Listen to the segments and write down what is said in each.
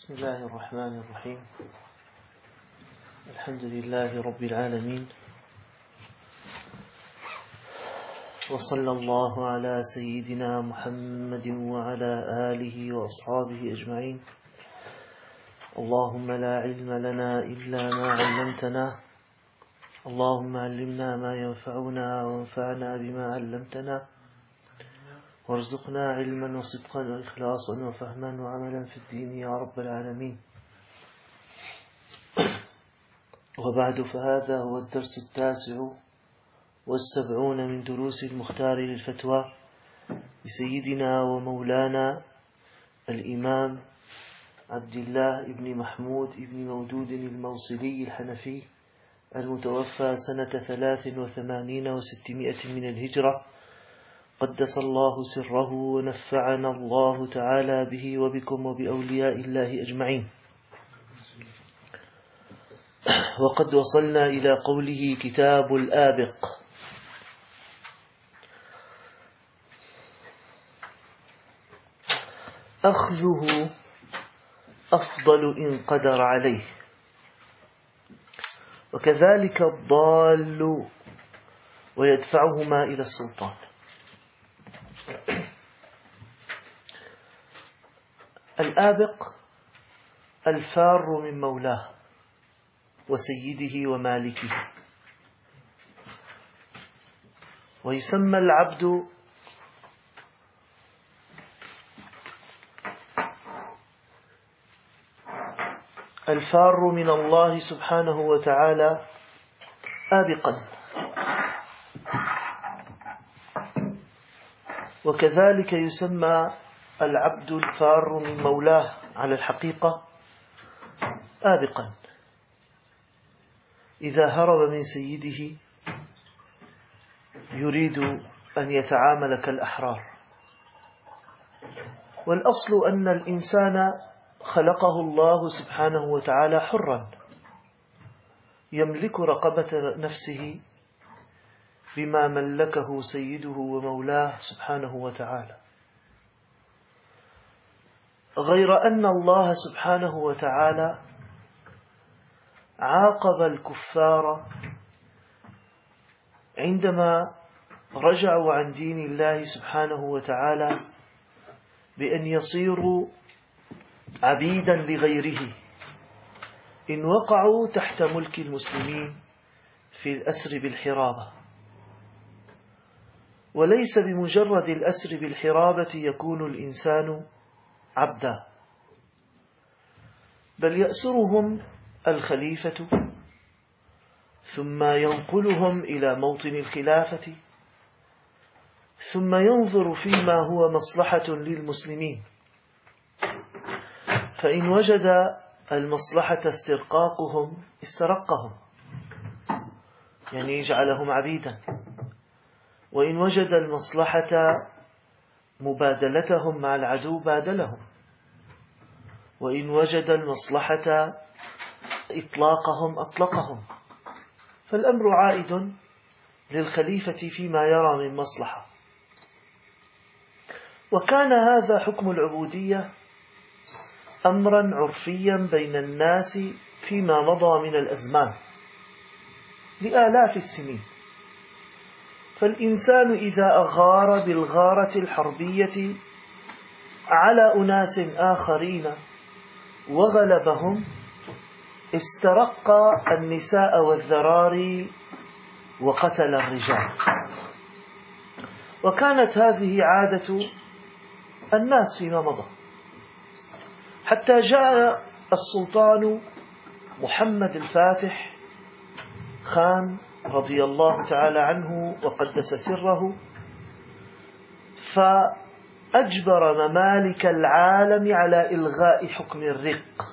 بسم الله الرحمن الرحيم. الحمد لله رب العالمين، وصلى الله على سيدنا محمد وعلى آله وأصحابه أجمعين. اللهم لا علم لنا إلا ما علمتنا، اللهم علمنا ما ينفعنا وانفعنا بما علمتنا، وارزقنا علما وصدقا وإخلاصا وفهما وعملا في الدين يا رب العالمين. وبعد، فهذا هو الدرس 79 من دروس المختار للفتوى لسيدنا ومولانا الإمام عبد الله بن محمود بن مودود الموصلي الحنفي، المتوفى سنة 83 و600 من الهجرة، قدس الله سره ونفعنا الله تعالى به وبكم وبأولياء الله أجمعين. وقد وصلنا إلى قوله: كتاب الآبق. أخذه أفضل إن قدر عليه، وكذلك الضال ويدفعهما إلى السلطان. الآبق الفار من مولاه وسيده ومالكه، ويسمى العبد الفار من الله سبحانه وتعالى آبقا، وكذلك يسمى العبد الفار من مولاه على الحقيقة آبقا إذا هرب من سيده يريد أن يتعامل كالأحرار. والأصل أن الإنسان خلقه الله سبحانه وتعالى حرا، يملك رقبة نفسه بما ملكه سيده ومولاه سبحانه وتعالى، غير أن الله سبحانه وتعالى عاقب الكفار عندما رجعوا عن دين الله سبحانه وتعالى بأن يصيروا عبيدا لغيره إن وقعوا تحت ملك المسلمين في الأسر بالحرابة. وليس بمجرد الأسر بالحرابة يكون الإنسان عبدا، بل يأسرهم الخليفة ثم ينقلهم إلى موطن الخلافة، ثم ينظر فيما هو مصلحة للمسلمين، فإن وجد المصلحة استرقاقهم استرقهم، يعني يجعلهم عبيدا، وإن وجد المصلحة مبادلتهم مع العدو بادلهم، وإن وجد المصلحة إطلاقهم أطلقهم. فالأمر عائد للخليفة فيما يرى من مصلحة. وكان هذا حكم العبودية أمرا عرفيا بين الناس فيما مضى من الأزمان لآلاف السنين. فالإنسان إذا أغار بالغارة الحربية على أناس آخرين وغلبهم استرق النساء والذراري وقتل الرجال. وكانت هذه عادة الناس فيما مضى، حتى جاء السلطان محمد الفاتح خان رضي الله تعالى عنه وقدس سره، فأجبر ممالك العالم على إلغاء حكم الرق،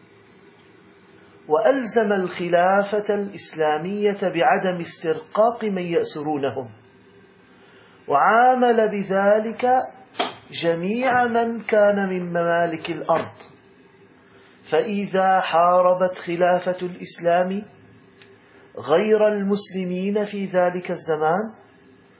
وألزم الخلافة الإسلامية بعدم استرقاق من يأسرونهم، وعامل بذلك جميع من كان من ممالك الأرض. فإذا حاربت خلافة الإسلام غير المسلمين في ذلك الزمان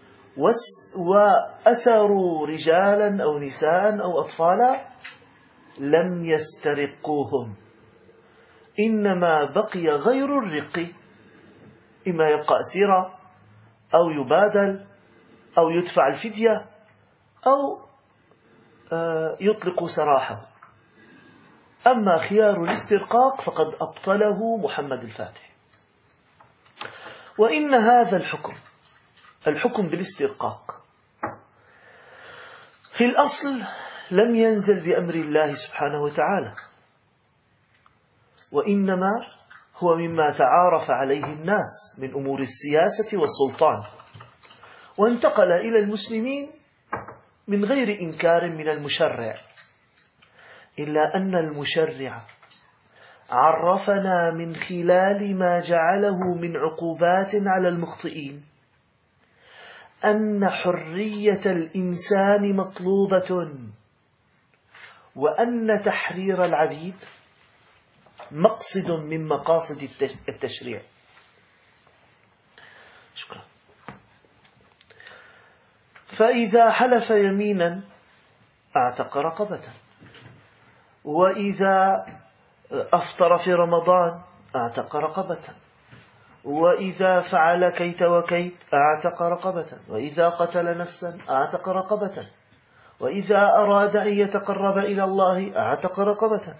وأسروا رجالا أو نساء أو أطفالا، لم يسترقوهم، إنما بقي غير الرق، إما يبقى أسيرا أو يبادل أو يدفع الفدية أو يطلق سراحه. أما خيار الاسترقاق فقد أبطله محمد الفاتح. وإن هذا الحكم بالاسترقاق في الأصل لم ينزل بأمر الله سبحانه وتعالى، وإنما هو مما تعارف عليه الناس من أمور السياسة والسلطان، وانتقل إلى المسلمين من غير إنكار من المشرع، إلا أن المشرع عرفنا من خلال ما جعله من عقوبات على المخطئين أن حرية الإنسان مطلوبة، وأن تحرير العبيد مقصد من مقاصد التشريع. شكرا. فإذا حلف يمينا أعتق رقبة، وإذا أفطر في رمضان أعتق رقبة، وإذا فعل كيت وكيت أعتق رقبة، وإذا قتل نفسا أعتق رقبة، وإذا أراد أن يتقرب إلى الله أعتق رقبة.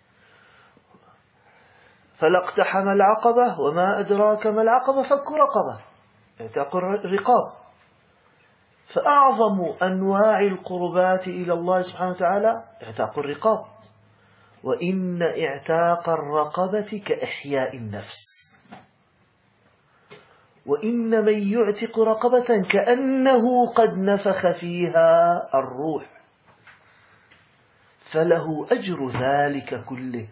فلاقتحم العقبة وما أدراك ما العقبة، فك رقبة، اعتاق الرقاب. فأعظم أنواع القربات إلى الله سبحانه وتعالى اعتاق الرقاب، وإن اعتاق الرقبة كإحياء النفس، وإن من يعتق رقبة كأنه قد نفخ فيها الروح، فله أجر ذلك كله.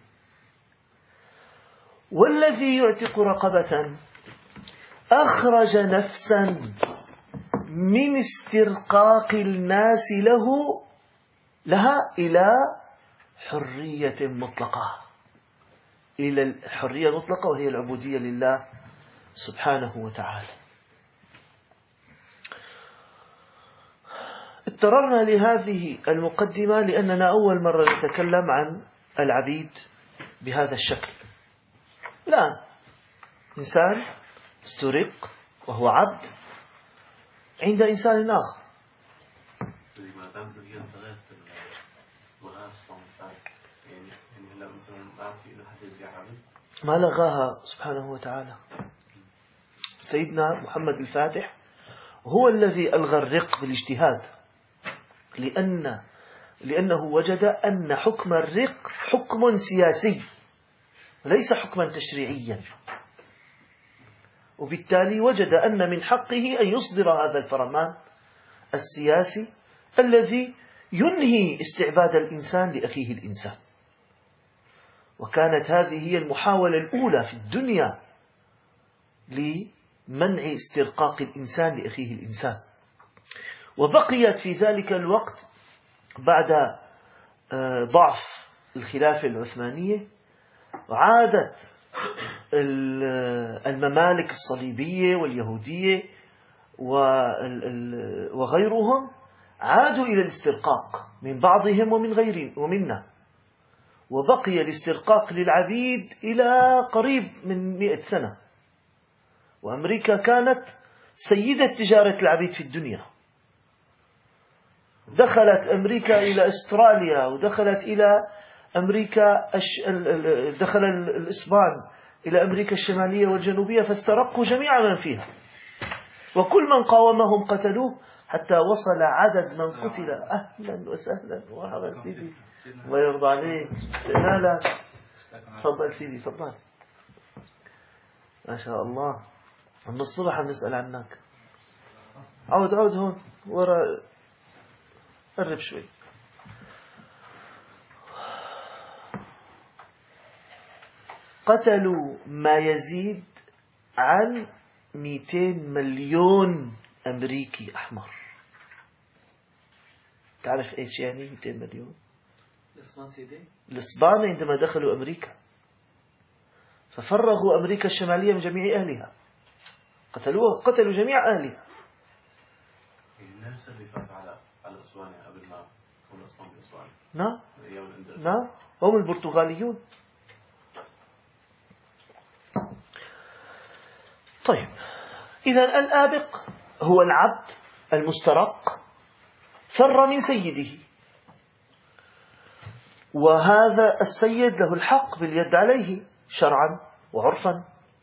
والذي يعتق رقبة أخرج نفسا من استرقاق الناس لها إلى حرية مطلقة، إلى الحرية المطلقة، وهي العبودية لله سبحانه وتعالى. اضطررنا لهذه المقدمة لأننا أول مرة نتكلم عن العبيد بهذا الشكل. الآن إنسان استرق وهو عبد عند إنسان آخر، ما لغاها سبحانه وتعالى. سيدنا محمد الفاتح هو الذي ألغى الرق بالاجتهاد، لأنه وجد أن حكم الرق حكم سياسي ليس حكما تشريعيا، وبالتالي وجد أن من حقه أن يصدر هذا الفرمان السياسي الذي ينهي استعباد الإنسان لأخيه الإنسان. وكانت هذه هي المحاولة الأولى في الدنيا لمنع استرقاق الإنسان لأخيه الإنسان. وبقيت في ذلك الوقت بعد ضعف الخلافة العثمانية، عادت الممالك الصليبية واليهودية وغيرهم عادوا إلى الاسترقاق من بعضهم ومنا، وبقي الاسترقاق للعبيد إلى قريب من 100 سنة. وأمريكا كانت سيدة تجارة العبيد في الدنيا. دخلت أمريكا إلى أستراليا، ودخلت إلى أمريكا دخل الإسبان إلى أمريكا الشمالية والجنوبية، فاسترقوا جميع من فيها، وكل من قاومهم قتلوه، حتى وصل عدد من قتل. أهلا وسهلا ومرحبا سيدي، الله يرضى عليك. لا تفضل سيدي، تفضل. ما شاء الله، من الصبح نسأل عنك. عود هون ورا، قرب شوي. قتلوا ما يزيد عن 200 مليون أمريكي أحمر. تعرف إيش يعني 200 مليون؟ الإسبان عندما دخلوا أمريكا ففرغوا أمريكا الشمالية من جميع أهلها، قتلوا جميع أهلها. نفس اللي فات على الإسبانيا قبل ما نعم نعم، هم البرتغاليون. طيب، إذن الآبق هو العبد المسترق فر من سيده، وهذا السيد له الحق باليد عليه شرعا وعرفا.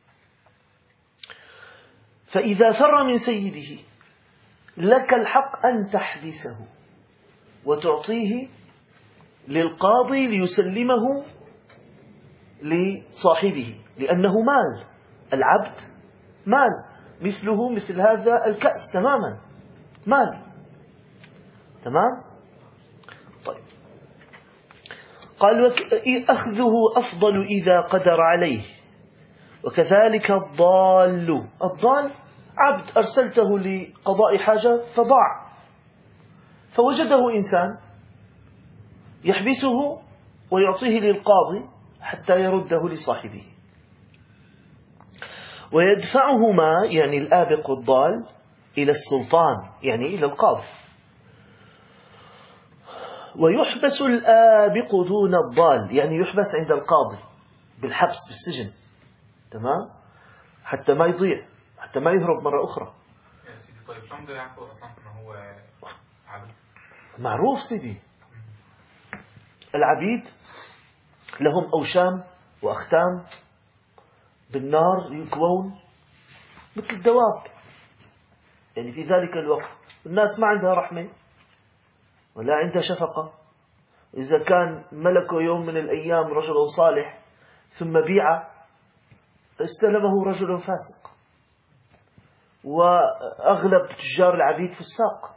فإذا فر من سيده لك الحق أن تحبسه وتعطيه للقاضي ليسلمه لصاحبه، لأنه مال، العبد مال، مثله مثل هذا الكأس تماما، مال. تمام؟ طيب، قال أخذه أفضل إذا قدر عليه، وكذلك الضال. الضال عبد أرسلته لقضاء حاجة فضاع، فوجده إنسان يحبسه ويعطيه للقاضي حتى يرده لصاحبه، ويدفعهما يعني الآبق والضال إلى السلطان يعني إلى القاضي. ويحبس الآبق دون الضال، يعني يحبس عند القاضي بالحبس بالسجن، تمام، حتى ما يضيع، حتى ما يهرب مرة أخرى. يا سيدي طيب شو بده يعرفوا أصلا إنه هو عبد؟ معروف سيدي، العبيد لهم أوشام وأختام بالنار يكوون مثل الدواب، يعني في ذلك الوقت الناس ما عندها رحمة ولا عندها شفقة. إذا كان ملكه يوم من الأيام رجل صالح ثم بيع، استلمه رجل فاسق، وأغلب تجار العبيد فساق،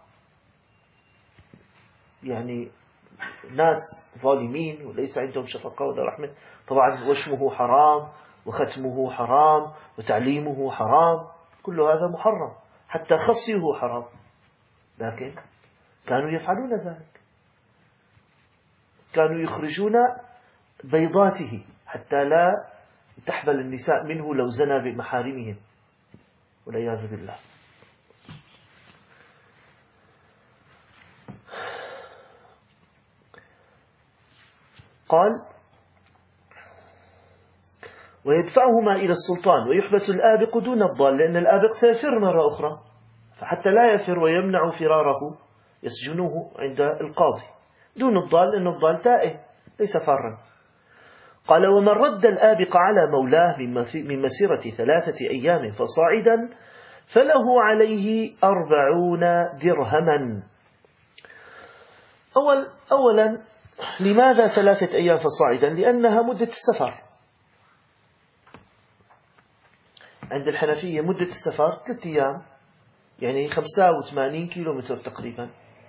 يعني ناس ظالمين وليس عندهم شفقة ولا رحمة. طبعا وشمه حرام وختمه حرام وتعليمه حرام، كل هذا محرم، حتى خصيه حرام، لكن كانوا يفعلون ذلك، كانوا يخرجون بيضاته حتى لا تحبل النساء منه لو زنى بمحارمهم والعياذ بالله. قال ويدفعهما إلى السلطان، ويحبس الآبق دون الضال، لأن الآبق سيفر مرة أخرى، فحتى لا يفر ويمنع فراره يسجنوه عند القاضي، دون الضال لأن الضال تائه ليس فارا. قال ومن رد الآبق على مولاه من مسيرة 3 أيام فصاعدا فله عليه 40 درهما. أولا لماذا 3 أيام فصاعدا؟ لأنها مدة السفر عند الحنفية، مدة السفر 3 أيام، يعني 85 كيلومتر تقريبا.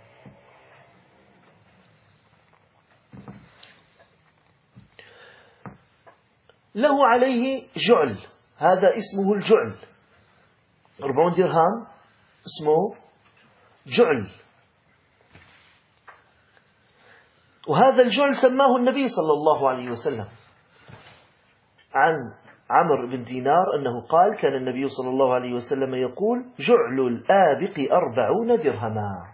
له عليه جعل، هذا اسمه الجعل، 40 درهم اسمه جعل، وهذا الجعل سماه النبي صلى الله عليه وسلم عن عمرو بن دينار أنه قال كان النبي صلى الله عليه وسلم يقول جعل الآبق 40 درهما.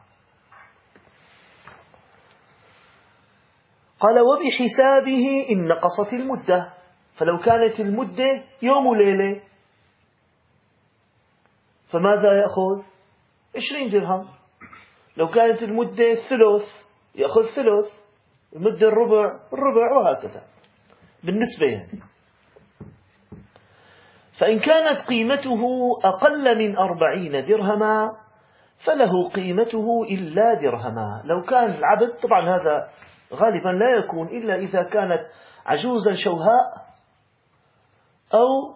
قال وبحسابه إن نقصت المدة، فلو كانت المدة يوم وليلة فماذا يأخذ؟ 20 درهم. لو كانت المدة ثلث يأخذ ثلث، المدة الربع وهكذا بالنسبة يعني. فإن كانت قيمته أقل من 40 درهما فله قيمته إلا درهما. لو كان العبد، طبعا هذا غالبا لا يكون إلا إذا كانت عجوزا شوهاء أو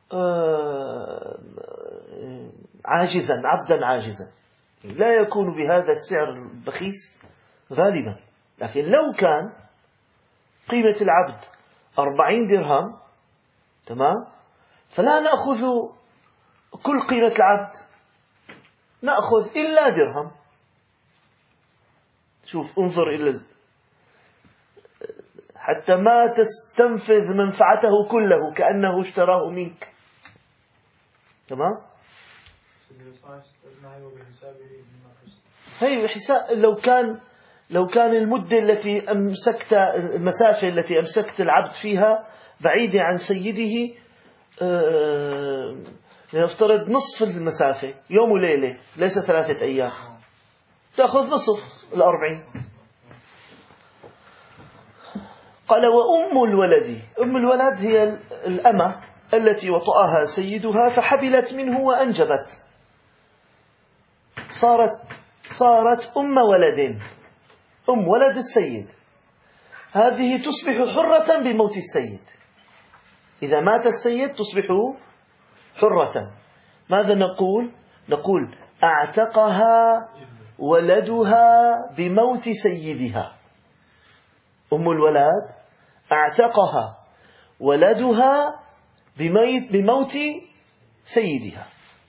عاجزا، عبدا عاجزا، لا يكون بهذا السعر البخيس غالبا. لكن لو كان قيمة العبد 40 درهم، تمام، فلا نأخذ كل قيمة العبد، نأخذ إلا درهم. شوف انظر إلى حتى ما تستنفذ منفعته كله كأنه اشتراه منك، تمام. هي حساب لو كان المدة التي أمسكت المسافة التي أمسكت العبد فيها بعيدة عن سيده، نفترض نصف المسافة، يوم وليلة ليس 3 أيام، تأخذ نصف 40. قال وأم الولد، أم الولد هي الأمة التي وطأها سيدها فحبلت منه وأنجبت، صارت أم ولد، أم ولد السيد. هذه تصبح حرة بموت السيد. إذا مات السيد تصبح حرة. ماذا نقول؟ نقول أعتقها ولدها بموت سيدها. أم الولد أعتقها ولدها بموت سيدها.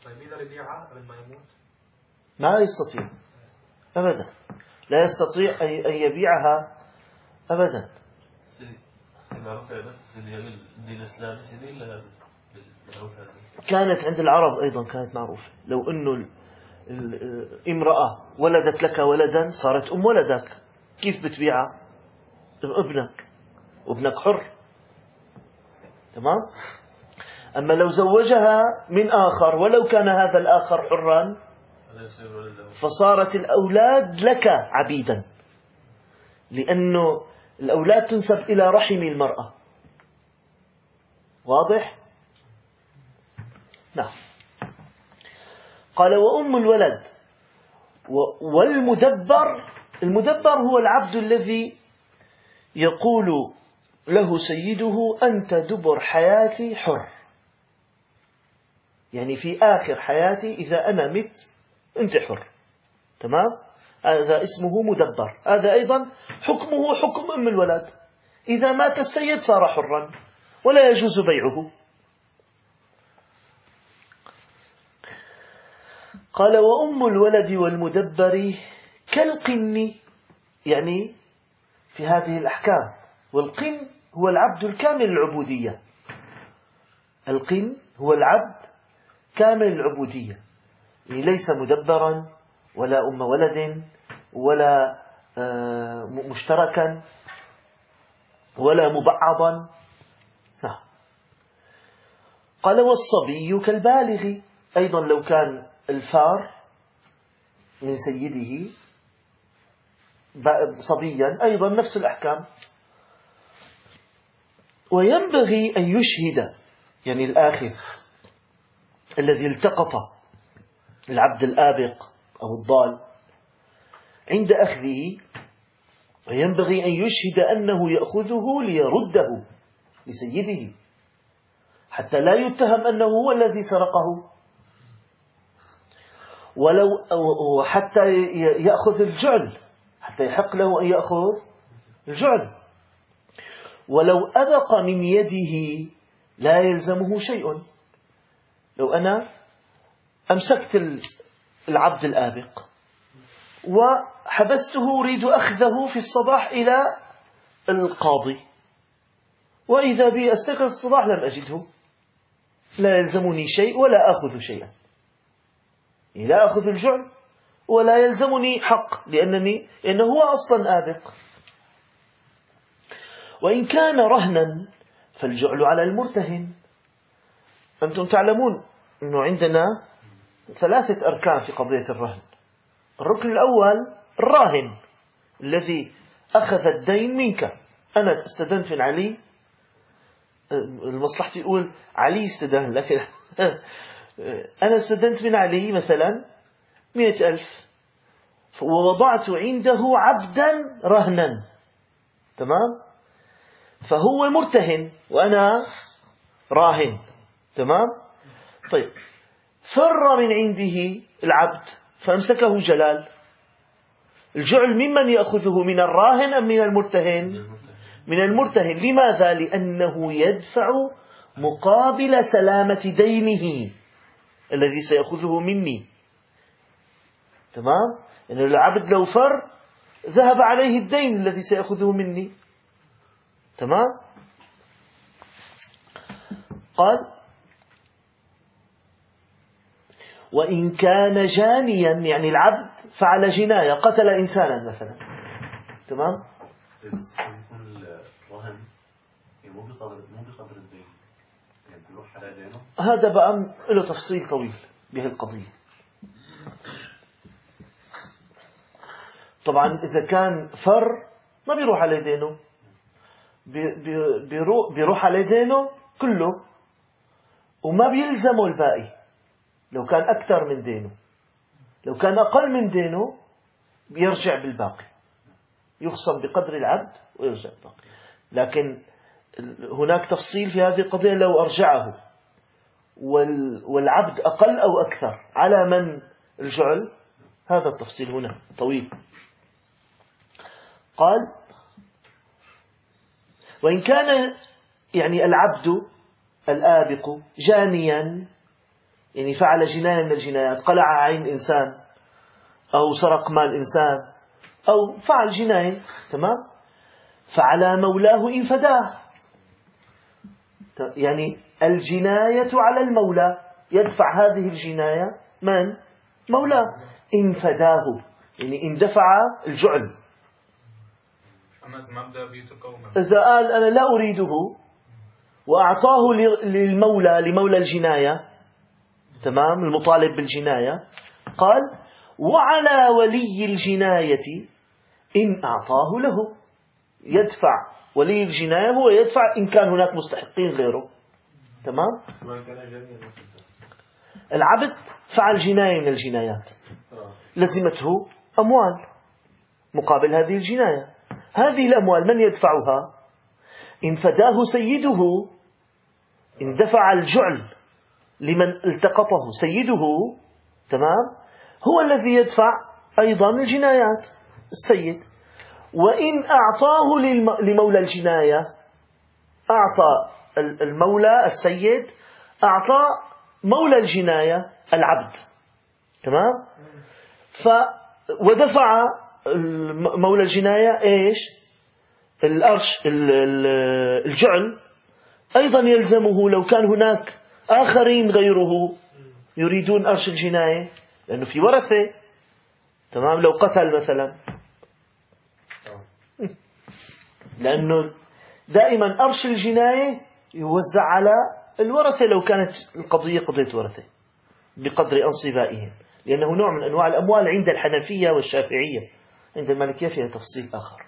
ما يستطيع أبدا، لا يستطيع أن يبيعها أبدا. كانت عند العرب أيضا كانت معروفة. لو أنه امرأة ولدت لك ولدا صارت أم ولدك، كيف بتبيعها؟ ابنك، وابنك حر. تمام؟ أما لو زوجها من آخر ولو كان هذا الآخر حرا فصارت الأولاد لك عبيدا، لأنه الأولاد تنسب إلى رحم المرأة. واضح؟ نعم. قال وأم الولد والمدبر. المدبر هو العبد الذي يقول له سيده أنت دبر حياتي حر، يعني في آخر حياتي إذا أنا مت أنت حر. تمام؟ هذا اسمه مدبر. هذا أيضا حكمه حكم أم الولد، إذا مات السيد صار حرا ولا يجوز بيعه. قال وأم الولد والمدبر كالقن، يعني في هذه الأحكام. والقن هو العبد الكامل العبودية. القن هو العبد كامل العبودية، يعني ليس مدبرا ولا أم ولد ولا مشتركا ولا مبعضا. قال والصبي كالبالغ، أيضا لو كان الفار من سيده صبيا أيضا نفس الأحكام. وينبغي أن يشهد، يعني الآخذ الذي التقط العبد الآبق أو الضال عند أخذه، وينبغي أن يشهد أنه يأخذه ليرده لسيده حتى لا يتهم أنه هو الذي سرقه، ولو حتى يأخذ الجعل، حتى يحق له أن يأخذ الجعل. ولو أبق من يده لا يلزمه شيء. لو أنا أمسكت العبد الآبق وحبسته أريد أخذه في الصباح إلى القاضي، وإذا بي أستيقظ الصباح لم أجده، لا يلزمني شيء ولا أخذ شيئا، لا أخذ الجعل ولا يلزمني حق لأنه هو أصلا آبق. وإن كان رهنا فالجعل على المرتهن. أنتم تعلمون أنه عندنا 3 أركان في قضية الرهن. الركن الأول الراهن الذي أخذ الدين منك. أنا استدنت من علي، المصلحة يقول علي استدن، لكن أنا استدنت من علي مثلا 100,000 ووضعت عنده عبدا رهنا. تمام؟ فهو مرتهن وأنا راهن. تمام؟ طيب، فر من عنده العبد فأمسكه جلال، الجعل ممن يأخذه، من الراهن أم من المرتهن؟ من المرتهن. لماذا؟ لأنه يدفع مقابل سلامة دينه الذي سيأخذه مني. تمام؟ يعني العبد لو فر ذهب عليه الدين الذي سيأخذه مني. تمام؟ قال وإن كان جانيا، يعني العبد فعل جناية، قتل إنسانا مثلا، تمام. بس يكون الرهن يعني مو بقدر الدين، يعني بيروح على دينه. هذا بقى له تفصيل طويل بهالقضية. طبعا إذا كان فر ما بيروح على دينه، بيروح على دينه كله وما بيلزمه الباقي. لو كان أكثر من دينه، لو كان أقل من دينه بيرجع بالباقي، يخصم بقدر العبد ويرجع بالباقي. لكن هناك تفصيل في هذه القضية. لو أرجعه والعبد أقل أو أكثر على من الجعل، هذا التفصيل هنا طويل. قال: وإن كان يعني العبد الآبق جانيا، يعني فعل جناية من الجنايات، قلع عين إنسان أو سرق مال إنسان أو فعل جناية، تمام، فعلى مولاه إن فداه. يعني الجناية على المولى، يدفع هذه الجناية من؟ مولاه. إن فداه يعني إن دفع الجعل. إذا قال أنا لا أريده وأعطاه لمولى الجناية، تمام، المطالب بالجناية، قال: وعلى ولي الجناية إن أعطاه له. يدفع ولي الجناية، هو يدفع إن كان هناك مستحقين غيره، تمام. العبد فعل جناية من الجنايات، لزمته أموال مقابل هذه الجناية. هذه الأموال من يدفعها؟ إن فداه سيده، إن دفع الجعل لمن التقطه سيده، تمام، هو الذي يدفع أيضا الجنايات، السيد. وإن أعطاه لمولى الجناية، أعطى المولى السيد، أعطى مولى الجناية العبد، تمام. ودفع مولى الجناية إيش؟ الأرش، الجعل. أيضا يلزمه لو كان هناك آخرين غيره يريدون أرش الجناية، لأنه في ورثة، تمام. لو قتل مثلا، لأنه دائما أرش الجناية يوزع على الورثة لو كانت القضية قضية ورثة بقدر أنصبائهم، لأنه نوع من أنواع الأموال عند الحنفية والشافعية. عند المالكية فيها تفصيل آخر.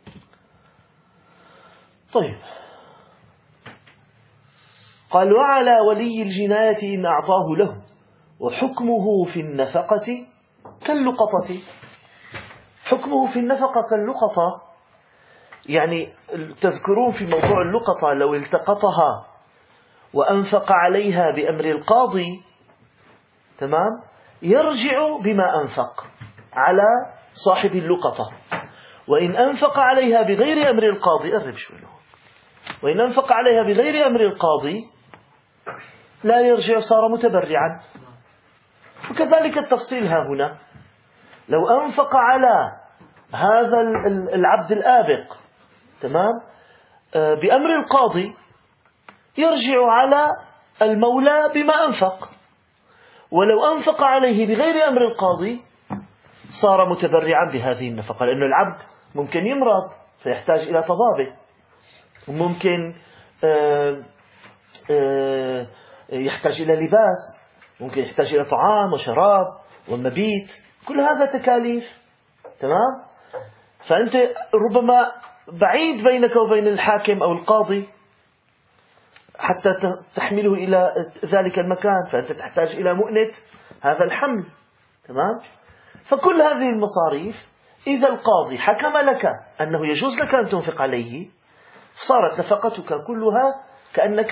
طيب، قال: وعلى ولي الجناية إن أعطاه له، وحكمه في النفقة كاللقطة. حكمه في النفقة كاللقطة، يعني تذكرون في موضوع اللقطة لو التقطها وأنفق عليها بأمر القاضي، تمام، يرجع بما أنفق على صاحب اللقطة. وإن أنفق عليها بغير أمر القاضي، قرب شوي له، وإن أنفق عليها بغير أمر القاضي لا يرجع، صار متبرعا. وكذلك التفصيل ها هنا، لو أنفق على هذا العبد الآبق، تمام، بأمر القاضي، يرجع على المولى بما أنفق. ولو أنفق عليه بغير أمر القاضي صار متبرعا بهذه النفقة، لأن العبد ممكن يمرض فيحتاج إلى طبابة، وممكن يحتاج إلى لباس، ممكن يحتاج إلى طعام وشراب ومبيت، كل هذا تكاليف، تمام. فأنت ربما بعيد بينك وبين الحاكم أو القاضي حتى تحمله إلى ذلك المكان، فأنت تحتاج إلى مؤنة هذا الحمل، تمام. فكل هذه المصاريف إذا القاضي حكم لك أنه يجوز لك أن تنفق عليه، صارت نفقتك كلها كأنك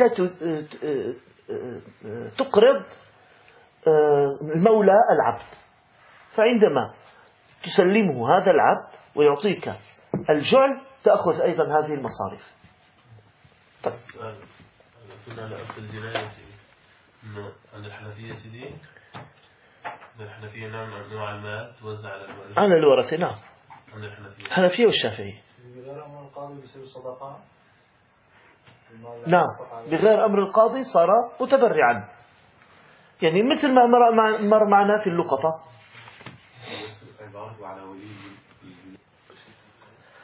تقرض المولى العبد. فعندما تسلمه هذا العبد ويعطيك الجعل، تأخذ أيضا هذه المصاريف. طيب، كنا على أصل الجناية إنه عند الحنفية سيدي، عند الحنفية نوع المال توزع على الورثة. نعم، عند الحنفية، الحنفية والشافعية. بغير أمر القاضي بيصير صدقة. نعم، بغير أمر القاضي صار متبرعا، يعني مثل ما مر معنا في اللقطة.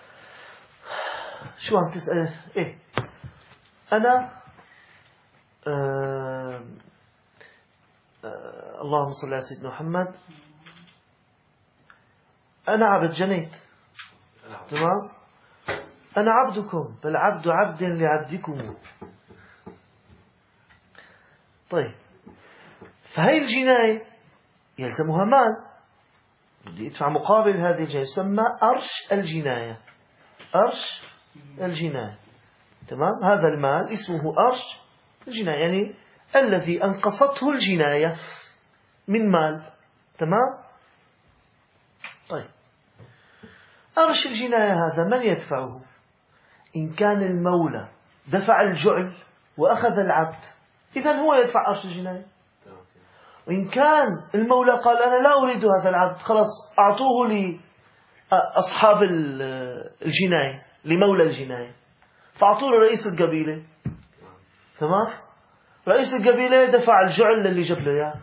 شو عم تسأل؟ إيه أنا اللهم صل على سيدنا محمد، أنا عبد جنيت، تمام؟ أنا عبدكم، بل عبد عبد لعبدكم. طيب، فهي الجناية يلزمها مال، بدي أدفع مقابل هذه الجناية، يسمى أرش الجناية. أرش الجناية، تمام؟ هذا المال اسمه أرش الجناية، يعني الذي أنقصته الجناية من مال، تمام؟ طيب، أرش الجناية هذا من يدفعه؟ إن كان المولى دفع الجعل وأخذ العبد، إذن هو يدفع أرش الجناية. وإن كان المولى قال أنا لا أريد هذا العبد، خلاص أعطوه لأصحاب الجناية، لمولى الجناية، فأعطوه لرئيس القبيلة، تمام؟ رئيس القبيلة دفع الجعل للي جاب له إياه،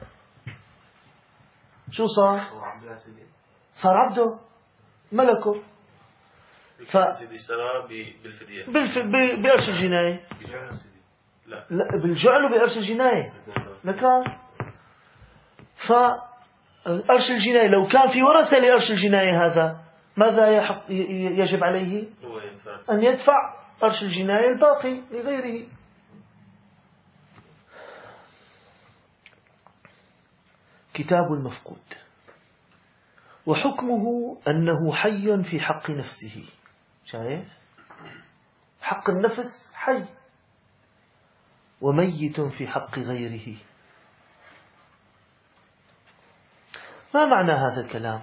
شو صار؟ صار عبده، ملكه. سيدي اشترى بالفدية بأرش الجناية، لا بالجعل وبأرش الجناية لكان. فأرش الجناية لو كان في ورثة لأرش الجناية هذا، ماذا يجب عليه؟ أن يدفع أرش الجناية الباقي لغيره. كتاب المفقود، وحكمه أنه حي في حق نفسه. شايف؟ حق النفس حي، وميت في حق غيره. ما معنى هذا الكلام؟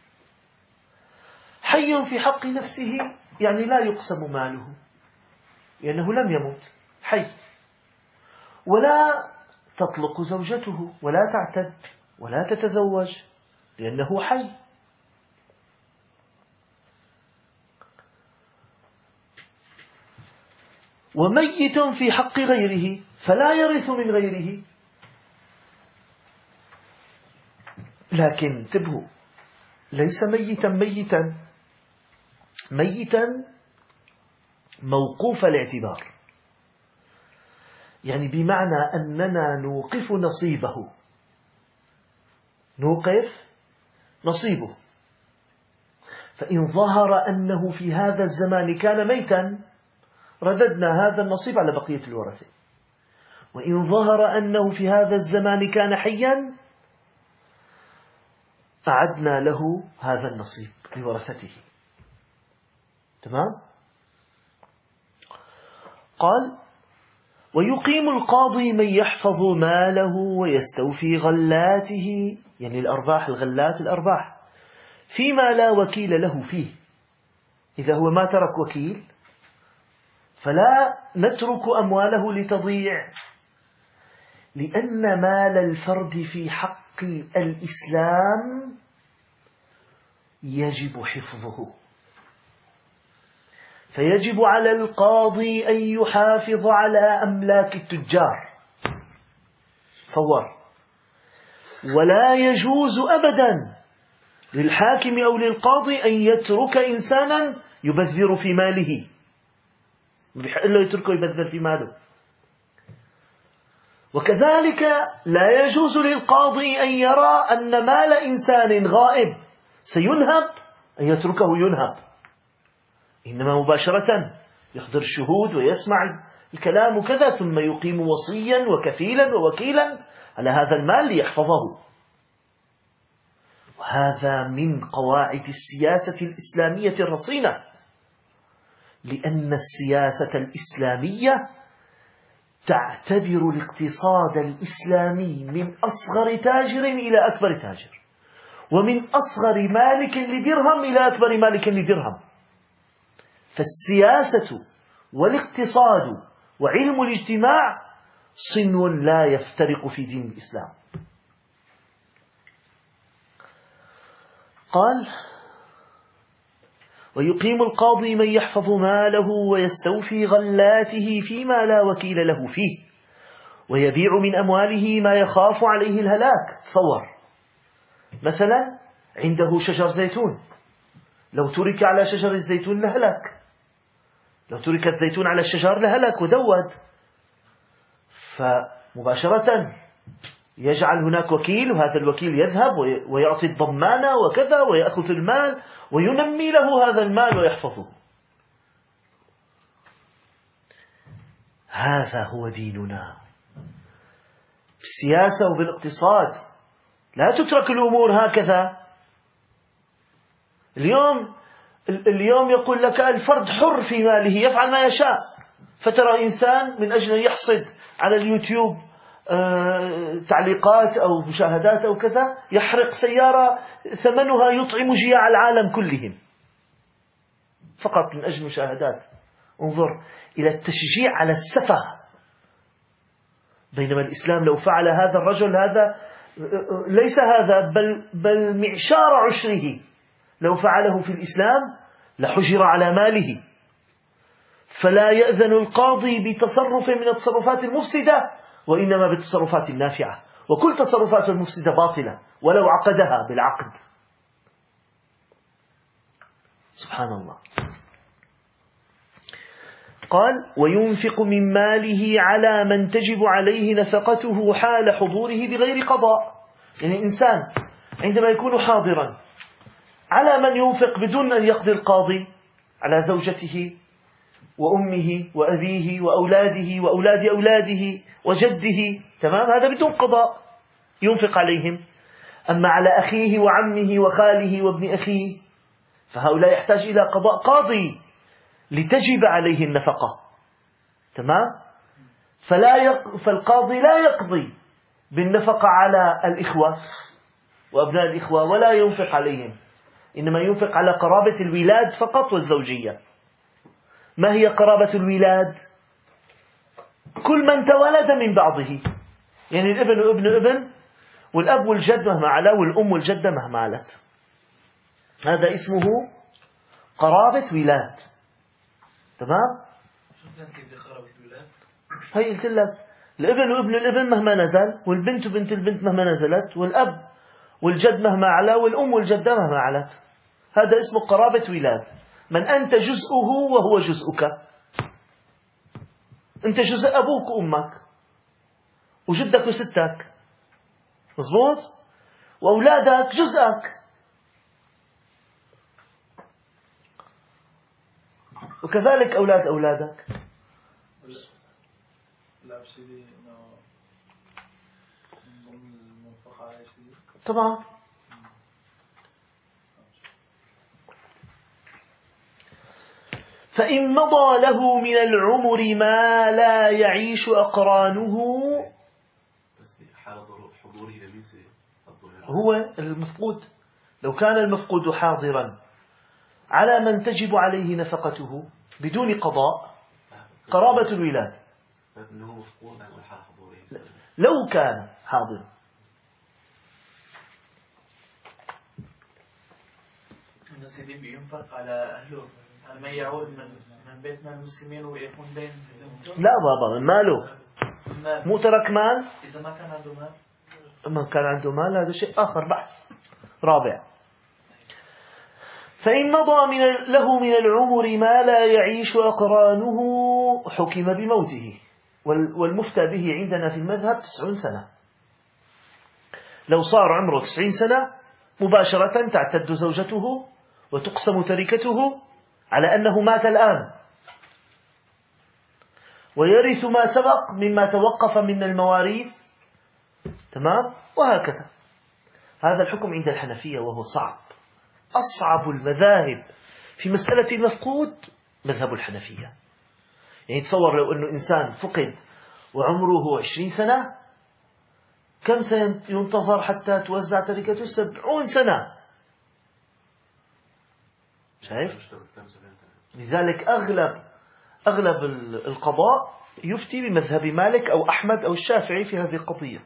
حي في حق نفسه يعني لا يقسم ماله، لأنه لم يمت، حي، ولا تطلق زوجته ولا تعتد ولا تتزوج لأنه حي. وميت في حق غيره فلا يرث من غيره. لكن انتبهوا، ليس ميتا موقوف الاعتبار، يعني بمعنى أننا نوقف نصيبه، نوقف نصيبه. فإن ظهر أنه في هذا الزمان كان ميتا رددنا هذا النصيب على بقية الورثة، وإن ظهر أنه في هذا الزمان كان حيا أعدنا له هذا النصيب لورثته، تمام؟ قال: ويقيم القاضي من يحفظ ماله ويستوفي غلاته، يعني الأرباح، الغلات الأرباح، فيما لا وكيل له فيه. إذا هو ما ترك وكيل فلا نترك أمواله لتضيع، لأن مال الفرد في حق الإسلام يجب حفظه، فيجب على القاضي أن يحافظ على أملاك التجار، تصور. ولا يجوز أبدا للحاكم أو للقاضي أن يترك إنسانا يبذر في ماله، بحق له يتركه يبذر في ماله. وكذلك لا يجوز للقاضي أن يرى أن مال إنسان غائب سينهب أن يتركه ينهب، إنما مباشرة يحضر الشهود ويسمع الكلام وكذا، ثم يقيم وصيا وكفيلا ووكيلا على هذا المال ليحفظه. وهذا من قواعد السياسة الإسلامية الرصينة، لأن السياسة الإسلامية تعتبر الاقتصاد الإسلامي من أصغر تاجر إلى أكبر تاجر، ومن أصغر مالك لدرهم إلى أكبر مالك لدرهم. فالسياسة والاقتصاد وعلم الاجتماع صنو لا يفترق في دين الإسلام. قال: ويقيم القاضي من يحفظ ماله ويستوفي غلاته فيما لا وكيل له فيه، ويبيع من أمواله ما يخاف عليه الهلاك. تصور مثلا عنده شجر زيتون، لو ترك على شجر الزيتون لهلك، لو ترك الزيتون على الشجر لهلك ودود. فمباشرة يجعل هناك وكيل، وهذا الوكيل يذهب ويعطي الضمانة وكذا ويأخذ المال وينمي له هذا المال ويحفظه. هذا هو ديننا بالسياسة وبالاقتصاد. لا تترك الأمور هكذا. اليوم يقول لك الفرد حر في ماله يفعل ما يشاء. فترى إنسان من أجل أن يحصد على اليوتيوب تعليقات أو مشاهدات أو كذا يحرق سيارة ثمنها يطعم جياع العالم كلهم فقط من أجل مشاهدات. انظر إلى التشجيع على السفه. بينما الإسلام لو فعل هذا الرجل، هذا ليس هذا بل معشار عشره، لو فعله في الإسلام لحجر على ماله. فلا يأذن القاضي بتصرف من التصرفات المفسدة، وإنما بالتصرفات النافعة. وكل تصرفات المفسدة باطلة ولو عقدها بالعقد. سبحان الله. قال: وينفق من ماله على من تجب عليه نفقته حال حضوره بغير قضاء. يعني الإنسان عندما يكون حاضرا على من ينفق بدون أن يقضي القاضي؟ على زوجته وأمه وأبيه وأولاده وأولاد أولاده وجده، تمام، هذا بدون قضاء ينفق عليهم. أما على أخيه وعمه وخاله وابن أخيه فهؤلاء يحتاج إلى قضاء قاضي لتجب عليه النفقة، تمام. فالقاضي لا يقضي بالنفقة على الإخوة وأبناء الإخوة ولا ينفق عليهم، إنما ينفق على قرابة الولاد فقط والزوجية. ما هي قرابة الولاد؟ كل من تولد من بعضه، يعني الابن وابن ابن والأب والجد مهما علا والأم والجدة مهما علت، هذا اسمه قرابة ولاد، تمام. هي قلت لك الابن وابن الابن مهما نزل، والبنت وبنت البنت مهما نزلت، والأب والجد مهما علا، والأم والجدة مهما علت، هذا اسمه قرابة ولاد. من أنت جزءه وهو جزءك. أنت جزء أبوك وأمك وجدك وستك، مظبوط، وأولادك جزءك، وكذلك أولاد أولادك. طبعا. فإن مضى له من العمر ما لا يعيش أقرانه، هو المفقود. لو كان المفقود حاضرا على من تجب عليه نفقته بدون قضاء، قرابة الولاد، لو كان حاضرا. النسيبي بينفق على أهله ما يعود من بيت مال المسلمين ويكون بين زوجته. لا بابا، من ماله، مو ترك مال. إذا ما كان عنده مال، ما كان عنده مال هذا شيء آخر، بحث رابع. فإن مضى له من العمر ما لا يعيش أقرانه حكم بموته. والمفتى به عندنا في المذهب 90 سنة. لو صار عمره 90 سنة مباشرة تعتد زوجته وتقسم تركته على أنه مات الآن، ويرث ما سبق مما توقف من المواريث، تمام، وهكذا. هذا الحكم عند الحنفية وهو صعب، أصعب المذاهب في مسألة المفقود مذهب الحنفية. يعني تصور لو أنه إنسان فقد وعمره 20 سنة، كم سينتظر حتى توزع تركته؟ 70 سنة. شايف؟ لذلك أغلب القضاء يفتي بمذهب مالك أو أحمد أو الشافعي في هذه القضية،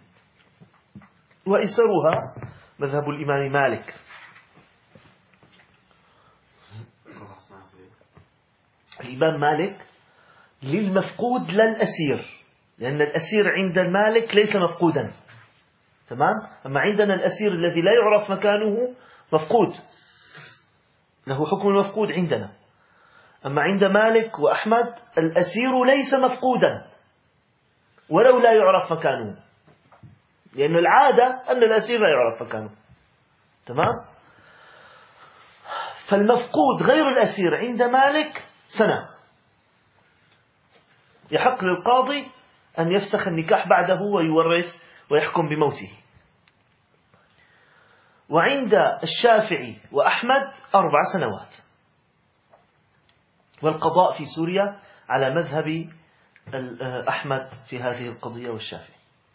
وإسرها مذهب الإمام مالك. الإمام مالك للمفقود لا الأسير، لأن الأسير عند المالك ليس مفقودا، تمام. أما عندنا الأسير الذي لا يعرف مكانه مفقود، له حكم المفقود عندنا. أما عند مالك وأحمد الأسير ليس مفقودا ولو لا يعرف مكانه، لأن العادة أن الأسير لا يعرف مكانه. تمام؟ فالمفقود غير الأسير عند مالك سنة، يحق للقاضي أن يفسخ النكاح بعده ويورث ويحكم بموته. وعند الشافعي وأحمد 4 سنوات. والقضاء في سوريا على مذهب أحمد في هذه القضية والشافعي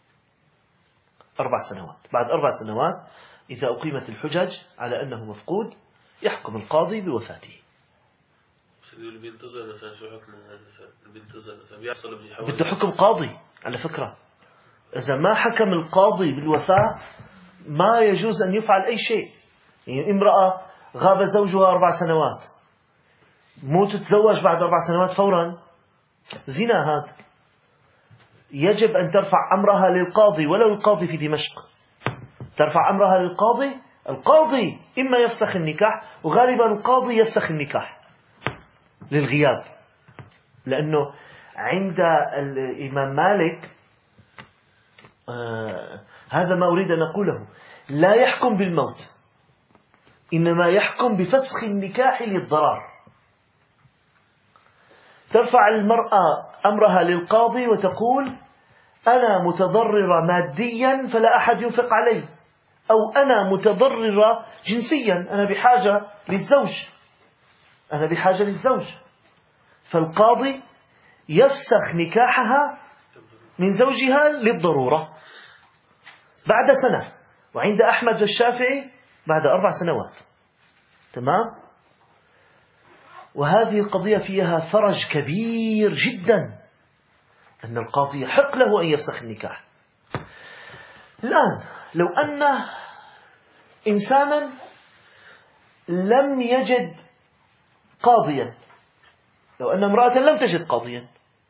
4 سنوات. بعد 4 سنوات إذا أقيمت الحجج على أنه مفقود يحكم القاضي بوفاته. بينتظر مثلا شو حكم بينتظر مثلا بيحصل بده حكم قاضي على فكرة. إذا ما حكم القاضي بالوفاة ما يجوز أن يفعل أي شيء. يعني امرأة غاب زوجها 4 سنوات مو تتزوج بعد 4 سنوات فورا، زنا هذا. يجب أن ترفع أمرها للقاضي، ولو القاضي في دمشق ترفع أمرها للقاضي. القاضي إما يفسخ النكاح، وغالبا القاضي يفسخ النكاح للغياب، لأنه عند الإمام مالك هذا ما أريد أن أقوله، لا يحكم بالموت، إنما يحكم بفسخ النكاح للضرر. ترفع المرأة أمرها للقاضي وتقول أنا متضررة ماديا فلا أحد ينفق علي، أو أنا متضررة جنسيا، أنا بحاجة للزوج، فالقاضي يفسخ نكاحها من زوجها للضرورة بعد سنة. وعند أحمد والشافعي بعد 4 سنوات. تمام؟ وهذه القضية فيها فرج كبير جدا، أن القاضي يحق له أن يفسخ النكاح. الآن لو أن إنسانا لم يجد قاضيا، لو أن امرأة لم تجد قاضيا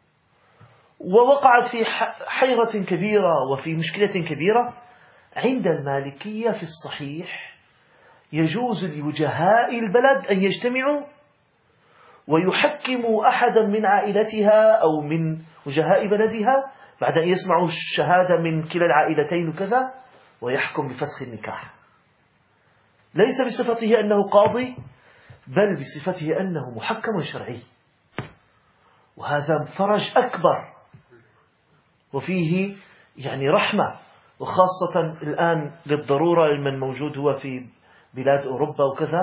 ووقعت في حيرة كبيرة وفي مشكلة كبيرة، عند المالكية في الصحيح يجوز لوجهاء البلد أن يجتمعوا ويحكموا أحدا من عائلتها أو من وجهاء بلدها بعد أن يسمعوا الشهادة من كلا العائلتين وكذا، ويحكم بفسخ النكاح، ليس بصفته أنه قاضي، بل بصفته أنه محكم شرعي. وهذا فرج أكبر، وفيه يعني رحمة، وخاصة الآن للضرورة لمن موجود هو في بلاد أوروبا وكذا،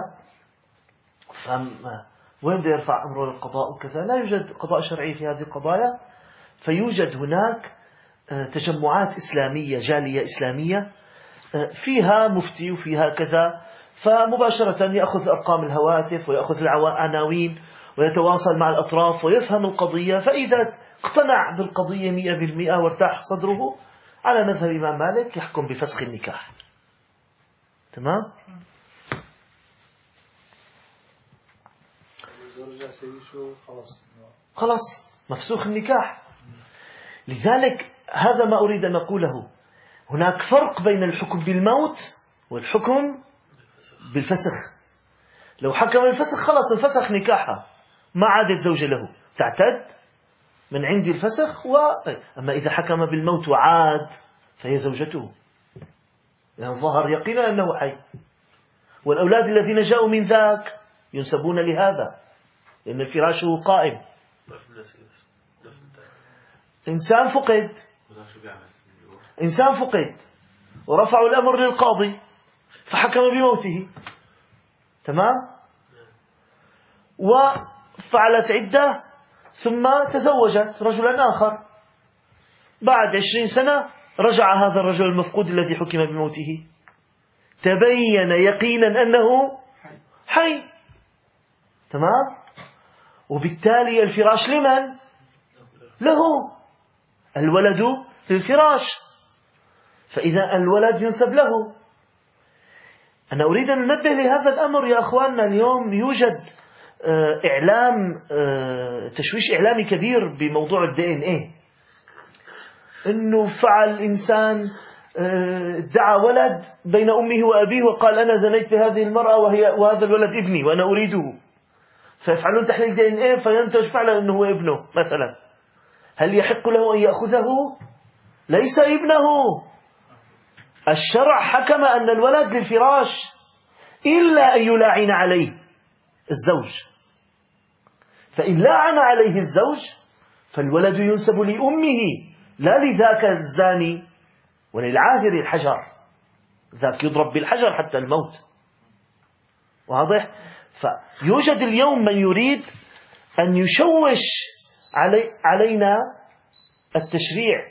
وين بده يرفع أمره للقضاء وكذا، لا يوجد قضاء شرعي في هذه القضايا، فيوجد هناك تجمعات إسلامية، جالية إسلامية فيها مفتي وفيها كذا، فمباشرة يأخذ أرقام الهواتف ويأخذ العناوين ويتواصل مع الأطراف ويفهم القضية، فإذا اقتنع بالقضية 100% وارتاح صدره على مذهب الإمام مالك يحكم بفسخ النكاح. تمام؟ خلاص مفسوخ النكاح. لذلك هذا ما أريد أن أقوله، هناك فرق بين الحكم بالموت والحكم بالفسخ. لو حكم الفسخ خلاص انفسخ نكاحها، ما عادت زوجة له، تعتد من عند الفسخ. أما إذا حكم بالموت وعاد فهي زوجته، يعني ظهر يقينا أنه حي، والأولاد الذين جاءوا من ذاك ينسبون لهذا، لأن فراشه قائم. إنسان فقد ورفعوا الأمر للقاضي فحكم بموته، تمام، وفعلت عدة ثم تزوجت رجلا آخر، بعد 20 سنة رجع هذا الرجل المفقود الذي حكم بموته، تبين يقينا أنه حي، تمام، وبالتالي الفراش لمن؟ له، الولد للفراش، فإذا الولد ينسب له. أنا أريد أن ننبه لهذا الأمر يا أخواننا. اليوم يوجد تشويش إعلامي كبير بموضوع الDNA، إنه فعل إنسان ادعى ولد بين أمه وأبيه وقال أنا زنيت بهذه المرأة وهذا الولد ابني وأنا أريده، فيفعلون تحليل DNA فينتج فعلا أنه هو ابنه مثلا. هل يحق له أن يأخذه؟ ليس ابنه. الشرع حكم أن الولد للفراش إلا أن يلاعن عليه الزوج، فإن لاعن عليه الزوج فالولد ينسب لأمه لا لذاك الزاني وللعاهر الحجر، ذاك يضرب بالحجر حتى الموت. واضح؟ فيوجد اليوم من يريد أن يشوش علينا التشريع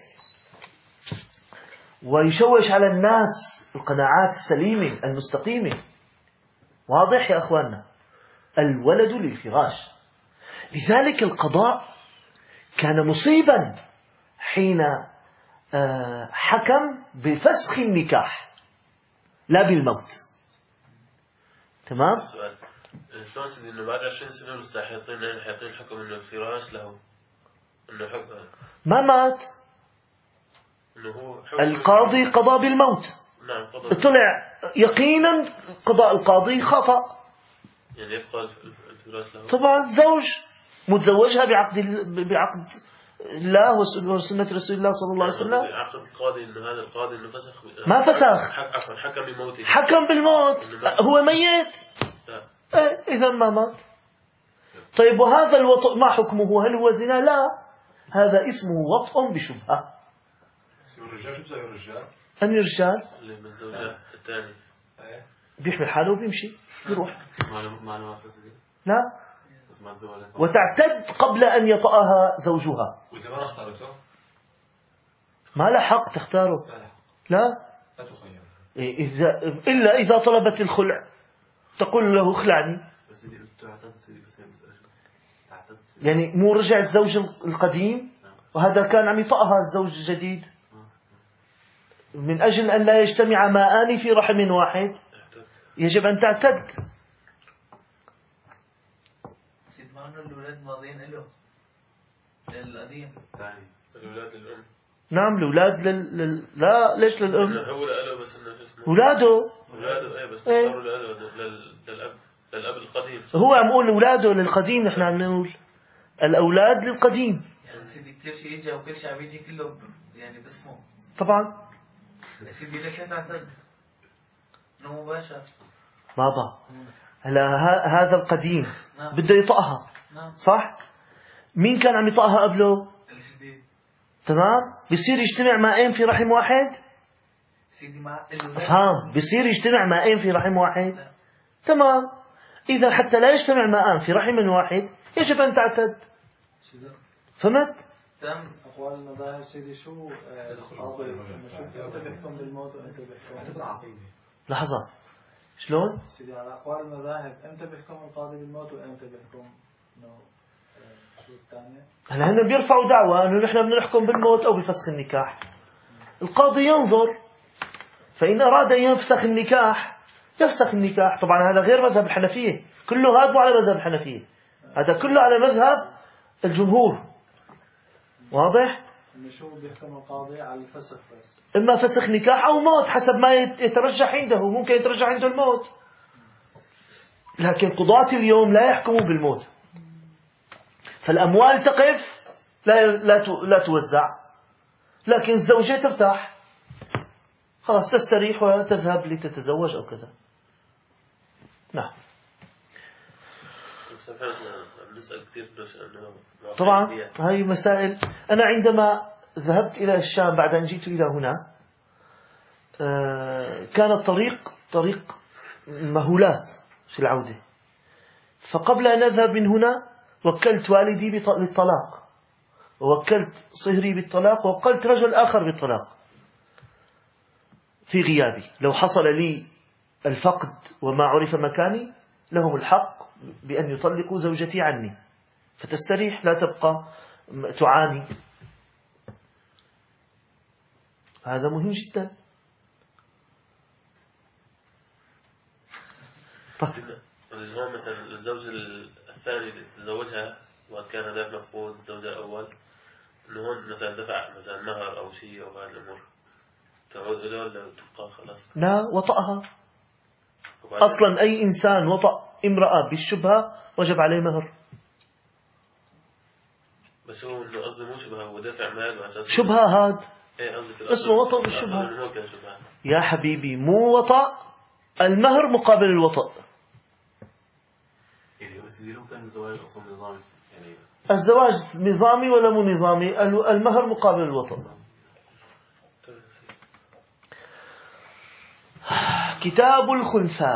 ويشوش على الناس القناعات السليمة المستقيمة. واضح يا أخواننا؟ الولد للفراش. لذلك القضاء كان مصيبا حين حكم بفسخ النكاح لا بالموت. تمام؟ سؤال، شلون سيدي إنه بعد 20 سنة لسه حيعطين حكم إنه الفراش له إنه حكم ما مات إنه هو القاضي قضى بالموت. نعم قضى. طلع يقينا قضاء القاضي خطأ. يعني يبقى الفراش له. طبعا زوج متزوجها بعقد الله وسنة رسول الله صلى الله عليه وسلم. عقد القاضي إنه هذا القاضي إنه فسخ. ما فسخ. عفوا حكم بموته. حكم بالموت. هو ميت. إذا ما مات. طيب وهذا الوطء ما حكمه؟ هل هو زنا؟ لا، هذا اسمه وطء بشبهة. الرجال شو بسوي الرجال؟ أن الرجال اللي من الزوجة الثاني بيحمل حاله وبيمشي بيروح. ما لا، وتعتد قبل أن يطأها زوجها. وإذا ما اختارته؟ ما له حق تختاره. لا، إلا إذا طلبت الخلع تقول له اخلعني. يعني مو رجع الزوج القديم وهذا كان عم يطأها الزوج الجديد من أجل أن لا يجتمع ماءان في رحم واحد يجب أن تعتد. سيد معنا الأولاد ماضيين له للقديم. الأولاد للأم. نعم الأولاد لا ليش للأم؟ هو له بس إنه اسمه أولاده. أولاده بس صاروا للأب القديم. هو عم يقول أولاده للقديم، نحن عم نقول الأولاد للقديم. يعني سيدي كل شيء يجي وكل شيء عم يجي كله يعني باسمه. طبعا. سيدي ليش تعتد؟ إنه مباشر. بابا هلا هذا القديم بده يطأها صح؟ مين كان عم يطأها قبله؟ الجديد. تمام؟ بيصير يجتمع ماءين في رحم واحد؟ سيدي مع فهم بيصير يجتمع ماءين في رحم واحد؟ تمام. إذا حتى لا يجتمع ماءان في رحم واحد يجب أن تعتد. فهمت؟ أقوال المذاهب سيدي شو القاضي أنت بيحكم بالموت وأنت بيحكم لحظة شلون؟ سيدي على أقوال المذاهب أنت بيحكم القاضي بالموت وأنت بيحكم إنه شو الثانية؟ هلا هن بيرفعوا دعوة إنه نحن بدنا نحكم بالموت أو بفسخ النكاح. القاضي ينظر، فإن أراد أن يفسخ النكاح يفسخ النكاح. طبعا هذا غير مذهب الحنفية، كله هذا مو على مذهب الحنفية، هذا كله على مذهب الجمهور. واضح؟ إنه شو بيحكم القاضي على الفسخ بس، إما فسخ نكاح أو موت حسب ما يترجح عنده، ممكن يترجح عنده الموت. لكن قضاة اليوم لا يحكموا بالموت، فالأموال تقف لا توزع، لكن الزوجة ترتاح خلاص تستريح وتذهب لتتزوج أو كذا. نعم. طبعا هاي مسائل. أنا عندما ذهبت إلى الشام بعد أن جئت إلى هنا كان الطريق طريق مهولات في العودة، فقبل أن أذهب من هنا وكلت والدي بالطلاق، ووكلت صهري بالطلاق، ووكلت رجل آخر بالطلاق في غيابي. لو حصل لي الفقد وما عرف مكاني لهم الحق بأن يطلقوا زوجتي عني فتستريح، لا تبقى تعاني. هذا مهم جدا. هو مثلا الزوج الثاني اللي تزوجها وكان هذا مفقود الزوج الأول، إنه هون مثلا دفع مثلا مهر أو شيء أو هذا الأمور تعود له ولا تبقى خلاص؟ لا، وطأها. أصلا أي إنسان وطأ امرأة بالشبهة وجب عليه مهر. بس هو إنه قصدي مو شبهة، هو دافع مال وأساس شبهة هاد إيه قصدي في اسمه وطأ بالشبهة. إنه هو كان شبهة. يا حبيبي مو وطأ، المهر مقابل الوطأ. يعني بس لو كان الزواج أصلا نظامي يعني الزواج نظامي ولا مو نظامي، المهر مقابل الوطأ. كتاب الخنثى.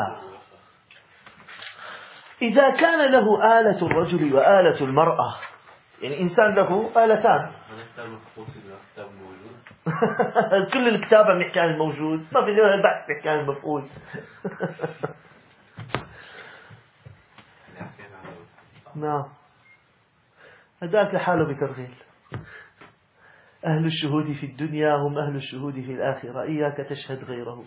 إذا كان له آلة الرجل وآلة المرأة، يعني إنسان له آلتان. أنا كتاب مخصوص إذا كتاب موجود. كل الكتابة بنحكي عن الموجود، ما في البحث بنحكي عن المفعول. نعم، هذاك لحاله بترغيل. أهل الشهود في الدنيا هم أهل الشهود في الآخرة، إياك تشهد غيره.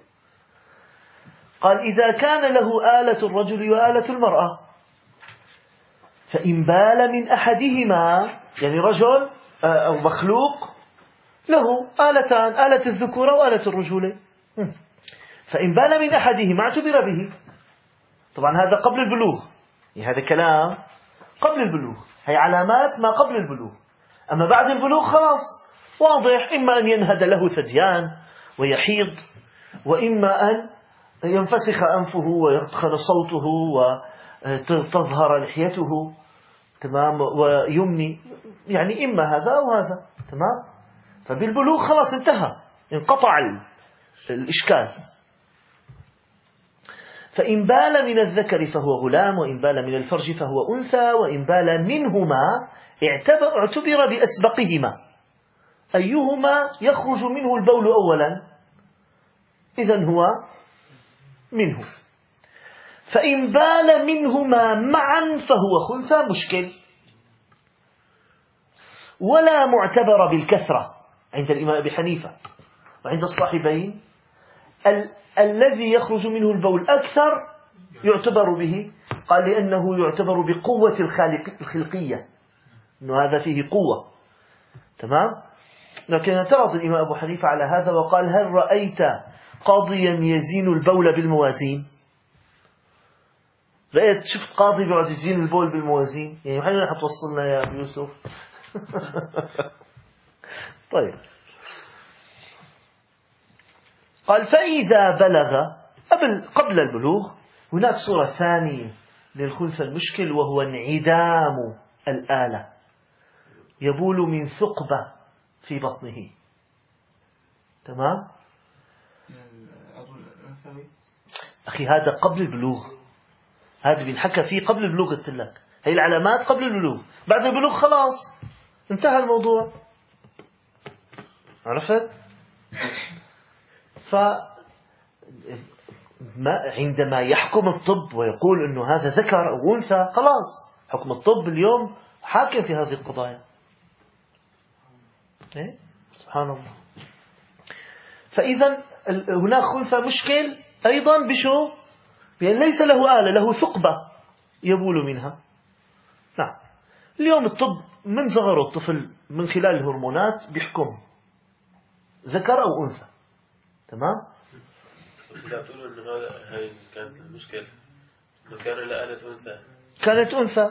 قال إذا كان له آلة الرجل وآلة المرأة، فإن بال من أحدهما، يعني رجل أو مخلوق له آلتان، آلة الذكورة وآلة الرجولة، فإن بال من أحدهما اعتبر به. طبعا هذا قبل البلوغ، يعني هذا كلام قبل البلوغ، هي علامات ما قبل البلوغ. أما بعد البلوغ خلاص واضح، إما أن ينهد له ثديان ويحيض، وإما أن ينفسخ أنفه ويتخن صوته وتظهر لحيته، تمام، ويمني، يعني إما هذا أو هذا، تمام. فبالبلوغ خلاص انتهى، انقطع الإشكال. فإن بال من الذكر فهو غلام، وإن بال من الفرج فهو أنثى، وإن بال منهما اعتبر بأسبقهما، أيهما يخرج منه البول أولا إذن هو منه. فإن بال منهما معا فهو خنثى مشكل، ولا معتبر بالكثرة عند الإمام أبي حنيفة وعند الصاحبين. الذي يخرج منه البول أكثر يعتبر به، قال لأنه يعتبر بقوة الخلقية، أنه هذا فيه قوة، تمام. لكن اعترض الإمام أبو حنيفة على هذا وقال هل رأيت قاضيا يزين البول بالموازين؟ رأيت شفت قاضي بيقعد يزين البول بالموازين؟ يعني وين رح توصلنا يا أبو يوسف؟ طيب، قال فإذا بلغ قبل البلوغ، هناك صورة ثانية للخنثى المشكل، وهو انعدام الآلة، يبول من ثقبة في بطنه، تمام. أخي هذا قبل البلوغ، هذا بينحكى فيه قبل البلوغ. قلت لك هي العلامات قبل البلوغ، بعد البلوغ خلاص انتهى الموضوع، عرفت؟ عندما يحكم الطب ويقول أنه هذا ذكر أو أنثى، خلاص حكم الطب اليوم حاكم في هذه القضايا. سبحان الله. فإذا هناك خنثى مشكل أيضا بشو؟ بأن ليس له آلة، له ثقبة يبول منها. نعم، اليوم الطب من صغر الطفل من خلال الهرمونات بيحكم ذكر أو أنثى، تمام. لا تقولوا إنه هاي كانت المشكلة، إنه كان لا آلة أنثى، كانت أنثى،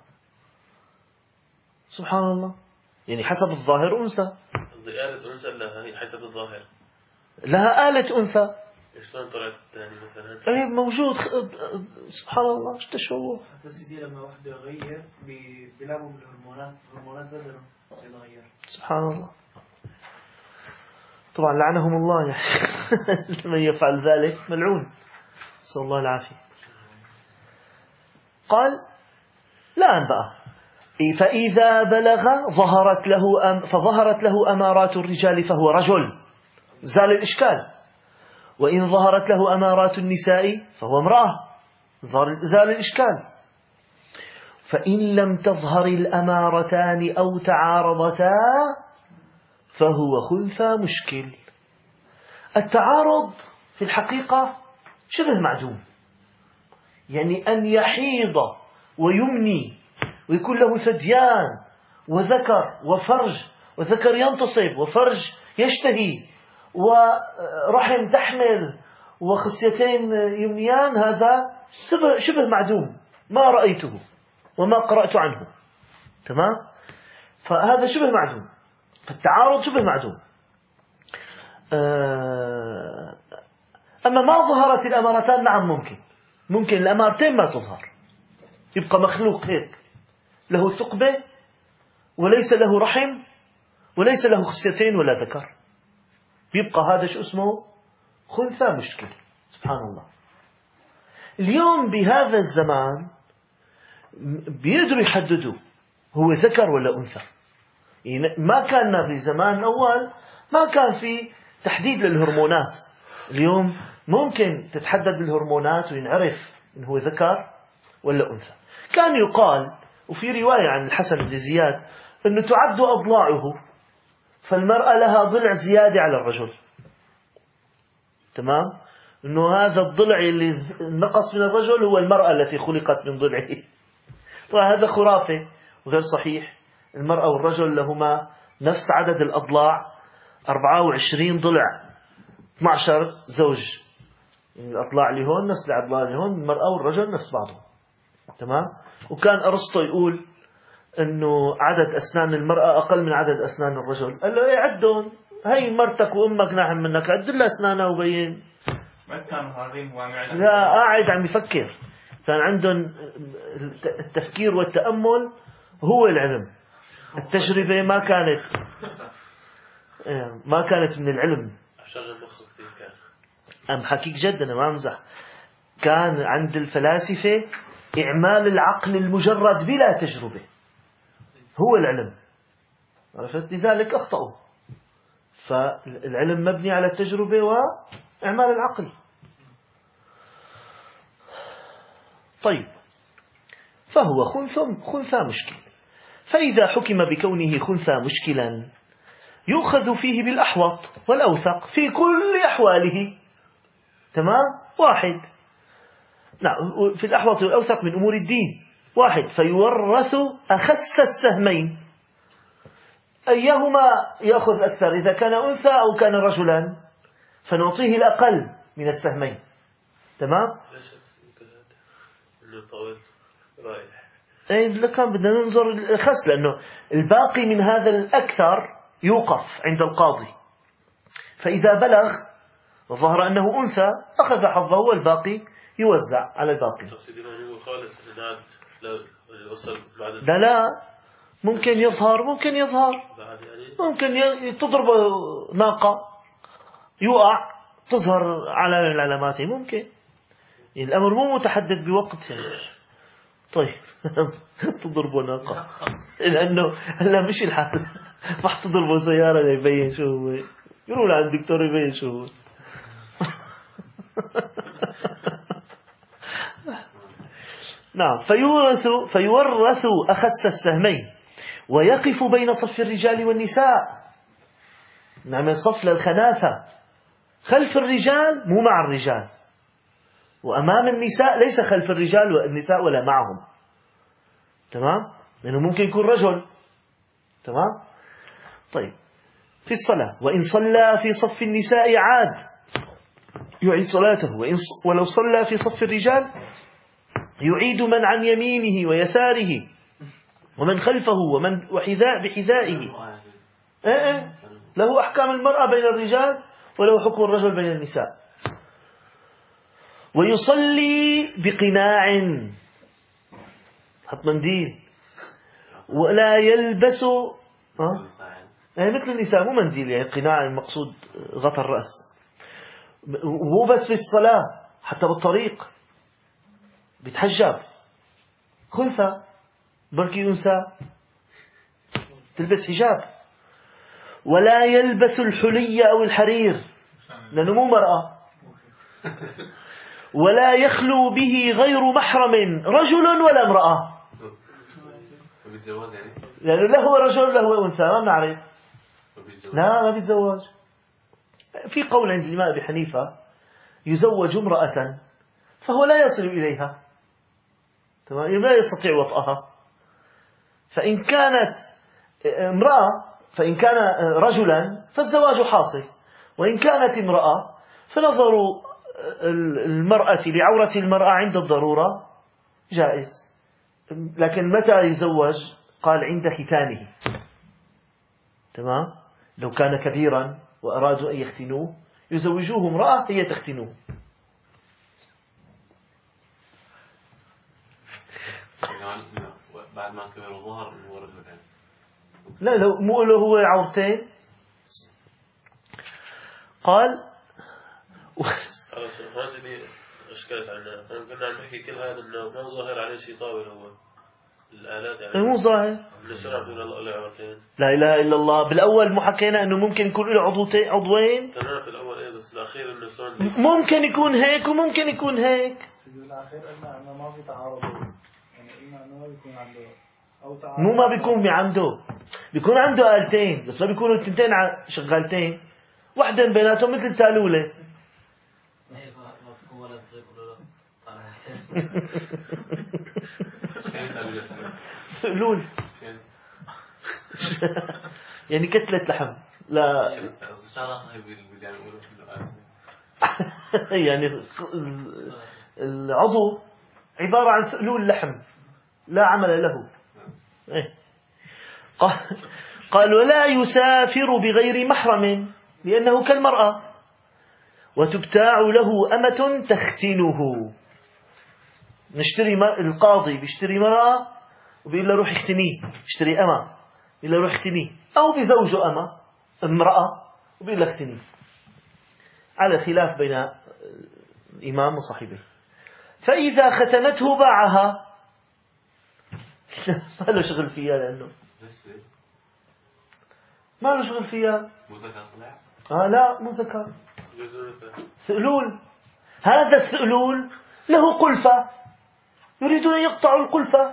سبحان الله، يعني حسب الظاهر أنثى. قصدي آلة أنثى لا هي حسب الظاهر لها آلة أنثى. شلون طلعت الثاني مثلا؟ أي موجود، سبحان الله، ايش تشوه. بس يجي لما واحد يغير بيلعبوا بالهرمونات، الهرمونات بدل يتغير. سبحان الله. طبعا لعنهم الله يعني من يفعل ذلك ملعون، نسأل الله العافية. قال الآن بقى فإذا بلغ فظهرت له أمارات الرجال فهو رجل، زال الإشكال. وإن ظهرت له أمارات النساء فهو امرأة، زال الإشكال. فإن لم تظهر الأمارتان أو تعارضتا فهو خنثى مشكل. التعارض في الحقيقة شبه معدوم، يعني أن يحيض ويمني ويكون له ثديان وذكر وفرج، وذكر ينتصب وفرج يشتهي ورحم تحمل وخصيتين يمنيان، هذا شبه معدوم، ما رأيته وما قرأت عنه. تمام؟ فهذا شبه معدوم، فالتعارض شبه معدوم. أما ما ظهرت الأمارتان، نعم ممكن الأمارتين ما تظهر، يبقى مخلوق هيك له ثقبة وليس له رحم وليس له خصيتين ولا ذكر، بيبقى هذا شو اسمه؟ خنثى مشكل. سبحان الله. اليوم بهذا الزمان بيقدروا يحددوا هو ذكر ولا أنثى. يعني ما كان في زمان أول ما كان في تحديد للهرمونات. اليوم ممكن تتحدد الهرمونات وينعرف إن هو ذكر ولا أنثى. كان يقال، وفي رواية عن الحسن بن زياد، أنه تعد أضلاعه، فالمرأة لها ضلع زيادة على الرجل. تمام؟ أنه هذا الضلع اللي نقص من الرجل هو المرأة التي خلقت من ضلعه. طبعا هذا خرافة وغير صحيح. المرأة والرجل لهما نفس عدد الأضلاع، 24 ضلع، 12 زوج. الأضلاع اللي هون نفس الأضلاع اللي هون، المرأة والرجل نفس بعضهم. تمام؟ وكان أرسطو يقول أنه عدد أسنان المرأة أقل من عدد أسنان الرجل. قال له إيه عدهم، هي مرتك وأمك ناحن منك، عد لها أسنانها وبين. ما كانوا هارين وعملنا. لا، قاعد عم يفكر. كان عندهم التفكير والتأمل هو العلم. التجربة ما كانت من العلم. أشغل مخك كثير كان. أم حكيك جد، أنا ما أمزح. كان عند الفلاسفة إعمال العقل المجرد بلا تجربة هو العلم. عرفت؟ لذلك أخطأوا. فالعلم مبني على التجربة وإعمال العقل. طيب، فهو خنثى مشكل. فإذا حكم بكونه خنثى مشكلا يؤخذ فيه بالأحوط والأوثق في كل أحواله. تمام؟ واحد. نعم، في الأحوط والأوثق من أمور الدين. واحد، فيورث أخس السهمين. أيهما يأخذ أكثر، إذا كان أنثى أو كان رجلا، فنعطيه الأقل من السهمين. تمام؟ إنه طويل رايح. أي لكان بدنا ننظر الأخس، لأنه الباقي من هذا الأكثر يوقف عند القاضي. فإذا بلغ وظهر أنه أنثى أخذ حظه والباقي يوزع على الباقي. لا، ممكن يظهر ممكن تضربه ناقة يقع تظهر على العلامات، ممكن. الأمر مو متحدد بوقت يعني. طيب تضربه ناقة لأنه هلا مش الحال. راح تضربه سيارة ليبين شو هو، يقولوا عند الدكتور يبين شو هو. نعم، فيورث أخس السهمين ويقف بين صف الرجال والنساء. نعمل صف للخناثة، خلف الرجال مو مع الرجال، وأمام النساء ليس خلف الرجال والنساء ولا معهم. تمام؟ لأنه ممكن يكون رجل. تمام؟ طيب، في الصلاة وإن صلى في صف النساء عاد يعيد صلاته، ولو صلى في صف الرجال يعيد من عن يمينه ويساره ومن خلفه ومن بحذائه. له أحكام المرأة بين الرجال وله حكم الرجل بين النساء. ويصلي بقناع، حط منديل، ولا يلبس مثل النساء، مو منديل يعني، قناع المقصود غطى الرأس. مو بس في الصلاة، حتى بالطريق بيتحجب. خنثى بركي أنثى تلبس حجاب. ولا يلبس الحلي أو الحرير لأنه مو مرأة. ولا يخلو به غير محرم رجل ولا امرأة، لأنه لا هو رجل لا هو أنثى، ما بنعرف. لا، ما بيتزوج. في قول عند الإمام أبي حنيفة يزوج امرأة فهو لا يصل إليها، تمام، لا يستطيع وطئها. فإن كانت امرأة، فإن كان رجلا فالزواج حاصل، وإن كانت امرأة فنظر المرأة لعورة المرأة عند الضرورة جائز. لكن متى يزوج؟ قال عند ختانه. تمام. لو كان كبيرا وأرادوا أن يختنوه يزوجوه امرأة هي تختنوه. بعد ما كبر وظهر انه هو رجل يعني. لا لو مو له هو عورتين. قال خلاص هذه اشكالت عنا. كنا عم نحكي كل هذا انه ما ظاهر عليه شيء طاول هو الآلات يعني. مو ظاهر. النساء بدون الله له عورتين. لا إله إلا الله. بالأول مو حكينا إنه ممكن يكون له عضوين. تمام في الأول إيه بس الأخير إنه صار ممكن يكون هيك وممكن يكون هيك. الأخير قلنا إنه ما في تعارض، يعني قلنا إنه ما بيكون عنده أو تعارض. مو ما بيكون عنده، بيكون عنده آلتين بس ما بيكونوا التنتين شغالتين، واحدة بيناتهم مثل تالولة. سؤلول يعني كتلة لحم. لا يعني العضو عبارة عن سؤلول لحم لا عمل له. قال ولا يسافر بغير محرم لأنه كالمرأة، وتبتاع له أمة تختنه. نشتري القاضي بيشتري مرأة وبيقول له روح اختنيه، اشتري أمة بيقول له روح اختنيه، أو بزوجه امرأة وبيقول له اختنيه، على خلاف بين الإمام وصاحبه. فإذا ختنته باعها. ما له شغل فيها لأنه ما له شغل فيها. لا مو ذكر، سؤلول. هذا السؤلول له قلفة، يريدون أن يقطعوا القلفة.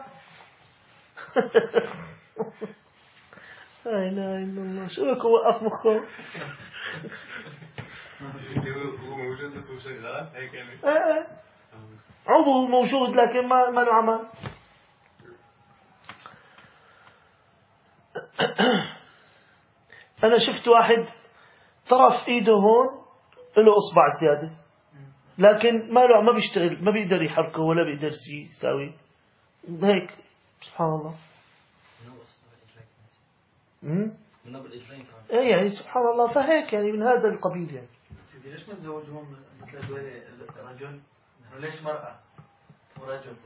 لا إله إلا الله. شو بكم وقف مخه؟ عضو موجود لكن ما له عمل. أنا شفت واحد طرف إيده هون له إصبع زيادة، لكن ما بيشتغل، ما بيقدر يحركه ولا بيقدر يساوي هيك. سبحان الله. ايه يعني سبحان الله. فهيك يعني من هذا القبيل يعني. سيدي ليش ما تزوجون مثل هذول الرجل؟ ليش مرأة ورجل؟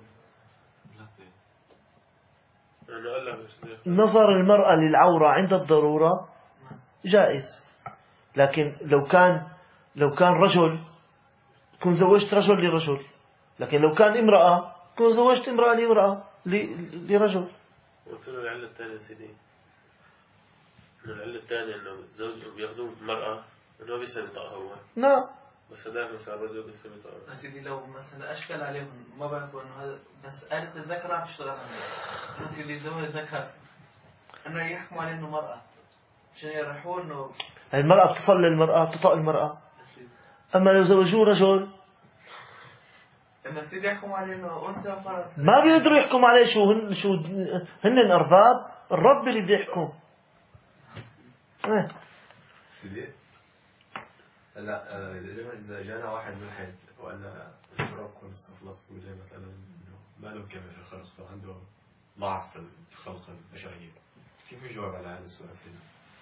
نظر المرأة للعورة عند الضرورة جائز، لكن لو كان رجل كن زوجت رجل لرجل، لكن لو كان امرأة كن زوجت امرأة لامرأة لرجل. وصلوا العلة الثانية سيدي. العلة الثانية إنه زوج بياخذوه المرأة إنه بيسوي طاقة هو. نعم. بس هذاك مثلا رجل بيسوي طاقة. سيدي لو مثلا أشكل عليهم ما بعرفوا إنه هذا بس آلة الذكر عم تشتغل عنده. سيدي زوج الذكر إنه يحكموا عليه إنه مرأة عشان يرحوا إنه المرأة بتصل للمرأة بتطأ المرأة. أما لو زوجوه رجل إنه سيدي يحكموا عليه إنه أنت خلاص ما بيقدروا يحكموا عليه. شو هن أرباب الرب اللي بده يحكم. سيدي هلا إذا جانا واحد ملحد وقال لنا الرب كون استخلص وجاي مثلا ما له كلمة في الخلق فعنده ضعف في الخلق البشرية، كيف يجاوب على هذا السؤال سيدي؟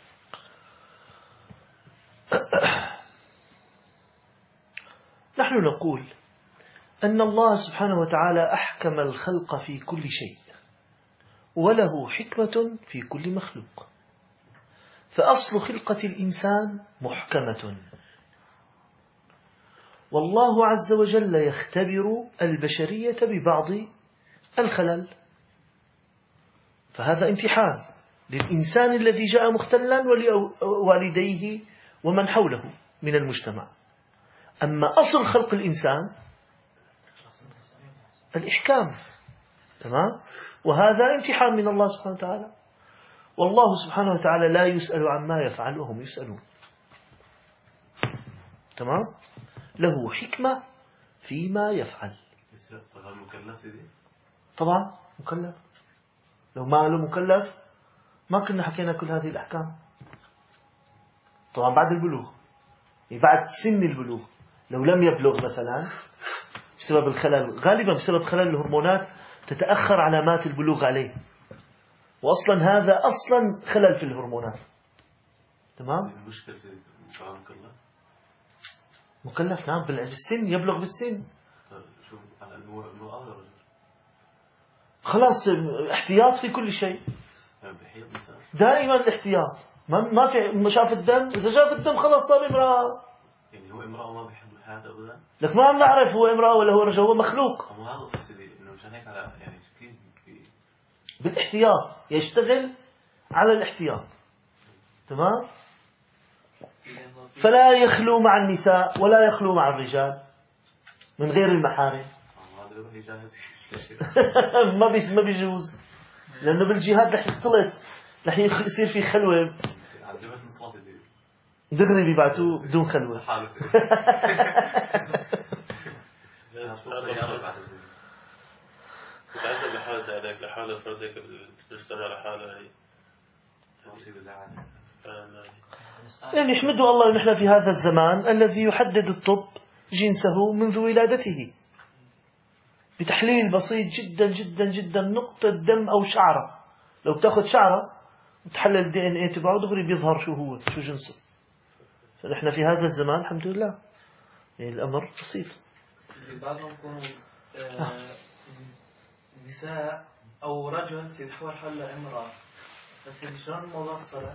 نحن نقول أن الله سبحانه وتعالى أحكم الخلق في كل شيء، وله حكمة في كل مخلوق، فأصل خلقة الإنسان محكمة، والله عز وجل يختبر البشرية ببعض الخلل، فهذا امتحان للإنسان الذي جاء مختلا ولوالديه ومن حوله من المجتمع. أما أصل خلق الإنسان الإحكام، تمام؟ وهذا امتحان من الله سبحانه وتعالى، والله سبحانه وتعالى لا يسأل عما يفعل وهم يسألون، تمام؟ له حكمة فيما يفعل. طبعا مكلف، لو ما له مكلف ما كنا حكينا كل هذه الأحكام. طبعا بعد البلوغ، يعني بعد سن البلوغ، لو لم يبلغ مثلا بسبب الخلل، غالبا بسبب خلل الهرمونات تتأخر علامات البلوغ عليه، وأصلا هذا أصلا خلل في الهرمونات. تمام؟ المشكلة المفاهم كلها مكلف نعم بالسن، يبلغ بالسن شو هو رجل خلاص احتياط في كل شيء، بحيث مثلا دائما الاحتياط. ما في ما شاف الدم، إذا شاف الدم خلاص صار امرأة. يعني هو امرأة ما بيحب الحياة أبدا. لك ما عم نعرف هو امرأة ولا هو رجل، هو مخلوق. أما هذا قصدي إنه مشان هيك على يعني كيف بالاحتياط يشتغل على الاحتياط. تمام؟ فلا يخلو مع النساء ولا يخلو مع الرجال من غير المحارم. هذا يروح يجهز ما بيجوز، لأنه بالجهاد رح يختلط، رح يصير في خلوة عجبتني صلاة دي دغري بيبعتوه بدون خلوة. حالة بتعزل لحالة زي هذاك، لحالة فردك المجتمع لحالة هي يعني احمدوا الله نحن في هذا الزمان الذي يحدد الطب جنسه منذ ولادته بتحليل بسيط جدا جدا جدا، نقطة دم أو شعرة، لو بتاخذ شعرة وتحلل DNA تبعه دغري بيظهر شو هو شو جنسه. فنحن في هذا الزمان الحمد لله يعني الأمر بسيط. بعضهم يكونوا نساء أو رجل سيتحول حول امرأة، بس شلون الموضوع الصلاة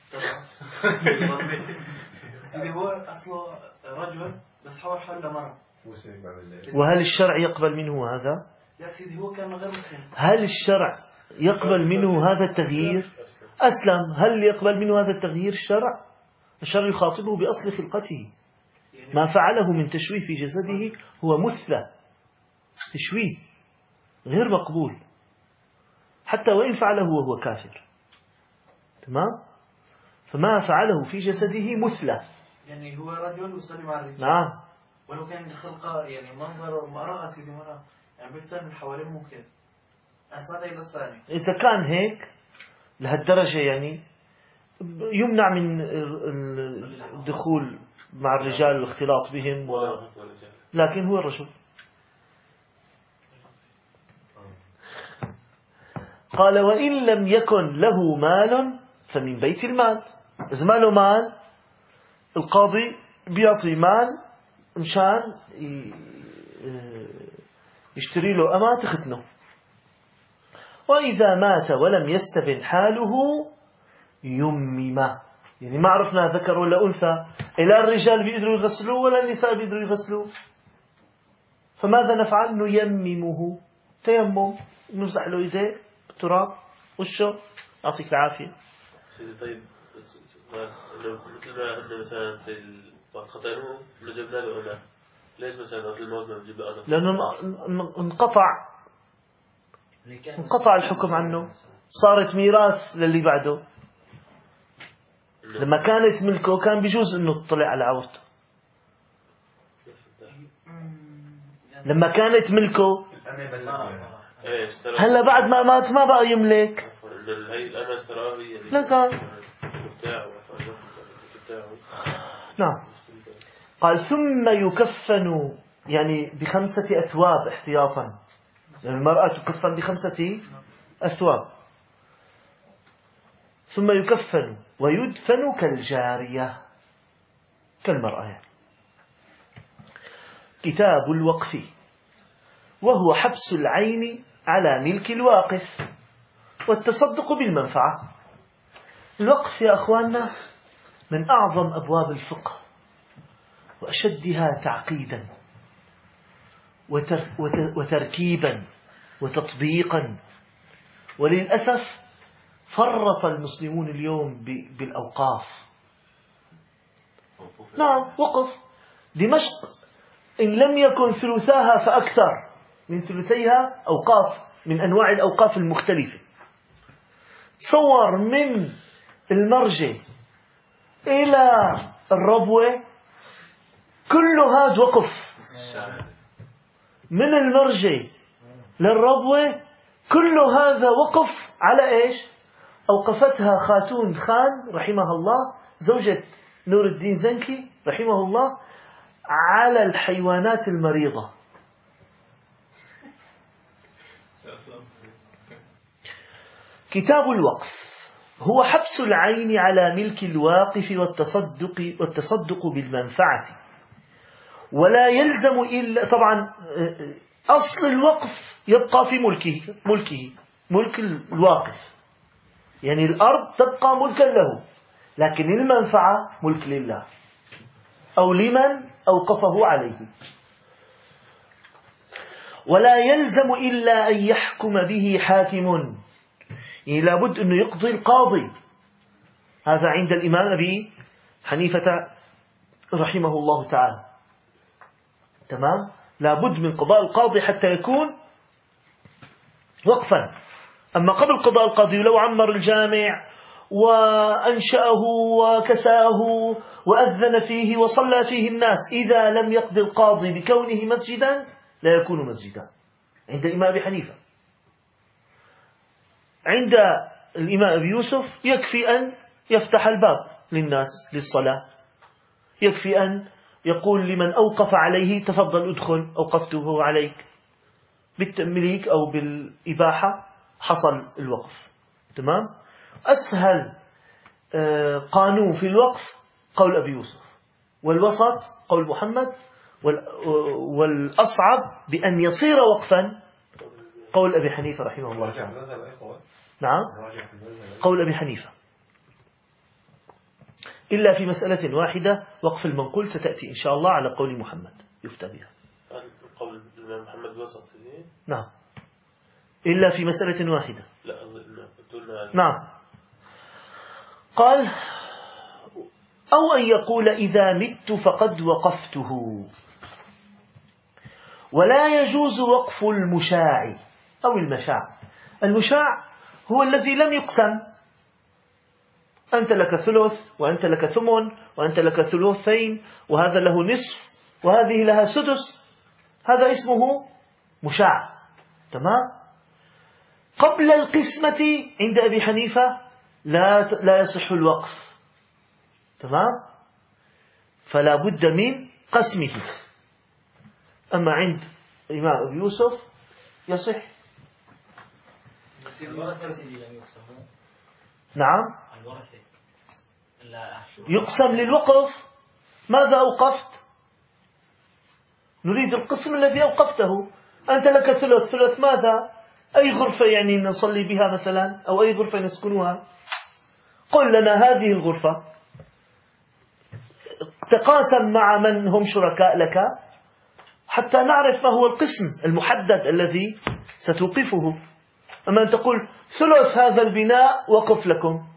سيدي هو أصله رجل بس حول حول مرأة. وهل الشرع يقبل منه هذا؟ لا سيدي هو كان غير مسلم. هل الشرع يقبل منه هذا التغيير؟ أسلم، هل يقبل منه هذا التغيير الشرع؟ الشرع يخاطبه بأصل خلقته. ما فعله من تشويه في جسده هو مثلى، تشويه غير مقبول حتى وإن فعله وهو كافر. تمام؟ فما فعله في جسده مثلى. يعني هو رجل يصلي مع الرجال. نعم. ولو كان خلقه يعني منظر مرأة سيدي مرأة يعني بيفتن من حوالين ممكن أسناد إلى الثاني. إذا كان هيك لهالدرجة يعني يمنع من الدخول مع الرجال والاختلاط بهم لكن هو الرجل. قال وإن لم يكن له مال فمن بيت المال. إذا ما له مال القاضي بيعطي مال مشان يشتري له أما تختنه. وإذا مات ولم يستبن حاله يمم، يعني ما عرفنا ذكر ولا أنثى، لا الرجال بيقدروا يغسلوه ولا النساء بيقدروا يغسلوه، فماذا نفعل؟ نيممه تيمم، نمسح له يديه بالتراب وشه يعطيك العافية. طيب مثل ما أنه مثلا في الختانه جبنا له أنا، ليش مثلا وقت الموت ما بنجيب له أنا؟ لأنه انقطع الحكم عنه، صارت ميراث للي بعده. لما كانت ملكه كان بيجوز انه تطلع على عورته. لما كانت ملكه هلا بعد ما مات ما بقى يملك. لا كان نعم. قال ثم يكفن يعني ب5 أثواب احتياطا، يعني المرأة تكفن ب5 أثواب، ثم يكفن ويدفن كالجارية كالمرأة يعني. كتاب الوقف، وهو حبس العين على ملك الواقف والتصدق بالمنفعة. الوقف يا أخواننا من أعظم أبواب الفقه وأشدها تعقيدا وتركيبا وتطبيقا، وللأسف فرط المسلمون اليوم بالأوقاف. نعم وقف دمشق إن لم يكن ثلثاها فأكثر من ثلثيها أوقاف من أنواع الأوقاف المختلفة. تصور من المرجع إلى الربوة كل هذا وقف، من المرجع للربوة كل هذا وقف على إيش؟ أوقفتها خاتون خان رحمها الله زوجة نور الدين زنكي رحمه الله على الحيوانات المريضة. كتاب الوقف هو حبس العين على ملك الواقف والتصدق بالمنفعة، ولا يلزم إلا طبعا أصل الوقف يبقى في ملكه ملك الواقف، يعني الأرض تبقى ملكا له، لكن المنفعة ملك لله أو لمن أوقفه عليه. ولا يلزم إلا أن يحكم به حاكم، يعني لابد أنه يقضي القاضي. هذا عند الإمام أبي حنيفة رحمه الله تعالى. تمام؟ لابد من قضاء القاضي حتى يكون وقفا. أما قبل قضاء القاضي لو عمر الجامع وأنشأه وكساه وأذن فيه وصلى فيه الناس، إذا لم يقضي القاضي بكونه مسجدا لا يكون مسجدا عند الإمام أبي حنيفة. عند الإمام أبي يوسف يكفي أن يفتح الباب للناس للصلاة، يكفي أن يقول لمن أوقف عليه تفضل ادخل أوقفته عليك، بالتمليك أو بالإباحة حصل الوقف. تمام؟ أسهل قانون في الوقف قول أبي يوسف، والوسط قول محمد، والأصعب بأن يصير وقفا قول أبي حنيفة رحمه الله تعالى. نعم، قول أبي حنيفة، إلا في مسألة واحدة وقف المنقول ستأتي إن شاء الله على قول محمد يفتى بها. قول الإمام محمد وسط. نعم، إلا في مسألة واحدة. لا نعم، قال أو أن يقول إذا مت فقد وقفته. ولا يجوز وقف المشاع أو المشاع. المشاع هو الذي لم يقسم، أنت لك ثلث وأنت لك ثمن وأنت لك ثلثين وهذا له نصف وهذه لها سدس، هذا اسمه مشاع. تمام؟ قبل القسمة عند أبي حنيفة لا يصح الوقف. تمام؟ فلا بد من قسمه. أما عند الإمام أبي يوسف يصح. نعم، يقسم للوقف. ماذا أوقفت؟ نريد القسم الذي أوقفته. أنت لك ثلث ماذا؟ أي غرفة يعني نصلي بها مثلا، أو أي غرفة نسكنها؟ قل لنا هذه الغرفة، تقاسم مع من هم شركاء لك حتى نعرف ما هو القسم المحدد الذي ستوقفه. أما أن تقول ثلث هذا البناء وقف لكم،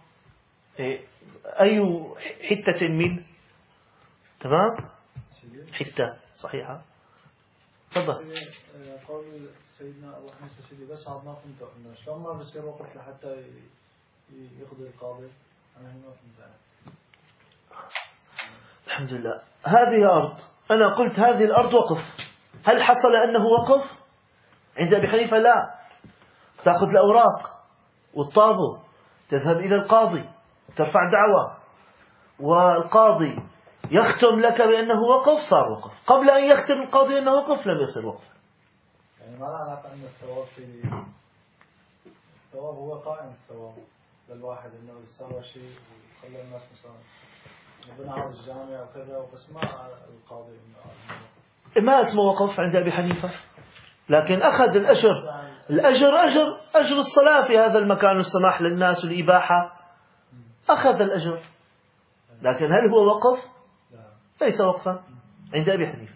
أي حتة منه؟ تمام؟ حتة صحيحة. تفضل. قول سيدنا أبو حنيفة سيدي بس عاد ما فهمت إنه شلون ما بصير وقف لحتى يقضي القاضي. أنا ما فهمت. الحمد لله. هذه أرض، أنا قلت هذه الأرض وقف، هل حصل أنه وقف؟ عند أبي حنيفة لا. تأخذ الأوراق والطابو، تذهب إلى القاضي، ترفع دعوة، والقاضي يختم لك بأنه وقف، صار وقف. قبل أن يختم القاضي أنه وقف لم يصير وقف. يعني ما له علاقة أن الثواب سيدي، الثواب هو قائم الثواب للواحد إنه إذا سوى شيء وخلى الناس مثلا بنى على الجامع وكذا، بس ما القاضي ما اسمه وقف عند أبي حنيفة، لكن أخذ الأجر أجر الصلاة في هذا المكان والسماح للناس والإباحة، أخذ الأجر. لكن هل هو وقف؟ ليس وقفا عند أبي حنيفة.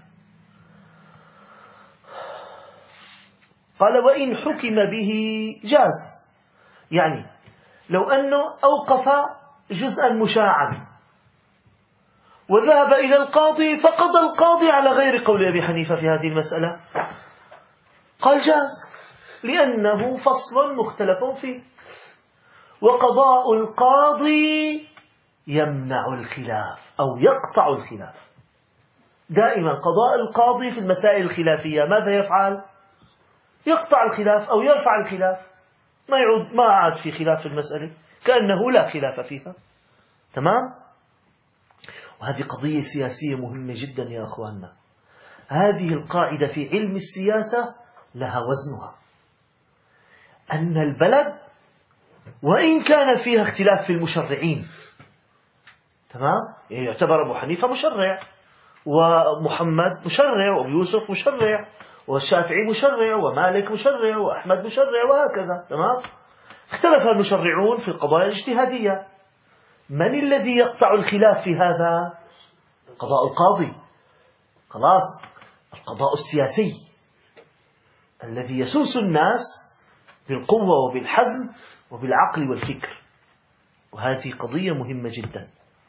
قال وإن حكم به جاز، يعني لو أنه أوقف جزءا مشاعا وذهب إلى القاضي فقضى القاضي على غير قول أبي حنيفة في هذه المسألة، قال جاز، لأنه فصل مختلف فيه، وقضاء القاضي يمنع الخلاف أو يقطع الخلاف. دائما قضاء القاضي في المسائل الخلافية ماذا يفعل؟ يقطع الخلاف أو يرفع الخلاف، ما عاد في خلاف في المسألة، كأنه لا خلاف فيها. تمام؟ وهذه قضية سياسية مهمة جدا يا أخواننا. هذه القاعدة في علم السياسة لها وزنها، أن البلد وإن كان فيها اختلاف في المشرعين. تمام؟ يعني يعتبر أبو حنيفة مشرع، ومحمد مشرع، وأبو يوسف مشرع، والشافعي مشرع، ومالك مشرع، وأحمد مشرع، وهكذا. تمام؟ اختلف المشرعون في القضايا الاجتهادية. من الذي يقطع الخلاف في هذا؟ قضاء القاضي. خلاص، القضاء السياسي الذي يسوس الناس بالقوة وبالحزم وبالعقل والفكر. وهذه قضية مهمة جدا.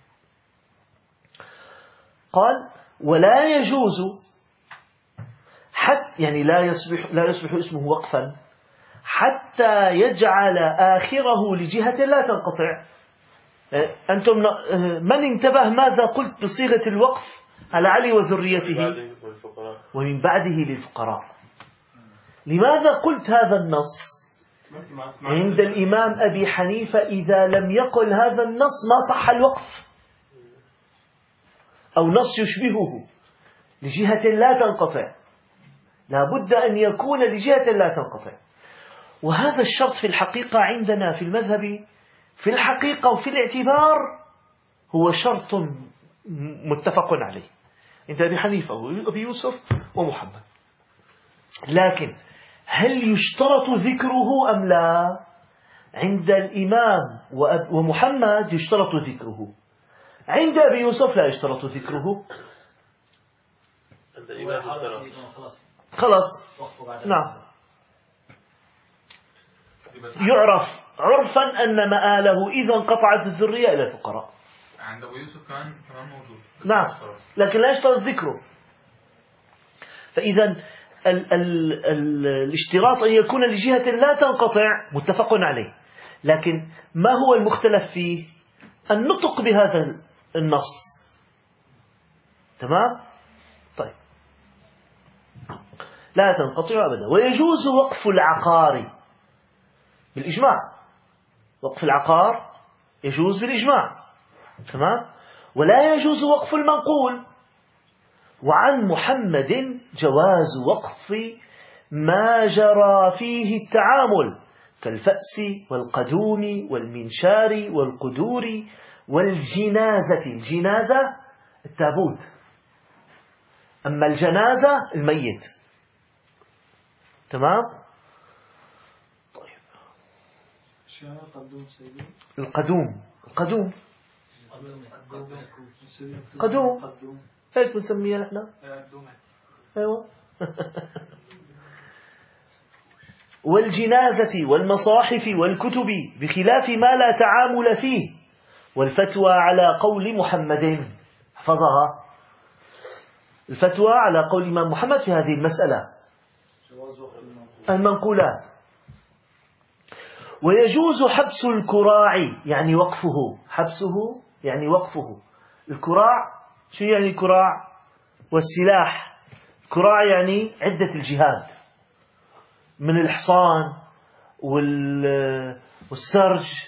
قال: ولا يجوز حتى، يعني لا يصبح اسمه وقفا حتى يجعل آخره لجهة لا تنقطع. أنتم من انتبه ماذا قلت بصيغة الوقف على علي وذريته ومن بعده للفقراء؟ لماذا قلت هذا النص؟ عند الإمام أبي حنيفة إذا لم يقل هذا النص ما صح الوقف، أو نص يشبهه لجهة لا تنقطع، لا بد أن يكون لجهة لا تنقطع. وهذا الشرط في الحقيقة عندنا في المذهب في الحقيقة وفي الاعتبار هو شرط متفق عليه عند أبي حنيفة وأبي يوسف ومحمد. لكن هل يشترط ذكره أم لا؟ عند الإمام ومحمد يشترط ذكره، عند أبي يوسف لا يشترط ذكره. خلاص، نعم، يعرف عرفا أن مآله إذا انقطعت الذرية إلى الفقراء. عند أبو يوسف كمان موجود، نعم، لكن لا يشترط ذكره. فإذا الاشتراط أن يكون لجهة لا تنقطع متفق عليه، لكن ما هو المختلف فيه؟ النطق بهذا النص. تمام؟ طيب، لا تنقطع أبدا. ويجوز وقف العقار بالإجماع، وقف العقار يجوز بالإجماع. تمام؟ ولا يجوز وقف المنقول. وعن محمد جواز وقف ما جرى فيه التعامل كالفأس والقدوم والمنشار والقدور والجنازة. الجنازة التابوت، أما الجنازة الميت. تمام؟ طيب، القدوم هيك بنسميها نحن. أيوة. والجنازة والمصاحف والكتب بخلاف ما لا تعامل فيه، والفتوى على قول محمد. حفظها، الفتوى على قول الإمام محمد في هذه المسألة، المنقولات. ويجوز حبس الكراع، يعني وقفه. حبسه يعني وقفه. الكراع شو يعني الكراع؟ والسلاح. الكراع يعني عدة الجهاد، من الحصان والسرج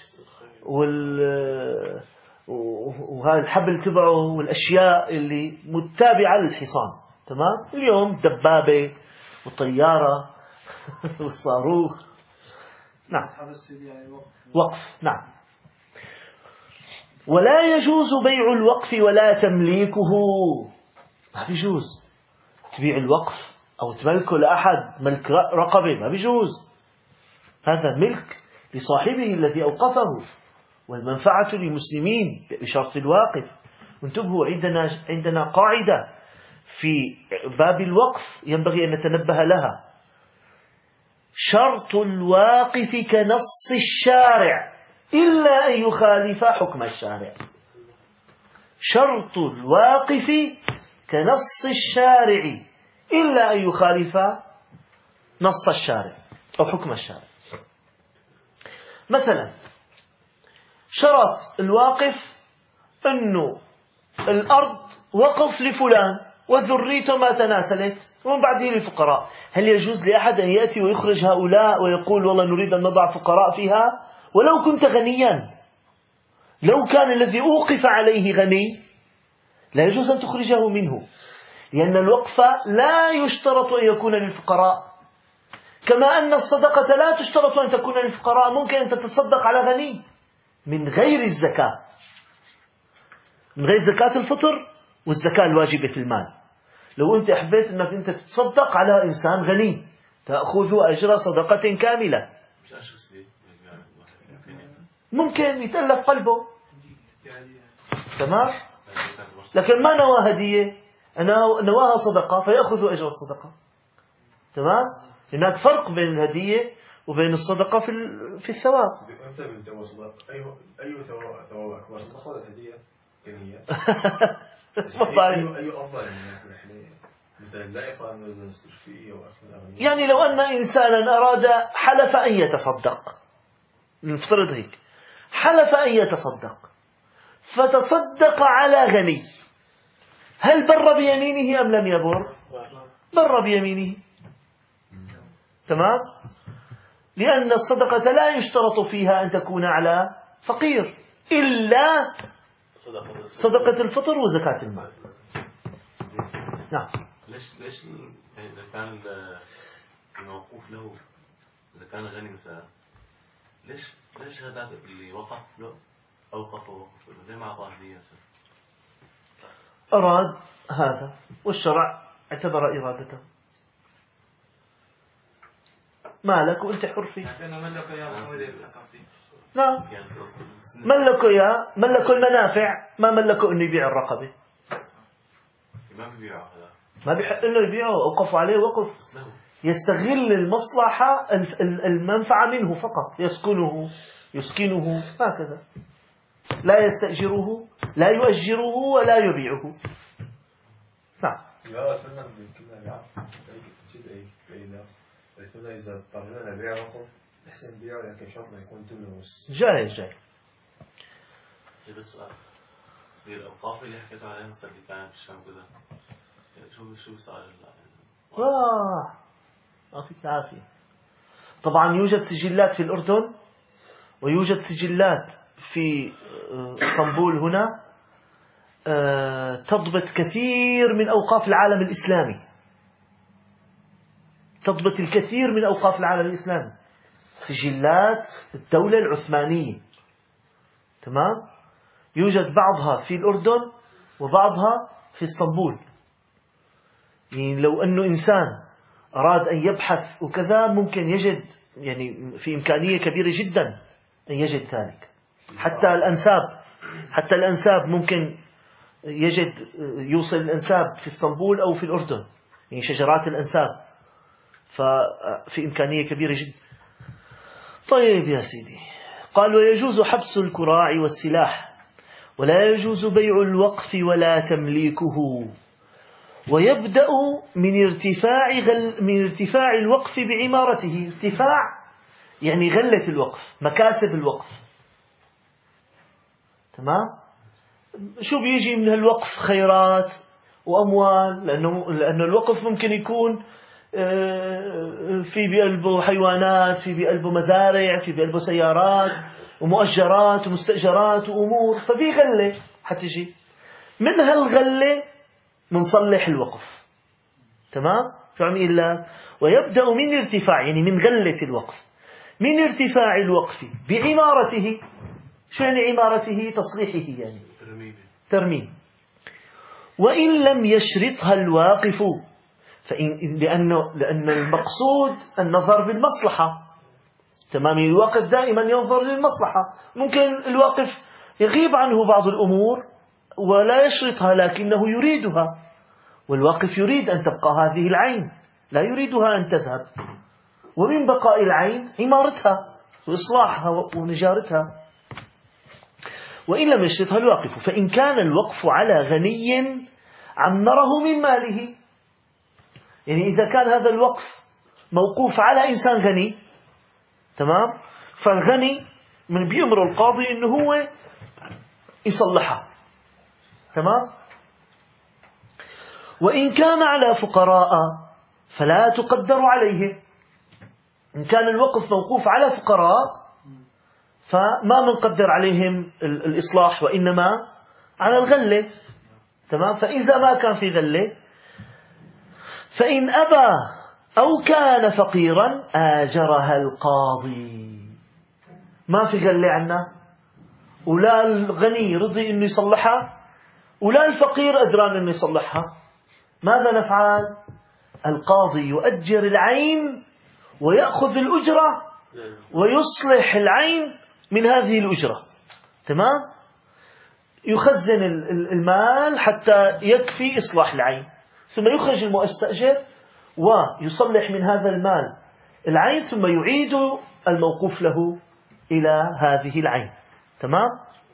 وهذا الحبل تبعه والأشياء اللي متابعة للحصان. تمام؟ اليوم دبابة والطيارة والصاروخ. نعم، وقف. نعم. ولا يجوز بيع الوقف ولا تمليكه. ما بيجوز تبيع الوقف أو تملكه لأحد، ملك رقبة، ما بيجوز. هذا ملك لصاحبه الذي أوقفه، والمنفعة للمسلمين بشرط الواقف. انتبهوا، عندنا قاعدة في باب الوقف ينبغي أن نتنبه لها: شرط الواقف كنص الشارع إلا أن يخالف حكم الشارع. شرط الواقف كنص الشارع إلا أن يخالف نص الشارع أو حكم الشارع. مثلا شرط الواقف أنه الأرض وقف لفلان وذريته ما تناسلت ومن بعده للفقراء. هل يجوز لأحد أن يأتي ويخرج هؤلاء ويقول والله نريد أن نضع فقراء فيها؟ ولو كنت غنيا، لو كان الذي أوقف عليه غني لا يجوز أن تخرجه منه، لأن الوقف لا يشترط أن يكون للفقراء. كما أن الصدقة لا تشترط أن تكون للفقراء، ممكن أن تتصدق على غني من غير الزكاة، من غير زكاة الفطر والزكاة الواجبة في المال. لو أنت حبيت أنك أنت تتصدق على إنسان غني تأخذ أجر صدقة كاملة، مش أشخص ليه ممكن يتألف قلبه، تمام، لكن ما نوى هدية، نواها صدقة فيأخذ أجر الصدقة، تمام. هناك فرق بين الهدية وبين الصدقة في الثواب. أنت من تو صدق أي ثواب أكبر، صدقة ولا هدية كمية؟ أي أفضل يعني مثلا لا يقارن بين الصرفية وأخذ الأغنياء. يعني لو أن إنسانا أراد حلف أن يتصدق، نفترض هيك، حلف أن يتصدق فتصدق على غني، هل بر بيمينه أم لم يبر؟ بر بيمينه، تمام، لأن الصدقة لا يشترط فيها أن تكون على فقير إلا صدقة الفطر وزكاة المال. نعم. ليش يعني إذا كان الموقوف له، إذا كان غني مثلا، ليش هذا اللي وقف له أوقف ووقف له، ليه ما أعطاه هدية؟ أراد هذا والشرع اعتبر إرادته، مالك وأنت حر فيه. نعم، ملكوا إياه، ملكوا المنافع، ما ملكوا أنه يبيع الرقبة، ما بيبيعه هذا، ما بيحق له يبيعه، أوقفوا عليه وقف، يستغل المصلحة المنفعة منه فقط، يسكنه هكذا، لا يستأجره، لا يؤجره ولا يبيعه. نعم. إذا اضطرينا نبيع رقم أحسن نبيعه، لكن شرط ما يكون تمنه جاي. بس سؤال، الأوقاف اللي حكيت عليها مثلا اللي كانت في الشام كذا، شو بسؤال يعطيك العافية. طبعا يوجد سجلات في الأردن ويوجد سجلات في اسطنبول هنا تضبط كثير من أوقاف العالم الإسلامي، تضبط الكثير من أوقاف العالم الإسلامي، سجلات الدولة العثمانية، تمام. يوجد بعضها في الأردن وبعضها في اسطنبول. يعني لو أنه إنسان أراد أن يبحث وكذا ممكن يجد، يعني في إمكانية كبيرة جدا أن يجد ذلك. حتى الأنساب ممكن يجد، يوصل الأنساب في اسطنبول أو في الأردن، يعني شجرات الأنساب، ففي إمكانية كبيرة جدا. طيب يا سيدي، قال ويجوز حبس الكراع والسلاح، ولا يجوز بيع الوقف ولا تمليكه، ويبدأ من ارتفاع الوقف بعمارته. ارتفاع يعني غلة الوقف، مكاسب الوقف، تمام. شو بيجي من الوقف؟ خيرات وأموال، لأنه الوقف ممكن يكون في بقلبه حيوانات، في بقلبه مزارع، في بقلبه سيارات ومؤجرات ومستأجرات وأمور، ففي غلة حتجي من هالغلة منصلح الوقف، تمام. شو عم يقول لك؟ ويبدأ من ارتفاع، يعني من غلة الوقف، من ارتفاع الوقف بعمارته. شو يعني عمارته؟ تصليحه، يعني ترميم. وإن لم يشرطها الواقف، لأن المقصود النظر بالمصلحة، تمام. الواقف دائما ينظر للمصلحة. ممكن الواقف يغيب عنه بعض الأمور ولا يشرطها، لكنه يريدها، والواقف يريد أن تبقى هذه العين، لا يريدها أن تذهب. ومن بقاء العين عمارتها وإصلاحها ونجارتها. وإن لم يشرطها الواقف، فإن كان الوقف على غني عمره من ماله، يعني إذا كان هذا الوقف موقوف على إنسان غني، تمام، فالغني من بيأمر القاضي إنه هو يصلحها، تمام. وإن كان على فقراء فلا تقدر عليه. إن كان الوقف موقوف على فقراء فما منقدر عليهم الإصلاح، وإنما على الغلة، تمام. فإذا ما كان في غلة، فإن أبى أو كان فقيرا آجرها القاضي. ما في قال لي عنا، ولا الغني رضي أنه يصلحها ولا الفقير أدران أنه يصلحها. ماذا نفعل؟ القاضي يؤجر العين ويأخذ الأجرة ويصلح العين من هذه الأجرة. تمام؟ يخزن المال حتى يكفي إصلاح العين، ثم يخرج المستأجر ويصلح من هذا المال العين، ثم يعيد الموقوف له إلى هذه العين. تمام؟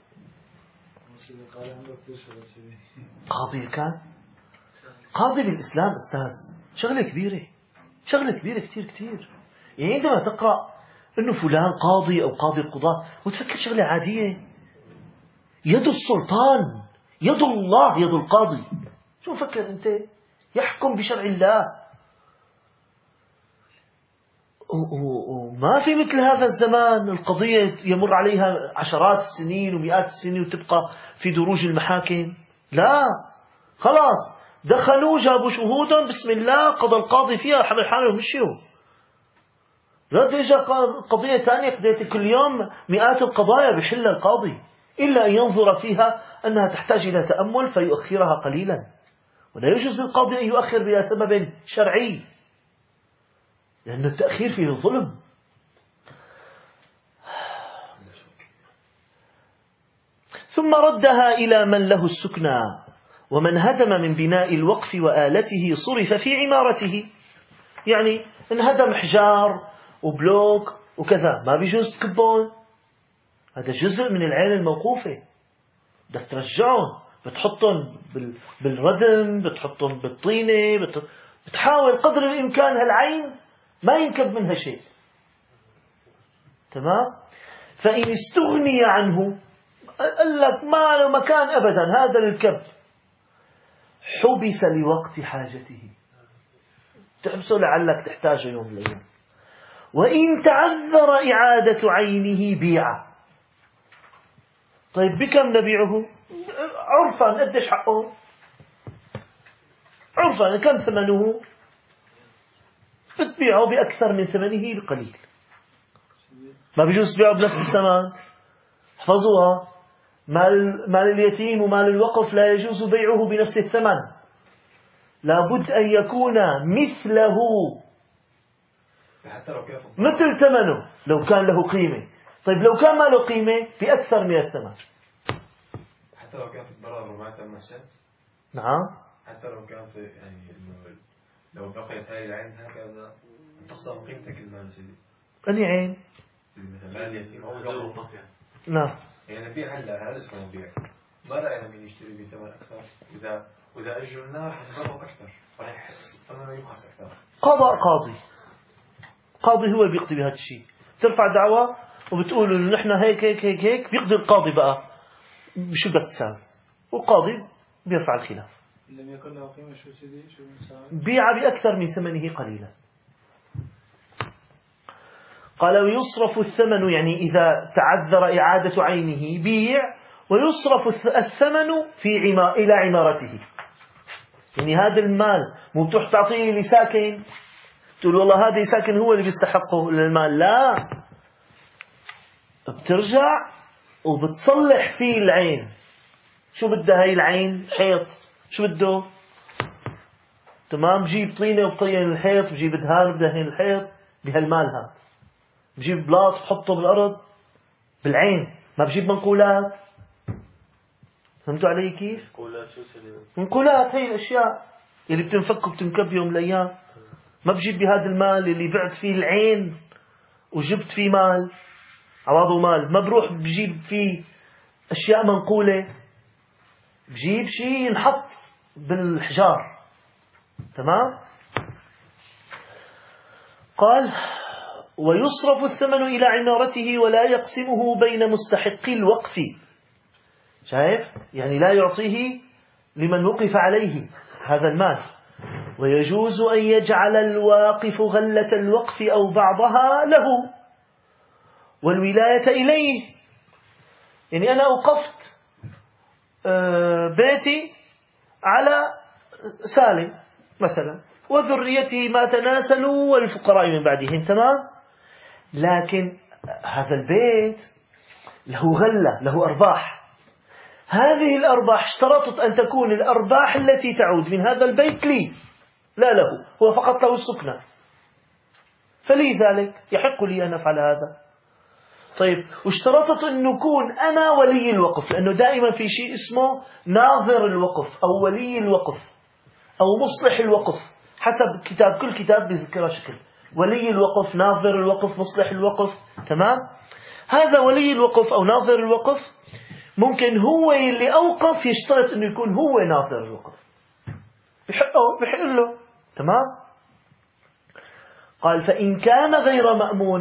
قاضي كان قاضي بالإسلام أستاذ شغلة كبيرة، شغلة كبيرة كتير كتير. يعني عندما تقرأ إنه فلان قاضي أو قاضي القضاة وتفكر شغلة عادية. يد السلطان يد الله، يد القاضي. شو فكر أنت؟ يحكم بشرع الله. وما في مثل هذا الزمان القضية يمر عليها عشرات السنين ومئات السنين وتبقى في دروج المحاكم. لا، خلاص دخلوا جابوا شهودا بسم الله قضى القاضي فيها حمل حاله ومشيوا. لا تيجي قضية ثانية قضية كل يوم مئات القضايا بحل القاضي، إلا أن ينظر فيها أنها تحتاج إلى تأمل فيؤخرها قليلا. ولا يجوز للقاضي أن يؤخر بلا سبب شرعي، لأن التأخير فيه ظلم. ثم ردها إلى من له السكنى، ومن هدم من بناء الوقف وآلته صرف في عمارته. يعني انهدم حجار وبلوك وكذا، ما بيجوز تكبون، هذا جزء من العين الموقوفة، بدك ترجعهم، بتحطهم بالردم، بتحطهم بالطينة، بتحاول قدر الإمكان هالعين ما ينكب منها شيء. تمام؟ فإن استغني عنه قال لك ما له مكان أبدا هذا للكب، حبس لوقت حاجته، تحبسه لعلك تحتاجه يوم من الأيام. وإن تعذر إعادة عينه بيع. طيب بكم نبيعه؟ عرفا قديش حقه؟ عرفا كم ثمنه؟ بتبيعه بأكثر من ثمنه بقليل. ما بيجوز تبيعه بنفس الثمن. احفظوها، مال اليتيم ومال الوقف لا يجوز بيعه بنفس الثمن، لابد أن يكون مثله، مثل ثمنه لو كان له قيمة. طيب لو كان ما له قيمة بأكثر من الثمن. حتى لو كان في الضرر وما تم الشيء. نعم. حتى لو كان في يعني إنه لو بقيت هاي العين هكذا تخسر قيمتك المال سيدي. أني عين؟ مثلا اليتيم أو الوقف. نعم. يعني نبيع هلا اسمه نبيع. ما رأينا مين يشتري بثمن أكثر. وإذا أجلناه حنضرب أكثر. راح ثمنه يبخس أكثر. قضاء قاضي هو اللي بيقضي بهذا الشيء. ترفع دعوة وبتقول إنه نحن هيك هيك هيك هيك، بيقضي القاضي بقى بشو بدك تساوي، والقاضي بيرفع الخلاف. لم يكن له قيمة شو سيدي شو مساوي؟ بيع بأكثر من ثمنه قليلا. قال ويصرف الثمن، يعني إذا تعذر إعادة عينه بيع، ويصرف الثمن إلى عمارته. يعني هذا المال مو بتروح تعطيه لساكن تقول والله هذا ساكن هو اللي بيستحقه المال، لا، بترجع وبتصلح فيه العين. شو بدها هاي العين؟ حيط، شو بده؟ تمام، بجيب طينة وبطين الحيط، بجيب دهان بدهن الحيط بهالمال هذا، بجيب بلاط بحطه بالأرض بالعين، ما بجيب منقولات. فهمتوا علي كيف؟ منقولات هي الأشياء اللي بتنفك وبتنكب يوم من الأيام. ما بجيب بهذا المال اللي بعت فيه العين وجبت فيه مال عوضه مال، ما بروح بجيب فيه أشياء منقولة، بجيب شيء ينحط بالحجار. تمام؟ قال ويصرف الثمن إلى عمارته ولا يقسمه بين مستحقي الوقف. شايف؟ يعني لا يعطيه لمن وقف عليه هذا المال. ويجوز أن يجعل الواقف غلة الوقف أو بعضها له والولاية إليه. يعني أنا أوقفت بيتي على سالم مثلا، وذريته ما تناسلوا والفقراء من بعدهم. تمام. لكن هذا البيت له غلة، له أرباح. هذه الأرباح اشترطت أن تكون الأرباح التي تعود من هذا البيت لي، لا له، هو فقط له السكنة، فلذلك يحق لي أن أفعل هذا. طيب، واشترطت أن نكون أنا ولي الوقف، لأنه دائما في شيء اسمه ناظر الوقف أو ولي الوقف أو مصلح الوقف، حسب كتاب، كل كتاب بذكر شكل، ولي الوقف، ناظر الوقف، مصلح الوقف. تمام. هذا ولي الوقف أو ناظر الوقف ممكن هو اللي أوقف يشترط أنه يكون هو ناظر الوقف، بحق له. تمام. قال: فإن كان غير مأمون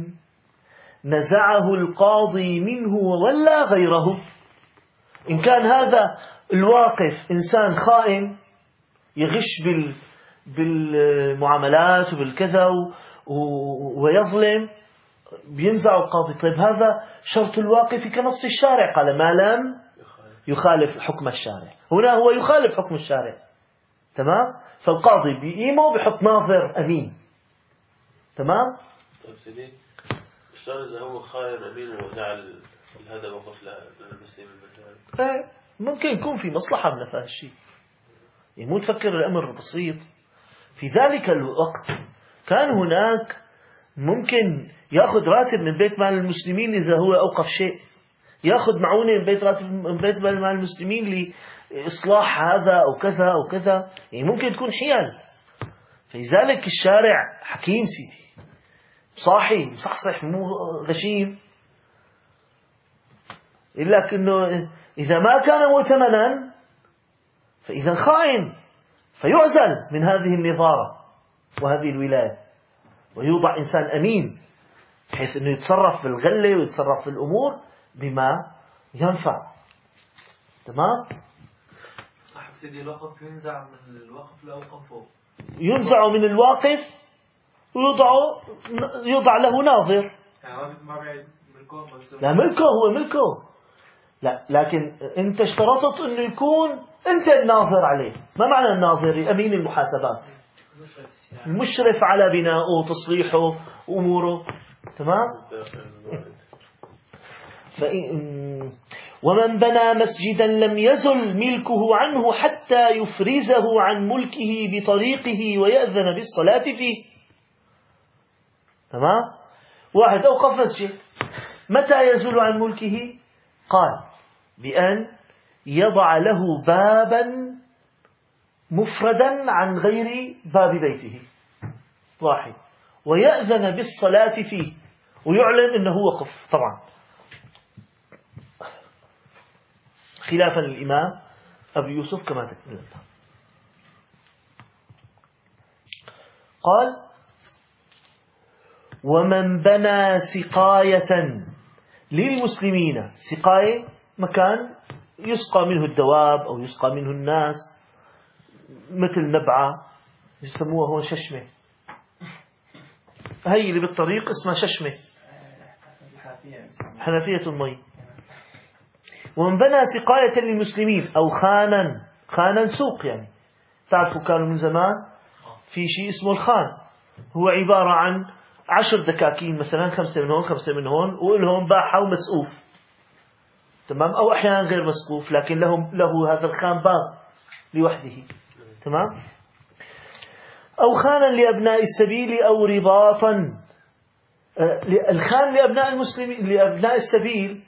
نزعه القاضي منه وولى غيره. إن كان هذا الواقف إنسان خائن يغش بالمعاملات وبالكذا ويظلم، بينزع القاضي. طيب، هذا شرط الواقف كنص الشارع، قال: ما لم يخالف حكم الشارع. هنا هو يخالف حكم الشارع. تمام. فالقاضي بيقيمه بحط ناظر أمين. تمام. طيب سيدي، الشرط إذا هو خائن أمين وجعل هذا وقف للمسلمين مثلا، ممكن يكون في مصلحة من هذا الشيء، يعني مو تفكر الأمر بسيط. في ذلك الوقت كان هناك ممكن يأخذ راتب من بيت مال المسلمين إذا هو أوقف شيء، يأخذ معونة من بيت مال المسلمين لإصلاح هذا أو كذا أو كذا، يعني ممكن تكون حيل. فلذلك الشارع حكيم سيدي، صاحي مصحصح، مو غشيم. إلا أنه إذا ما كان مؤتمنا فإذا خائن، فيعزل من هذه النظارة وهذه الولاية، ويوضع إنسان أمين بحيث أنه يتصرف في الغلة ويتصرف في الأمور بما ينفع. تمام. صح سيدي، الوقف ينزع من الوقف لأوقفه، ينزع من الواقف ويوضع له ناظر. يعني ما بعد ملكه، لا، ملكه، هو ملكه. لا، لكن أنت اشترطت أنه يكون أنت الناظر عليه. ما معنى الناظر؟ أمين المحاسبات، المشرف على بنائه وتصليحه وأموره. تمام. ومن بنى مسجدا لم يزل ملكه عنه حتى يفرزه عن ملكه بطريقه ويأذن بالصلاة فيه. تمام. واحد أوقف مسجد، متى يزول عن ملكه؟ قال: بأن يضع له بابا مفردا عن غير باب بيته، واحد، ويأذن بالصلاة فيه، ويعلن أنه وقف. طبعا خلافا للإمام أبي يوسف كما تكلمنا. قال: ومن بنى سقاية للمسلمين. سقاية مكان يسقى منه الدواب أو يسقى منه الناس، مثل نبعة يسموها هون ششمة، هي اللي بالطريق اسمها ششمة، حنفية المي. ومن بنى سقاية للمسلمين أو خانا سوق، يعني تعرفوا كانوا من زمان في شيء اسمه الخان، هو عبارة عن 10 دكاكين مثلا، 5 من هون 5 من هون، وإلهم باحة ومسقوف. تمام. أو أحيانا غير مسقوف، لكن له هذا الخان باب لوحده. تمام. أو خانا لأبناء السبيل أو رباطا. الخان لأبناء المسلمين، لأبناء السبيل،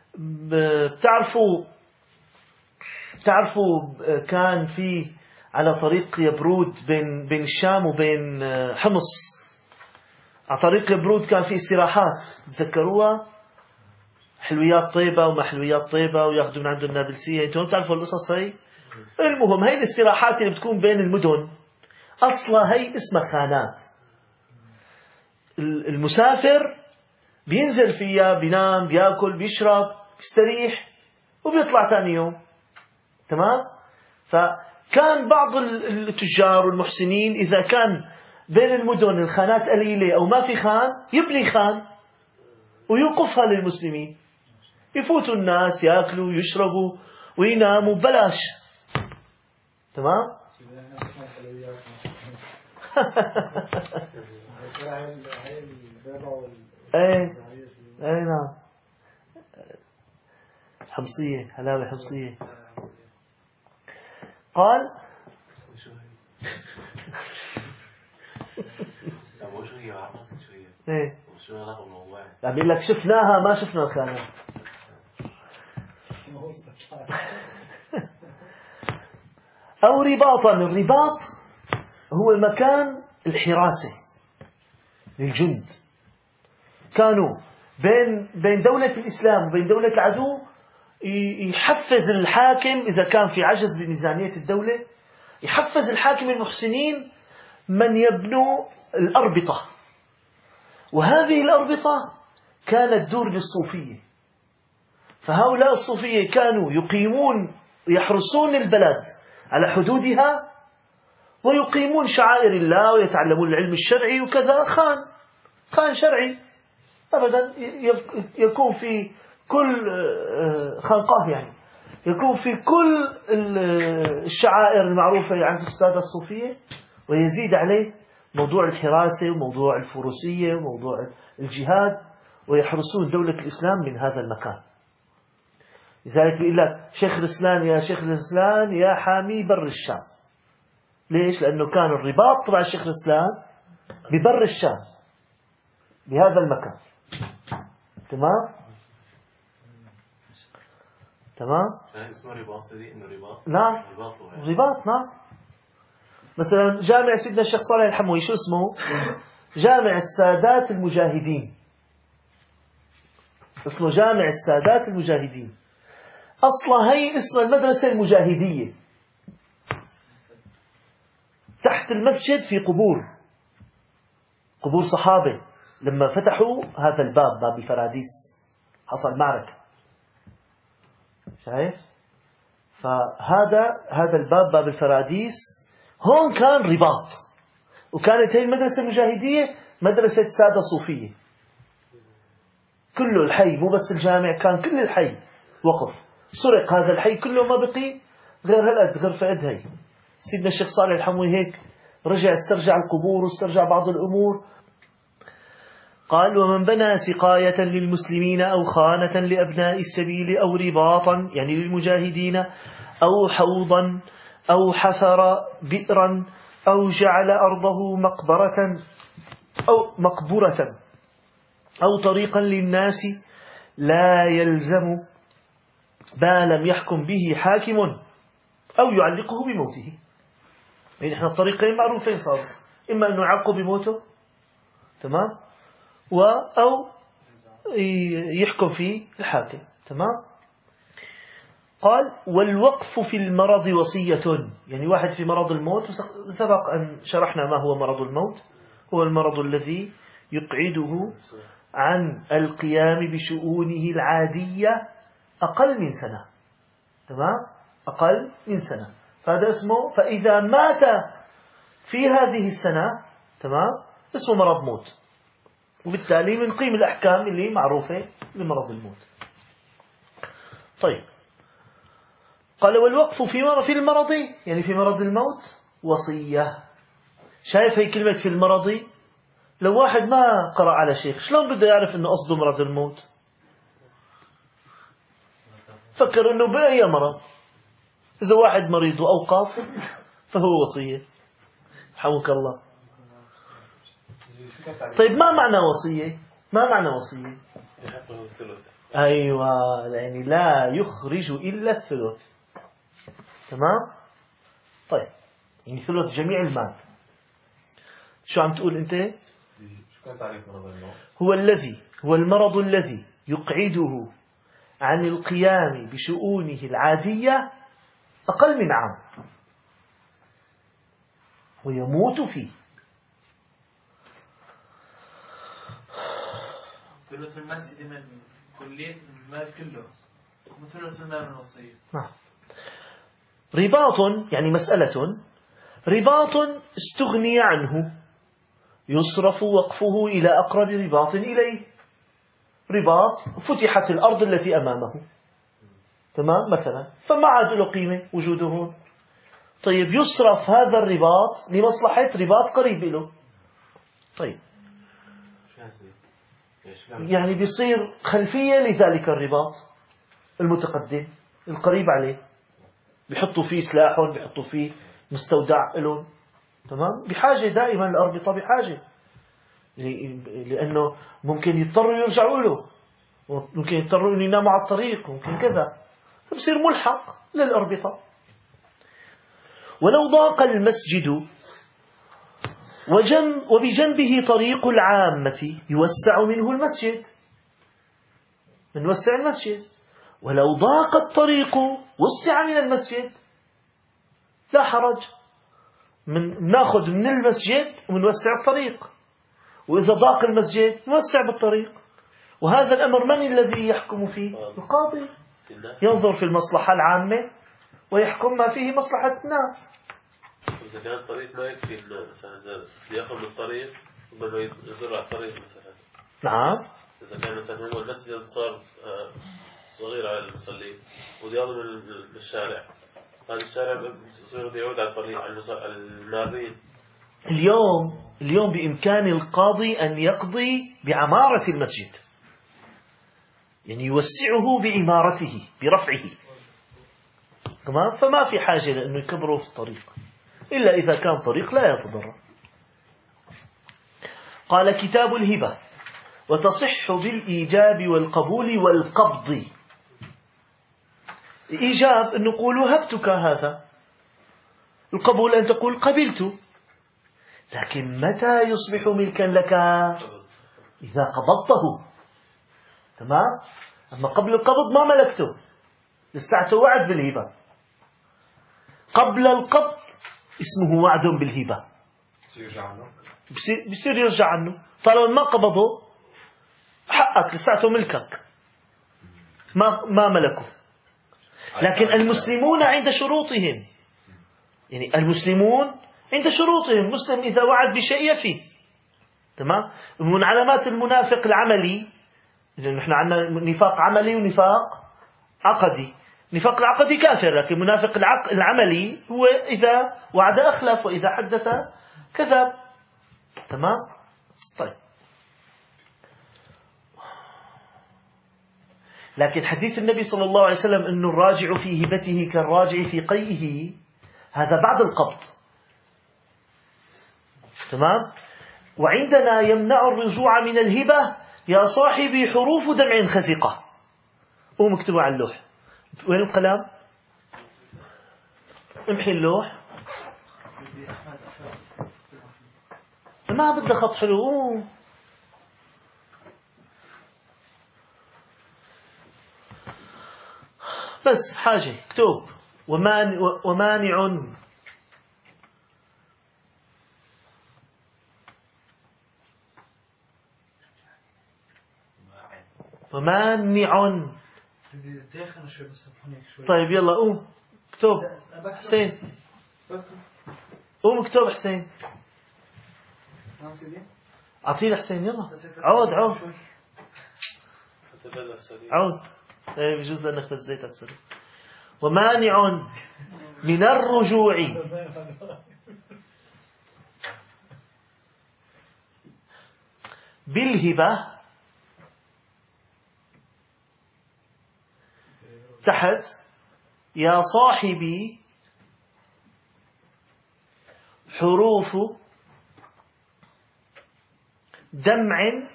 تعرفوا كان في على طريق يبرود بين الشام وبين حمص، على طريق يبرود كان في استراحات، تذكروها؟ حلويات طيبة وما حلويات طيبة، وياخذوا من عنده النابلسية. انتم تعرفوا القصص هي؟ المهم، هي الاستراحات اللي بتكون بين المدن أصلا هي اسمها خانات. المسافر بينزل فيها، بينام، بياكل، بيشرب، بيستريح، وبيطلع ثاني يوم. تمام. فكان بعض التجار والمحسنين إذا كان بين المدن الخانات قليلة أو ما في خان، يبني خان ويوقفها للمسلمين، يفوتوا الناس يأكلوا ويشربوا ويناموا ببلاش. تمام. هاي البيضة ايه ايه نعم، حمصية، حلاوة حمصية. قال شو هي؟ لا مو شو هي عرفت شو هي؟ ايه، وشو علاقة بالموضوع؟ عم يقول لك شفناها ما شفنا الخانة. أو رباطا. الرباط هو المكان الحراسة للجند. كانوا بين دولة الإسلام وبين دولة العدو يحفز الحاكم إذا كان في عجز بميزانية الدولة، يحفز الحاكم المحسنين من يبنوا الأربطة. وهذه الأربطة كانت دور للصوفية، فهؤلاء الصوفية كانوا يقيمون يحرسون البلد على حدودها، ويقيمون شعائر الله ويتعلمون العلم الشرعي وكذا. خان شرعي أبدا يكون في كل خانقاه، يعني يكون في كل الشعائر المعروفة عند السادة الصوفية، ويزيد عليه موضوع الحراسة وموضوع الفروسية وموضوع الجهاد، ويحرسون دولة الإسلام من هذا المكان. لذلك بيقول لك شيخ الإسلام يا شيخ الإسلام يا حامي بر الشام. ليش؟ لأنه كان الرباط تبع الشيخ الإسلام ببر الشام بهذا المكان. تمام. يعني اسمه رباط سيدي، إنه رباط. نعم رباط. نعم. مثلا جامع سيدنا الشيخ صالح الحموي شو اسمه؟ جامع السادات المجاهدين. اسمه جامع السادات المجاهدين. أصلا هي اسم المدرسة المجاهدية. تحت المسجد في قبور صحابة. لما فتحوا هذا الباب، باب الفراديس، حصل معركة. شايف؟ فهذا الباب، باب الفراديس، هون كان رباط. وكانت هي المدرسة المجاهدية مدرسة سادة صوفية. كله الحي، مو بس الجامع، كان كل الحي وقف. سرق هذا الحي كله، ما بقي غير هالقد، غير فقد هي. سيدنا الشيخ صالح الحموي هيك رجع استرجع القبور واسترجع بعض الأمور. قال: ومن بنى سقاية للمسلمين أو خانة لأبناء السبيل أو رباطا يعني للمجاهدين أو حوضا أو حفر بئرا أو جعل أرضه مقبرة أو طريقا للناس لا يلزم ما لم يحكم به حاكم أو يعلقه بموته. يعني احنا الطريقين معروفين صار، إما أنه يعلقه بموته، تمام، أو يحكم فيه الحاكم، تمام. قال: والوقف في المرض وصية. يعني واحد في مرض الموت، سبق أن شرحنا ما هو مرض الموت. هو المرض الذي يقعده عن القيام بشؤونه العادية أقل من سنة، تمام، أقل من سنة. فهذا اسمه، فإذا مات في هذه السنة، تمام، اسمه مرض موت. وبالتالي بنقيم الأحكام اللي معروفة لمرض الموت. طيب، قال: والوقف في المرض يعني في مرض الموت وصية. شايف هي كلمة في المرض؟ لو واحد ما قرأ على شيخ شلون بده يعرف انه قصده مرض الموت؟ فكر انه بأي مرض. إذا واحد مريض وأوقاف فهو وصية. حوك الله. طيب ما معنى وصية؟ ما معنى وصية؟ أيوة، يعني لا يخرج إلا الثلث، تمام. طيب، يعني ثلث جميع المال. شو عم تقول أنت؟ شو كان تعريف مرض الموت؟ هو المرض الذي يقعده عن القيام بشؤونه العادية أقل من عام ويموت فيه. ثلث المال سيدي من كلية المال كله، وثلث المال من الوصية. نعم. رباط يعني مسألة، رباط استغني عنه يصرف وقفه إلى أقرب رباط إليه. رباط فتحت الأرض التي أمامه، تمام، مثلا، فما عاد له قيمة وجوده هون. طيب يصرف هذا الرباط لمصلحة رباط قريب له. طيب يعني بيصير خلفية لذلك الرباط المتقدم القريب عليه، بيحطوا فيه سلاحهم، بيحطوا فيه مستودع لهم. تمام. بحاجة دائما الأربطة، بحاجة، لأنه ممكن يضطروا يرجعوا له، ممكن يضطروا أن يناموا على الطريق، ممكن كذا، فبصير ملحق للأربطة. ولو ضاق المسجد وبجنبه طريق العامة يوسع منه المسجد، نوسع المسجد. ولو ضاق الطريق وسع من المسجد، لا حرج، ناخذ من المسجد ونوسع الطريق، وإذا ضاق المسجد نوسع بالطريق. وهذا الأمر من الذي يحكم فيه؟ القاضي، ينظر في المصلحة العامة ويحكم ما فيه مصلحة الناس. إذا كان الطريق ما يكفي مثلا إذا يأخذ بالطريق ربما يزرع الطريق مثلا. نعم. إذا كان مثلا هو المسجد صار صغير على المصلين ودياضه من الشارع، هذا الشارع يصير يعود على الطريق على المارين. اليوم بإمكان القاضي أن يقضي بعمارة المسجد، يعني يوسعه بعمارته برفعه. تمام. فما في حاجة لأنه يكبره في الطريق إلا إذا كان طريق لا يتضرر. قال كتاب الهبة: وتصح بالإيجاب والقبول والقبض. الإيجاب أن نقول وهبتك هذا، القبول أن تقول قبلت. لكن متى يصبح ملكا لك؟ إذا قبضته. تمام. أما قبل القبض ما ملكته، لساعته وعد بالهبة. قبل القبض اسمه وعد بالهبة، بصير يرجع عنه. طالما ما قبضه حقك، لساعته ملكك، ما ملكه. لكن المسلمون عند شروطهم، يعني المسلمون عند شروطهم، مسلم إذا وعد بشيء يفي. تمام. من علامات المنافق العملي، لأن نحن عندنا نفاق عملي ونفاق عقدي. نفاق العقدي كافر، لكن منافق العملي هو إذا وعد أخلف وإذا حدث كذب. تمام. طيب. لكن حديث النبي صلى الله عليه وسلم أنه الراجع في هبته كالراجع في قيئه، هذا بعد القبض. تمام. وعندنا يمنع الرجوع من الهبة يا صاحبي حروف دمع خزقة، ومكتوب على اللوح. وين القلم؟ امحي اللوح. ما بدي خط حلو. بس حاجة اكتب ومانع ومانع. طيب يلا قوم اكتب حسين، قوم اكتب حسين. أعطيني حسين يلا. عود بجوز أنك نزيت على السريع. ومانع من الرجوع بالهبة تحت يا صاحبي حروف دمع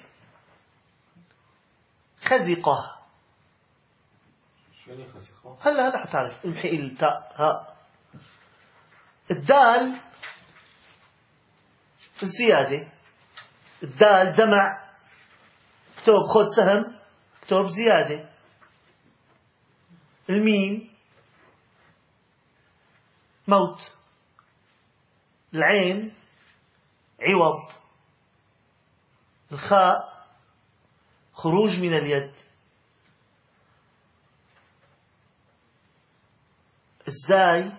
خزقة. هلا حتعرف. امحي التاء. ها الدال الزيادة، الدال دمع، اكتب خذ سهم، اكتب زيادة. الميم موت، العين عوض، الخاء خروج من اليد، الزاي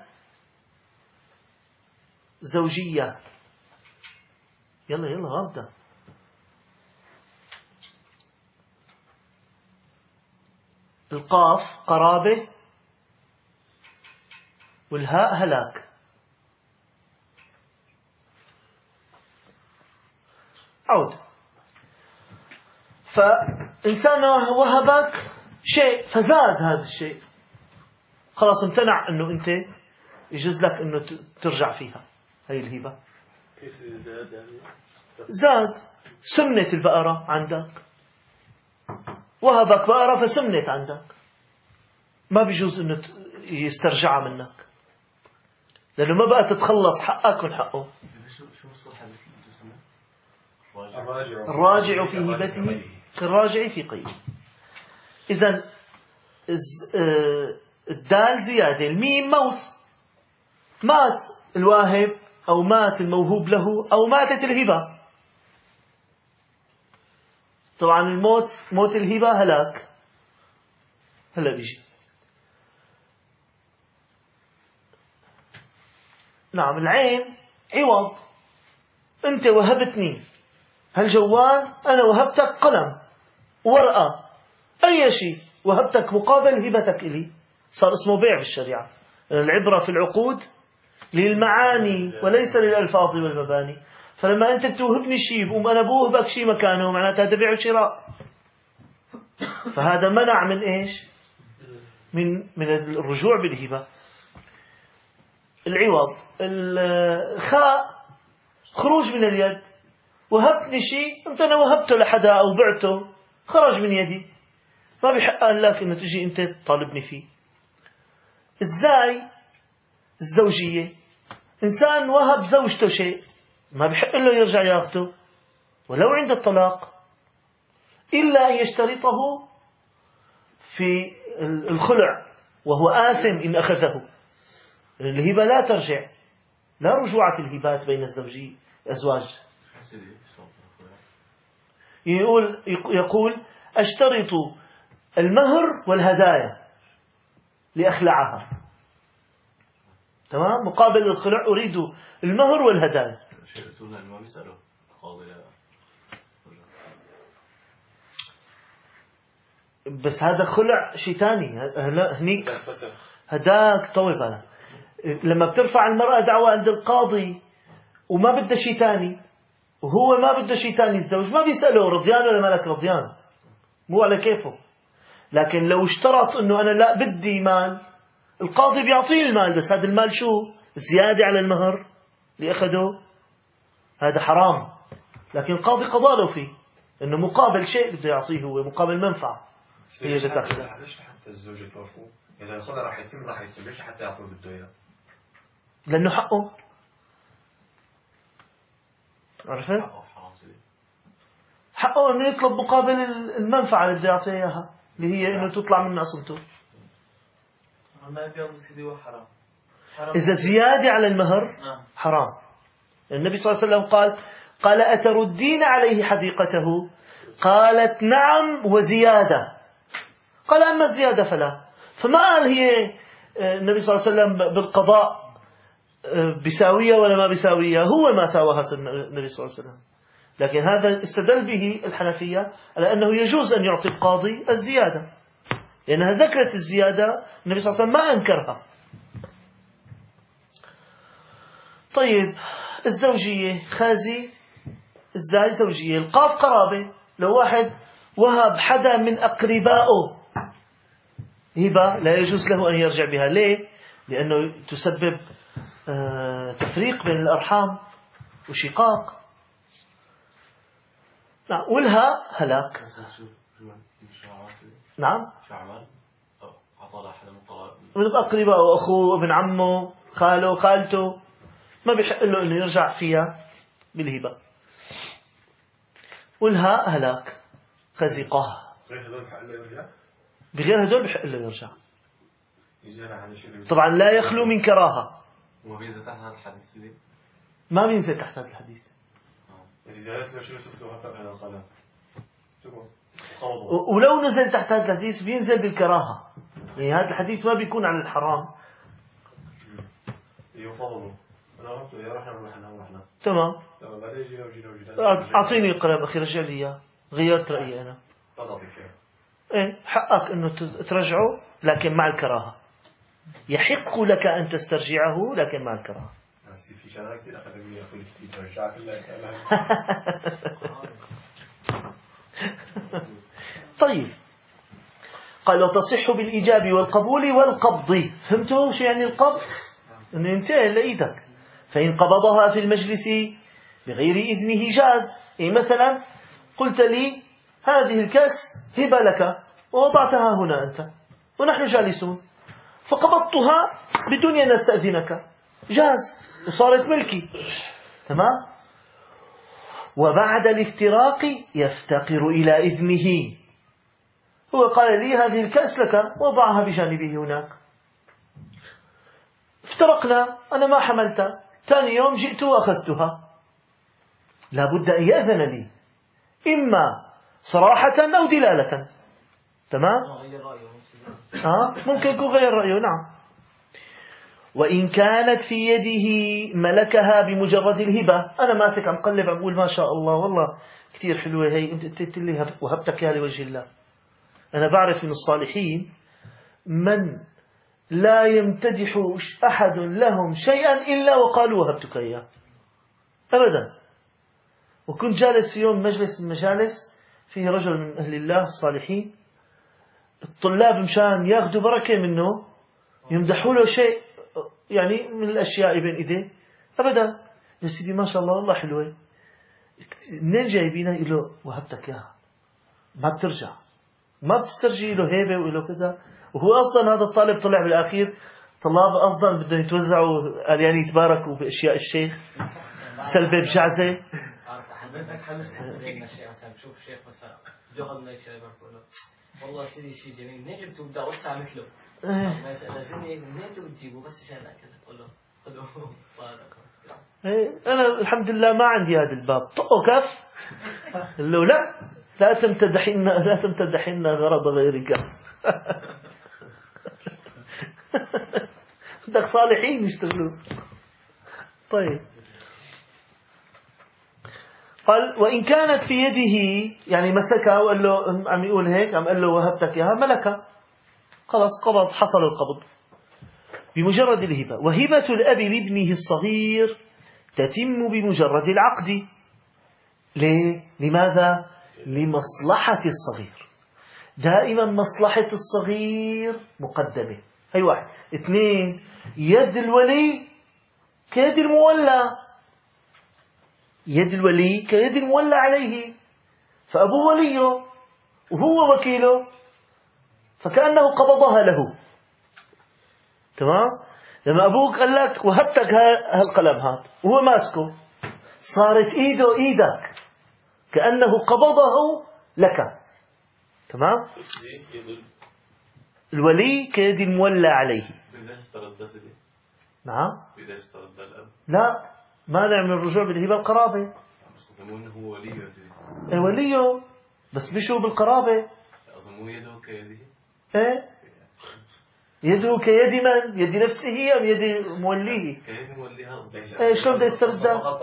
زوجية. يلا ابدأ. القاف قرابة، والهاء هلاك. عودة. فإنسان وهبك شيء فزاد هذا الشيء، خلاص امتنع أنه أنت يجوز لك أنه ترجع فيها هاي الهبة. كيف زاد يعني؟ زاد سمنت البقرة عندك، وهبك بقرة فسمنت عندك، ما بيجوز أنه يسترجعها منك، لأنه ما بقى تتخلص حقك من حقه. شو الصلح اللي تسمى؟ الراجع في هبته كالراجع في قيده. إذن الدال زيادة، الميم موت، مات الواهب أو مات الموهوب له أو ماتت الهبة. طبعا الموت، موت الهبة هلاك، هلا بيجي. نعم العين عوض، أنت وهبتني هالجوال، أنا وهبتك قلم ورقة أي شيء، وهبتك مقابل هبتك إلي، صار اسمه بيع بالشريعة. العبرة في العقود للمعاني وليس للألفاظ والمباني. فلما أنت بتوهبني شيء بقوم أنا بوهبك شيء مكانه، معناتها هذا بيع وشراء. فهذا منع من إيش؟ من الرجوع بالهبة. العوض، الخاء خروج من اليد، وهبتني شيء أنت أنا وهبته لحدا أو بعته خرج من يدي، ما بيحق لك إنه تجي أنت تطالبني فيه. الزاي الزوجية، إنسان وهب زوجته شيء ما بيحق له يرجع ياخده ولو عند الطلاق، إلا أن يشترطه في الخلع، وهو آثم إن أخذه. الهبة لا ترجع، لا رجوع في الهبات بين الأزواج. يقول أشترط المهر والهدايا لأخلعها، تمام، مقابل الخلع أريد المهر والهدايا. بس هذا خلع شيء ثاني، هنيك هداك طوي بالك. لما بترفع المرأة دعوة عند القاضي وما بدها شيء ثاني، وهو ما بده شيء ثاني، الزوج ما بيسأله رضيان ولا مالك رضيان، مو على كيفه. لكن لو اشترط انه انا لا بدي مال، القاضي بيعطيه المال، بس هذا المال شو؟ زيادة على المهر اللي اخذه، هذا حرام. لكن القاضي قضى له فيه انه مقابل شيء بده يعطيه، هو مقابل منفعة هي اللي تاخذها. ليش حتى الزوجة توافقوا؟ إذا الخلع راح يتم ليش حتى يعطوه بده إياه؟ لأنه حقه، عرفت؟ حقه انه يطلب مقابل المنفعة اللي بده يعطيها اياها، اللي هي انه تطلع من عصمته. إذا زيادة على المهر حرام. النبي صلى الله عليه وسلم قال أتردين عليه حديقته؟ قالت نعم وزيادة. قال أما الزيادة فلا. فما قال هي النبي صلى الله عليه وسلم بالقضاء بساوية ولا ما بساوية، هو ما ساوها النبي صلى الله عليه وسلم. لكن هذا استدل به الحنفية على أنه يجوز أن يعطي القاضي الزيادة، لأنها ذكرت الزيادة، النبي صلى الله عليه وسلم ما أنكرها. طيب الزوجية، خازي الزاي زوجية، القاف قرابة. لو واحد وهب حدا من أقربائه هبة لا يجوز له أن يرجع بها. ليه؟ لأنه تسبب تفريق بين الأرحام وشقاق. نعم. والها هلاك. نعم. من أقربائه، أخوه، ابن عمه، خاله، خالته، ما بيحق له أنه يرجع فيها بالهبة. والها هلاك، خزقه. بغير هدول بحق له يرجع. طبعا لا يخلو من كراهة. وما بينزل تحت هذا الحديث دي؟ ما بينزل تحت هذا الحديث. ولو نزل تحت هذا الحديث بينزل بالكراهة، يعني هذا الحديث ما بيكون عن الحرام. تمام. أعطيني القلم أخي، رجع لي إياه، غيرت رأيي أنا. إيه حقك إنه ترجعه، لكن مع الكراهة. يحق لك أن تسترجعه لكن مع الكراهة. بس في شغلات كثير أكاديمية أقول كثير ترجع كلها. طيب قال وتصح بالإيجاب والقبول والقبض. فهمتوا شو يعني القبض؟ أنه ينتهي لإيدك. فإن قبضها في المجلس بغير إذنه جاز. يعني مثلا قلت لي هذه الكأس هبة لك ووضعتها هنا أنت ونحن جالسون، فقبضتها بدون أن أستأذنك، جاز وصارت ملكي. تمام. وبعد الافتراق يفتقر إلى إذنه. هو قال لي هذه الكأس لك وضعها بجانبه هناك، افترقنا، أنا ما حملت، ثاني يوم جئت وأخذتها، لا بد أن يأذن لي إما صراحة أو دلالة. تمام. ممكن يكون غير رأيه. نعم. وإن كانت في يده ملكها بمجرد الهبة. أنا ماسك عم قلب عم أقول ما شاء الله والله كتير حلوة هي، أنت قلت لي وهبتك يا لوجه الله. أنا بعرف من الصالحين من لا يمتدح أحد لهم شيئا إلا وقالوا وهبتك إياه أبدا. وكنت جالس في يوم مجلس من المجالس فيه رجل من أهل الله الصالحين، الطلاب مشان ياخذوا بركة منه يمدحوا له شيء يعني من الأشياء بين إيديه أبدا. يا سيدي ما شاء الله والله حلوة، منين جايبينها؟ يقول له وهبتك إياها، ما بترجع، ما بتسترجي له هيبة وله كذا. وهو أصلا هذا الطالب طلع بالأخير طلاب أصلا بدهم يتوزعوا قال يعني يتباركوا بأشياء الشيخ سلبة بجعزة. حضرتك حمس لنا شيء مثلا بشوف شيخ مثلا بياخذ منك شيء بقول له والله سيدي شيء جميل، منين جبتوا؟ بدي اوسع مثله. لازمني منين انتوا بتجيبوا؟ بس عشان كذا تقول له خذوه. أنا الحمد لله ما عندي هذا الباب، طقه كف له لا تمتدحن غرض غيرك. بدك صالحين يشتغلوا. طيب قال وإن كانت في يده يعني مسكها وقال له عم يقول هيك، عم قال له وهبتك إياها ملكها، خلاص قبض، حصل القبض بمجرد الهبة. وهبة الأب لابنه الصغير تتم بمجرد العقد. ليه؟ لماذا؟ لمصلحة الصغير. دائما مصلحة الصغير مقدمة. هي واحد. اثنين، يد الولي كيد المولى، يد الولي كيد المولى عليه، فأبوه وليه وهو وكيله، فكأنه قبضها له. تمام. لما أبوك قال لك وهبتك هالقلم هذا وهو ماسكه، صارت إيده إيدك كأنه قبضه لك. تمام. الولي كيد المولى عليه. نعم. لا، ما نعمل الرجوع بالهبة القرابة. هو وليه ايه وليه، بس بشو بالقرابة. أظن يده كيده. ايه يده كيد من؟ يد نفسه أم يد موليه؟ كيد موليها. ايه شلون بده يستردها؟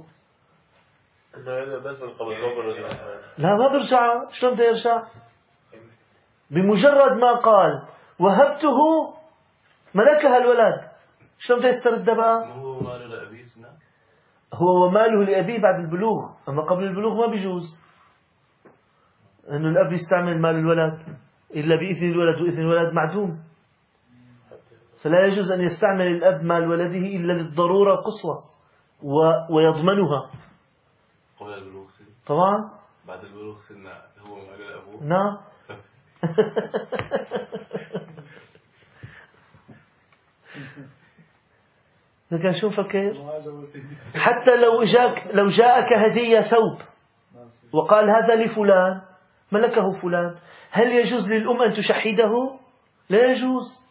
بس بالقبض. لا ما برجع. شلون بده يرجع؟ بمجرد ما قال وهبته ملكها الولد، شلون بده يستردها بقى؟ هو ماله لأبيه سنة. هو ماله لأبيه بعد البلوغ، أما قبل البلوغ ما بيجوز أنه الأب يستعمل مال الولد إلا بإذن الولد، وإذن الولد معدوم، فلا يجوز أن يستعمل الأب مال ولده إلا للضرورة القصوى ويضمنها. قبل البلوغ سنة طبعا. بعد البلوغ سنة هو ماله لأبوه. نعم. لكن شو فكر؟ حتى لو جاءك هدية ثوب وقال هذا لفلان ملكه فلان، هل يجوز للأم أن تشحده؟ لا يجوز.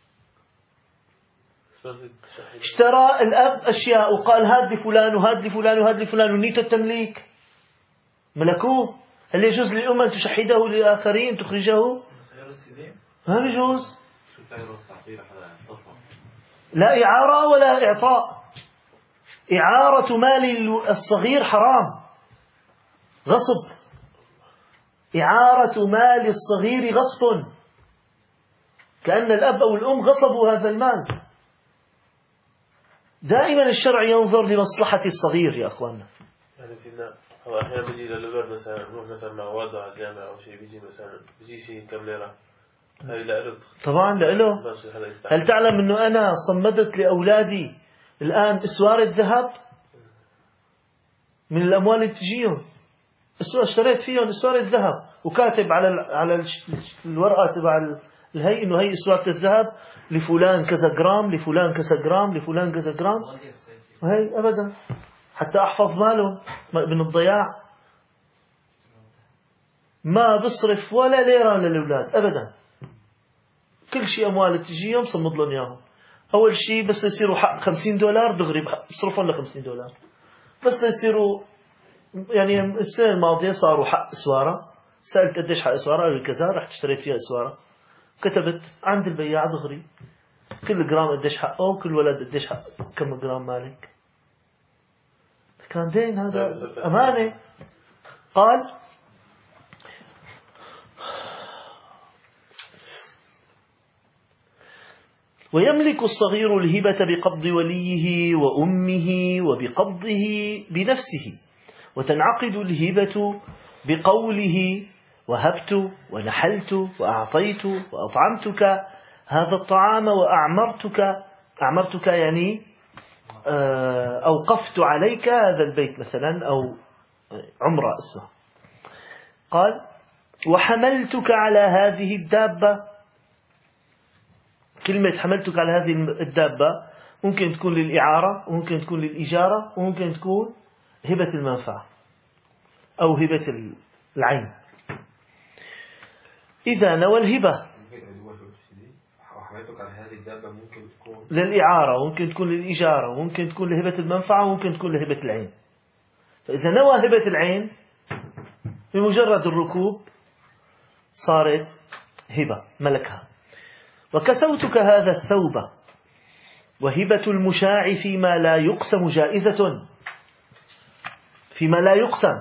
اشترى الأب أشياء وقال هاد لفلان وهاد لفلان وهاد لفلان ونيته التمليك، ملكوه، هل يجوز للأم أن تشحده لآخرين تخرجه؟ ما يجوز. لا إعارة ولا إعطاء. إعارة مال الصغير حرام، غصب. إعارة مال الصغير غصب، كأن الأب أو الأم غصبوا هذا المال. دائما الشرع ينظر لمصلحة الصغير يا أخواننا. يعني سيدنا هو أحيانا بيجي للولد مثلا نروح مثلا مع والده على الجامع أو شيء، بيجي مثلا بيجي شيء كم ليرة، هاي لألك طبعا لأله. هل تعلم أنه أنا صمدت لأولادي الآن أسوار الذهب من الأموال اللي بتجيهم، اشتريت فيهم أسوار الذهب وكاتب على الورقة تبع الهي إنه هي أسوار الذهب لفلان كذا جرام، لفلان كذا جرام، لفلان كذا جرام. وهي أبدا حتى أحفظ مالهم من الضياع. ما بصرف ولا ليرة للأولاد أبدا، كل شيء أموال بتجيهم صمد لهم إياهم. أول شيء بس يصيروا حق $50 دغري بصرفهم $50. بس يصيروا يعني السنة الماضية صاروا حق أسوارة، سألت قديش حق أسوارة، قالوا لي كذا، رحت اشتريت فيها أسوارة، كتبت عند البياع دغري كل جرام قديش حقه وكل ولد قديش حق كم جرام مالك. كان دين هذا أمانة. قال ويملك الصغير الهبة بقبض وليه وأمه وبقبضه بنفسه، وتنعقد الهبة بقوله وهبت ونحلت وأعطيت وأطعمتك هذا الطعام وأعمرتك. أعمرتك يعني أوقفت عليك هذا البيت مثلا، أو عمرة اسمه. قال وحملتك على هذه الدابة. كلمة حملتك على هذه الدابة ممكن تكون للإعارة، وممكن تكون للإجارة، وممكن تكون هبة المنفعة أو هبة العين. إذا نوى الهبة حملتك على هذه الدابة ممكن تكون للإعارة، وممكن تكون للإجارة، وممكن تكون لهبة المنفعة، وممكن تكون لهبة العين. فإذا نوى هبة العين بمجرد الركوب صارت هبة ملكها. وكسوتك هذا الثوب. وهبة المشاع فيما لا يقسم جائزة. فيما لا يقسم،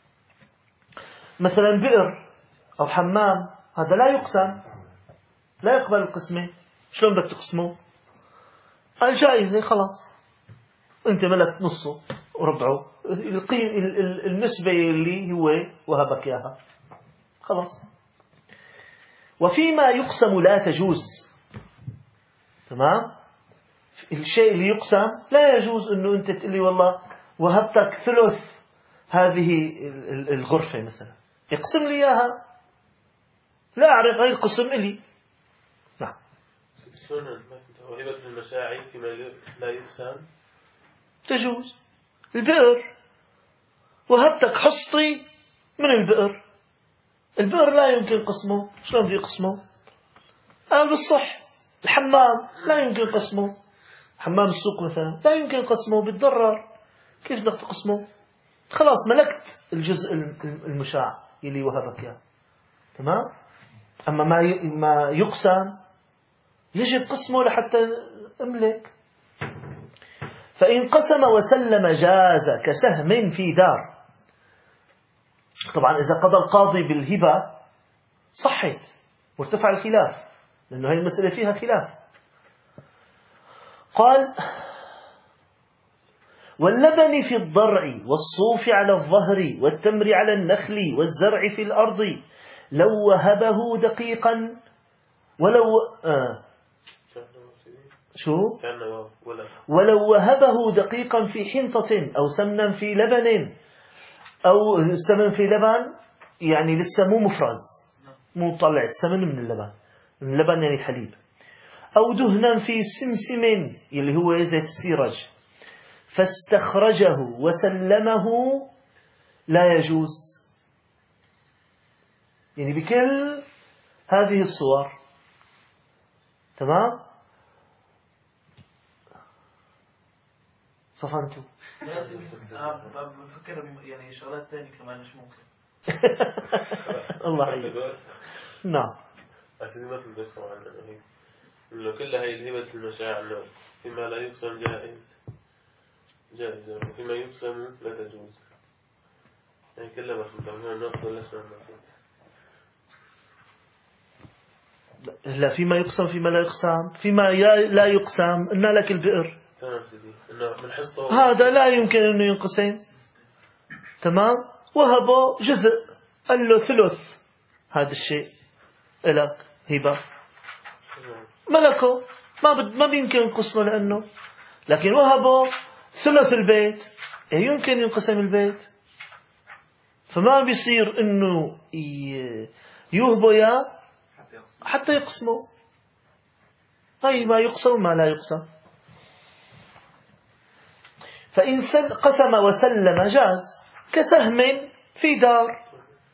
مثلا بئر أو حمام، هذا لا يقسم، لا يقبل القسمة. شلون بدك تقسمه؟ الجائزة خلاص أنت ملك نصه وربعه، النسبة اللي هو وهبك إياها خلاص. وفيما يقسم لا تجوز. تمام؟ الشيء اللي يقسم لا يجوز أنه أنت تقول لي والله وهبتك ثلث هذه الغرفة مثلا، اقسم لي إياها، لا أعرف هاي القسم إلي. نعم. وهبة المشاعر فيما لا يقسم تجوز. البئر وهبتك حصتي من البئر، البئر لا يمكن قسمه، شلون بدي قسمه؟ بالصح. الحمام لا يمكن قسمه، حمام السوق مثلا لا يمكن قسمه، بتضرر. كيف بدك تقسمه؟ خلاص ملكت الجزء المشاع اللي وهبك اياه. تمام؟ اما ما يقسم يجب قسمه لحتى املك. فإن قسم وسلم جاز كسهم في دار. طبعا إذا قضى القاضي بالهبة صحت وارتفع الخلاف، لأنه هذه المسألة فيها خلاف. قال واللبن في الضرع والصوف على الظهر والتمر على النخل والزرع في الأرض لو وهبه دقيقا ولو ولو وهبه دقيقا في حنطة أو سمنا في لبن، أو سمن في لبن يعني لسه مو مفرز، مو طلع السمن من اللبن، من اللبن يعني حليب، أو دهنا في سمسم اللي هو زيت السيرج فاستخرجه وسلمه لا يجوز. يعني بكل هذه الصور. تمام؟ صفنتوا. بفكر يعني شغلات ثانية كمان مش ممكن. الله يحييك. نعم. أسيدي مثل بس طبعا إنه كل هاي الهبة المشاعر فيما لا يقسم جائز وفيما يقسم لا تجوز. يعني كلها مثل تعملون النقد ولا شو لا فيما يقسم فيما لا يقسم. فيما لا يقسم إن لك البئر تمام سيدي، إنه من حصته هذا لا يمكن أنه ينقسم. تمام. وهبه جزء، قال له ثلث هذا الشيء لك هبة، ملكه ما بيمكن ينقسمه لأنه، لكن وهبه ثلث البيت يمكن ينقسم البيت، فما بيصير إنه يوهبه يا حتى يقسمه. هاي ما يقسم ما لا يقسم. فإن قسم وسلم جاز، كسهم في دار،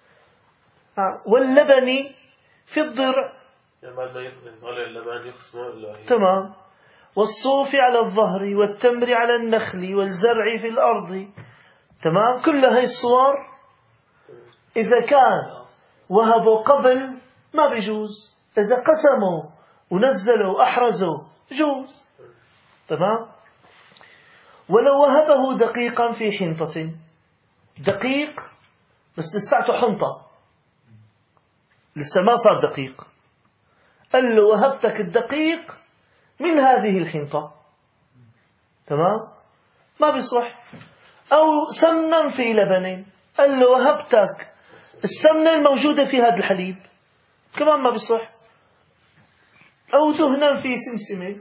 واللبن في الضرع، يعني بعد ما يطلع اللبن يقسمه إلا تمام، والصوف على الظهر، والتمر على النخل، والزرع في الأرض. تمام. كل هاي الصور إذا كان وهبوا قبل ما بيجوز، إذا قسموا ونزلوا وأحرزوا جوز. تمام. ولو وهبه دقيقا في حنطة، دقيق بس لساته حنطة، لسه ما صار دقيق، قال له وهبتك الدقيق من هذه الحنطة، تمام، ما بيصح. أو سمنا في لبن، قال له وهبتك السمنة الموجودة في هذا الحليب، كمان ما بيصح. أو دهنا في سمسمة،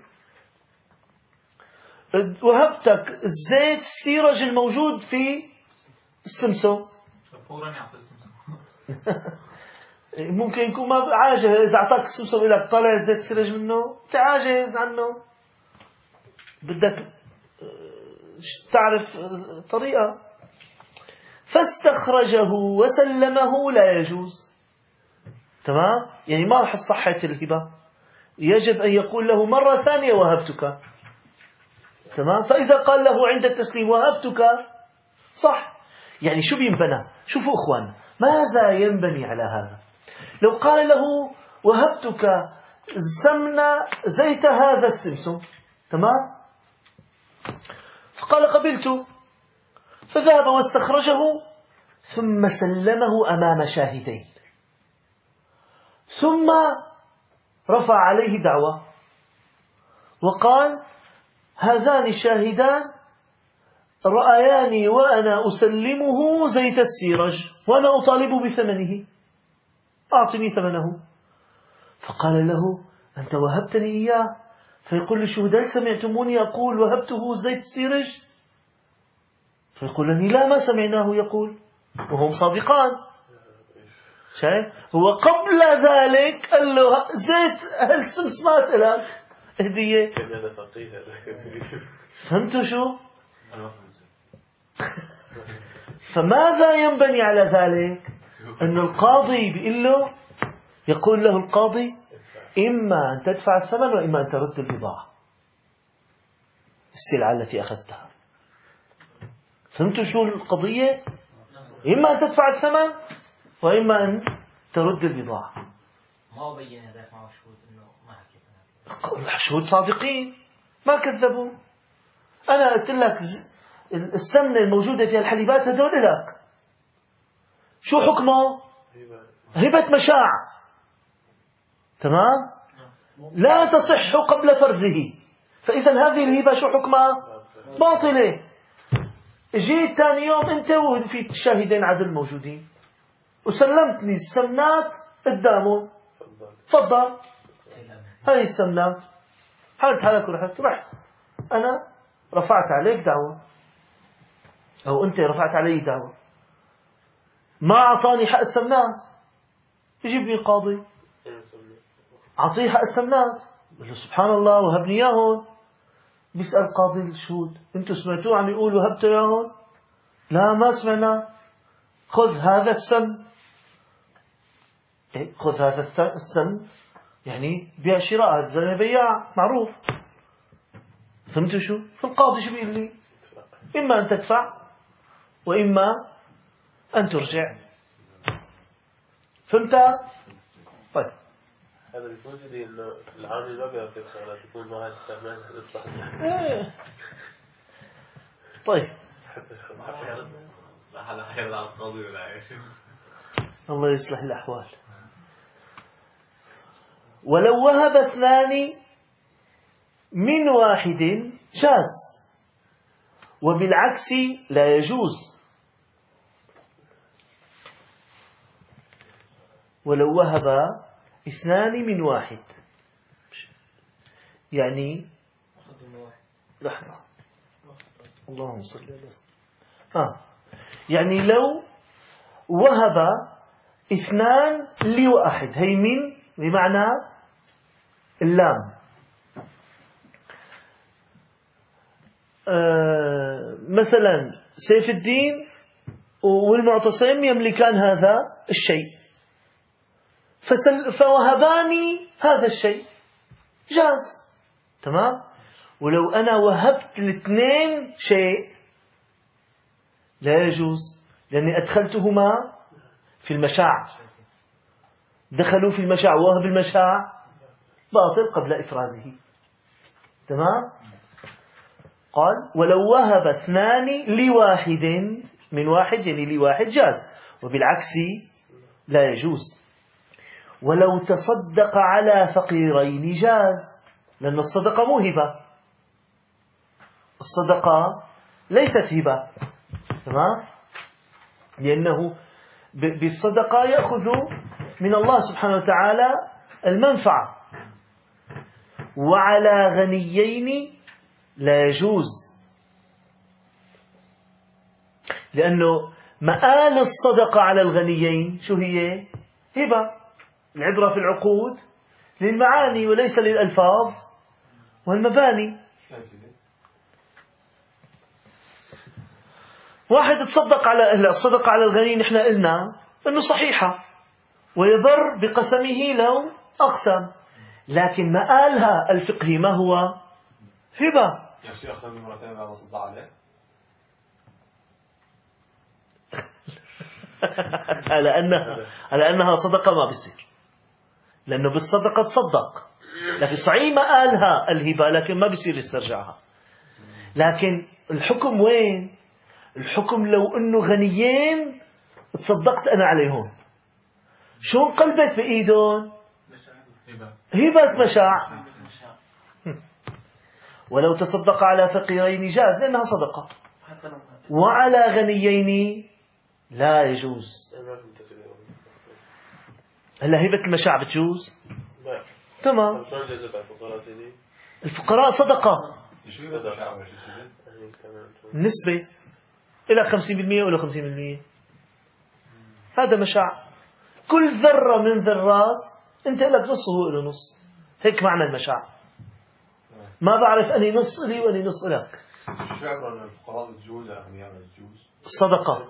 وهبتك الزيت السيرج الموجود في السمسم. فورا يعطي السمسم. ممكن يكون ما عاجز، إذا أعطاك السمسم لك طالع الزيت السيرج منه أنت عاجز عنه، بدك تعرف طريقة. فاستخرجه وسلمه لا يجوز. تمام. يعني ما رح صحة الهبة، يجب أن يقول له مرة ثانية وهبتك. تمام. فإذا قال له عند التسليم وهبتك صح. يعني شو بينبنى؟ شوفوا أخوان، ماذا ينبني على هذا؟ لو قال له وهبتك زيت هذا السمسم، تمام، فقال قبلت، فذهب واستخرجه ثم سلمه أمام شاهدين، ثم رفع عليه دعوة وقال هذان الشاهدان رأياني وأنا أسلمه زيت السيرج وأنا أطالب بثمنه، أعطني ثمنه. فقال له أنت وهبتني إياه؟ فيقول للشهداء سمعتموني أقول وهبته زيت السيرج؟ فيقول لني لا، ما سمعناه يقول، وهم صادقان. شايف؟ هو قبل ذلك قال له زيت السمسمات لك هدية. فهمتوا شو؟ فماذا ينبني على ذلك؟ أن القاضي بيقول له، يقول له القاضي إما أن تدفع الثمن وإما أن ترد البضاعة، السلعة التي أخذتها. فهمتوا شو القضية؟ إما أن تدفع الثمن وإما أن ترد البضاعة. ما بين هذاك معه شهود إنه ما حكيت. الشهود صادقين ما كذبوا. أنا قلت لك السمنة الموجودة في الحليبات هدول لك، شو حكمه؟ هبة مشاع. تمام. لا تصح قبل فرزه، فإذا هذه الهبة شو حكمها؟ باطلة. جيت ثاني يوم أنت وفي الشاهدين عدل موجودين وسلمتني السمنات قدامه، تفضل هاي السمنات، حالت حالك ورحت أنا رفعت عليك دعوة أو أنت رفعت علي دعوة، ما أعطاني حق السمنات، يجيب لي القاضي أعطيه حق السمنات، بقول له سبحان الله وهبني إياهم. بيسأل قاضي الشهود أنتوا سمعتوه عم يقول وهبته إياهم؟ لا ما سمعنا. خذ هذا السم، خذ هذا السم يعني بيع شراء، هذا زلمة بياع معروف. فهمتوا شو؟ فالقاضي شو بيقول لي؟ إما أن تدفع وإما أن ترجع. فهمتها؟ طيب هذا بيكون سيدي إنه العامل ما بيعرف الشغلات، بيكون معاه الثمن الصح. طيب على حيل على القاضي ولا عايش. الله يصلح الأحوال. ولو وهب اثنان من واحد جاز، وبالعكس لا يجوز. ولو وهب اثنان من واحد، يعني لحظة، اللهم صل على وسلم. يعني لو وهب اثنان لواحد، هي من بمعنى اللام. مثلا سيف الدين والمعتصم يملكان هذا الشيء، فوهباني هذا الشيء، جاز. تمام. ولو أنا وهبت الاثنين شيء لا يجوز، لأني أدخلتهما في المشاع، دخلوا في المشاع، ووهب المشاع باطل قبل إفرازه. تمام. قال ولو وهب اثنان لواحد من واحد، يعني لواحد جاز، وبالعكس لا يجوز. ولو تصدق على فقيرين جاز، لأن الصدقة موهبة، الصدقة ليست هبة. تمام. لأنه بالصدقة يأخذ من الله سبحانه وتعالى المنفعة. وعلى غنيين لا يجوز، لأنه مآل الصدقة على الغنيين شو هي؟ هبة. العبرة في العقود للمعاني وليس للألفاظ والمباني. واحد تصدق على الصدقة على الغني، نحن قلنا أنه صحيحة ويبر بقسمه لو أقسم، لكن مآلها الفقهي ما هو؟ هبة. يا أخذ من مرتين بعد صدق عليه. على أنها صدقة ما بيصير، لأنه بالصدقة تصدق، لكن صحيح مآلها الهبة، لكن ما بيصير يسترجعها. لكن الحكم وين؟ الحكم لو أنه غنيين تصدقت أنا عليهم، شو انقلبت بإيدهم؟ هبة مشاع. ولو تصدق على فقيرين جاز لأنها صدقة، وعلى غنيين لا يجوز. هلا هبة المشاع بتجوز؟ تمام. الفقراء صدقة نسبة إلى 50% ولا 50%، هذا مشاع. كل ذرة من ذرات أنت لك نص وهو له نص، هيك معنى المشاع. ما بعرف أني نص لي وأني نص لك. الشعر أن الفقراء بتجوز الأغنياء ما بتجوز. الصدقة،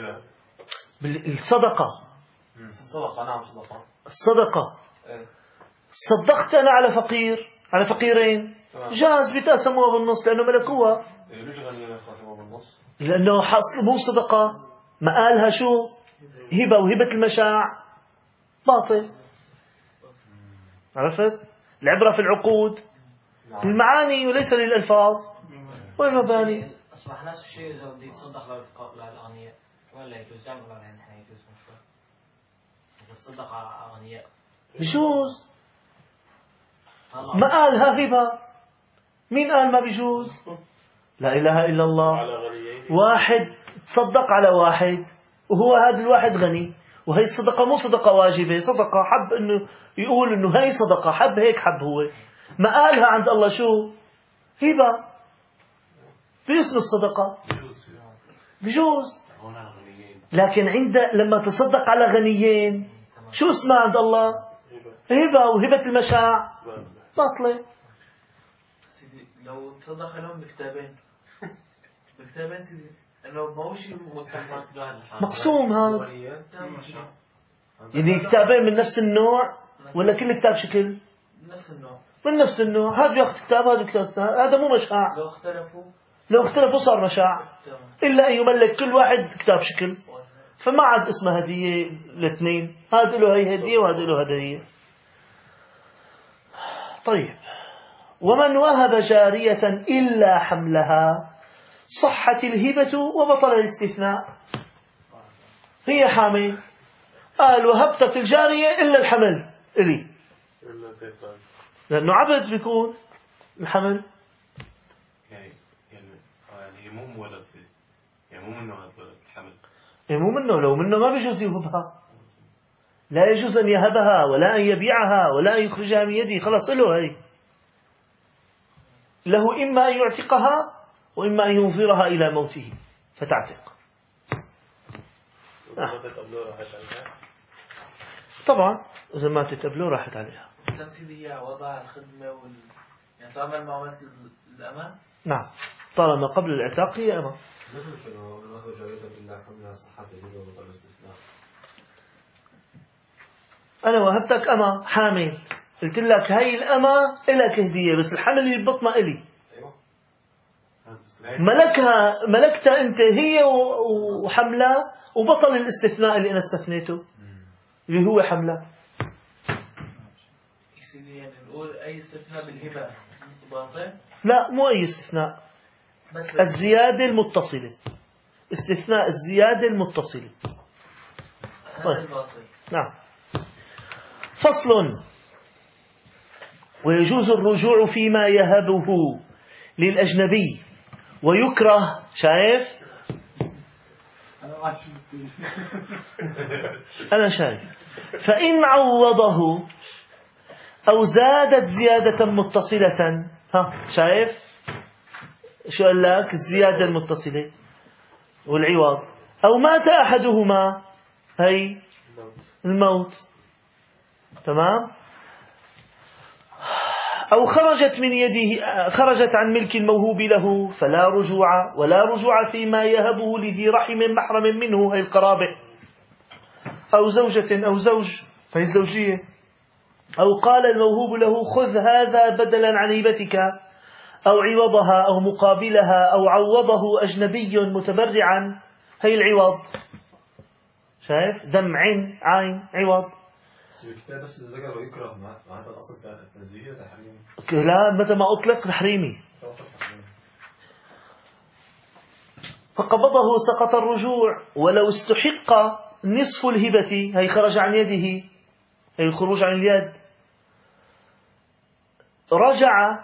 الصدقة، صدقة. نعم صدقة. الصدقة. صدقت أنا على فقير، على فقيرين، جاز بيتقسموها بالنص لأنه ملكوها. ليش غنيين يتقسموها بالنص؟ لأنه حصل مو صدقة، مآلها شو؟ هبة، وهبة المشاع باطل. عرفت؟ العبرة في العقود المعاني وليس للألفاظ والمباني. أصبح نفس الشيء إذا بدي تصدق للأغنياء ولا يجوز؟ جامع ولا يعني يجوز مشروع إذا تصدق على أغنياء بيجوز، مآلها هبة. مين قال ما بيجوز؟ لا إله إلا الله. واحد تصدق على واحد وهو هذا الواحد غني، وهي الصدقة مو صدقة واجبة، صدقة حب إنه يقول إنه هي صدقة، حب هيك حب هو، مآلها عند الله شو؟ هبة. باسم الصدقة بيجوز. لكن لما تصدق على غنيين شو اسمها عند الله؟ هبة، وهبة المشاع باطلة. سيدي لو تصدق لهم بكتابين سيدي، انه ما هو شيء متصل مقسوم هذا، يعني كتابين من نفس النوع ولا كل كتاب شكل؟ نفس النوع، من نفس النوع، هذا بياخذ كتاب هذا بياخذ كتاب، هذا مو مشاع. لو اختلفوا صار مشاع، إلا أن يملك كل واحد كتاب شكل، فما عاد اسمها هدية الاثنين، هذا له هي هدية وهذا له هدية. طيب، ومن وهب جارية إلا حملها صحت الهبة وبطل الاستثناء. هي حامل، قال وهبتك الجارية إلا الحمل إلي، لأنه عبد بيكون الحمل يعني هي مو مولد فيه، يعني مو منه هذا الحمل. مو منه، لو منه ما بيجوز يهبها، لا يجوز أن يهبها ولا أن يبيعها ولا أن يخرجها من يده، خلاص له هي، له إما أن يعتقها وإما أن ينظرها إلى موته فتعتق. طبعا إذا ماتت قبله راحت عليها. كان سيدي هي وضع الخدمة يعني تعمل معاملة الأمان؟ نعم، طالما قبل العتاق هي أمان. أنا وهبتك أما حامل، قلت لك هاي الأما إلك هدية، بس الحمل اللي ببطنها إلي، ملكتها أنت هي وحملها، وبطل الاستثناء اللي أنا استثنيته اللي هو حملها. يعني نقول أي استثناء بالهبة باطل؟ لا، مو أي استثناء، بس الزيادة المتصلة، استثناء الزيادة المتصلة. طيب. نعم. فصل. ويجوز الرجوع فيما يهبه للأجنبي ويكره، شايف؟ أنا شايف. فإن عوضه أو زادت زيادة متصلة، ها شايف؟ شو قال لك؟ الزيادة المتصلة والعوض، أو مات أحدهما، هي الموت، تمام؟ أو خرجت من يده، خرجت عن ملك الموهوب له، فلا رجوع، ولا رجوع فيما يهبه لذي رحم محرم منه، هي القرابة، أو زوجة أو زوج، فهي الزوجية. أو قال الموهوب له خذ هذا بدلا عن هبتك، أو عوضها أو مقابلها، أو عوضه أجنبي متبرعا، هي العوض، شايف؟ دم عين عوض. الكتاب بس إذا ذكر ويكره معناتها الأصل بتاع التنزيه تحريم. لا، متى ما أطلق تحريمي. فقبضه سقط الرجوع، ولو استحق نصف الهبة، هي خرج عن يده، هي الخروج عن اليد، رجع.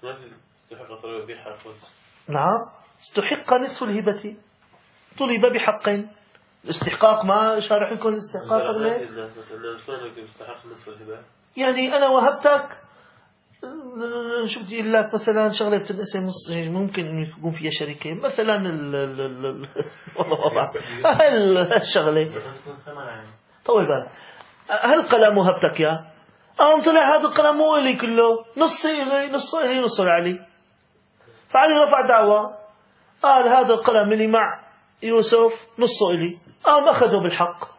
نعم، استحق نصف الهبة، طلب بحق. الاستحقاق ما شارح لكم الاستحقاق يعني أنا وهبتك، شو بدي أقول لك، مثلا شغلة بتنقسم نص، ممكن إنه يكون فيها شريكين مثلا الشغلة طول بالك، هالقلم وهبتك يا طلع هذا القلم مو إلي كله، نصي إلي نصه إلي نصه لعلي، فعلي رفع دعوة قال هذا القلم اللي مع يوسف نصه إلي، أخذه بالحق،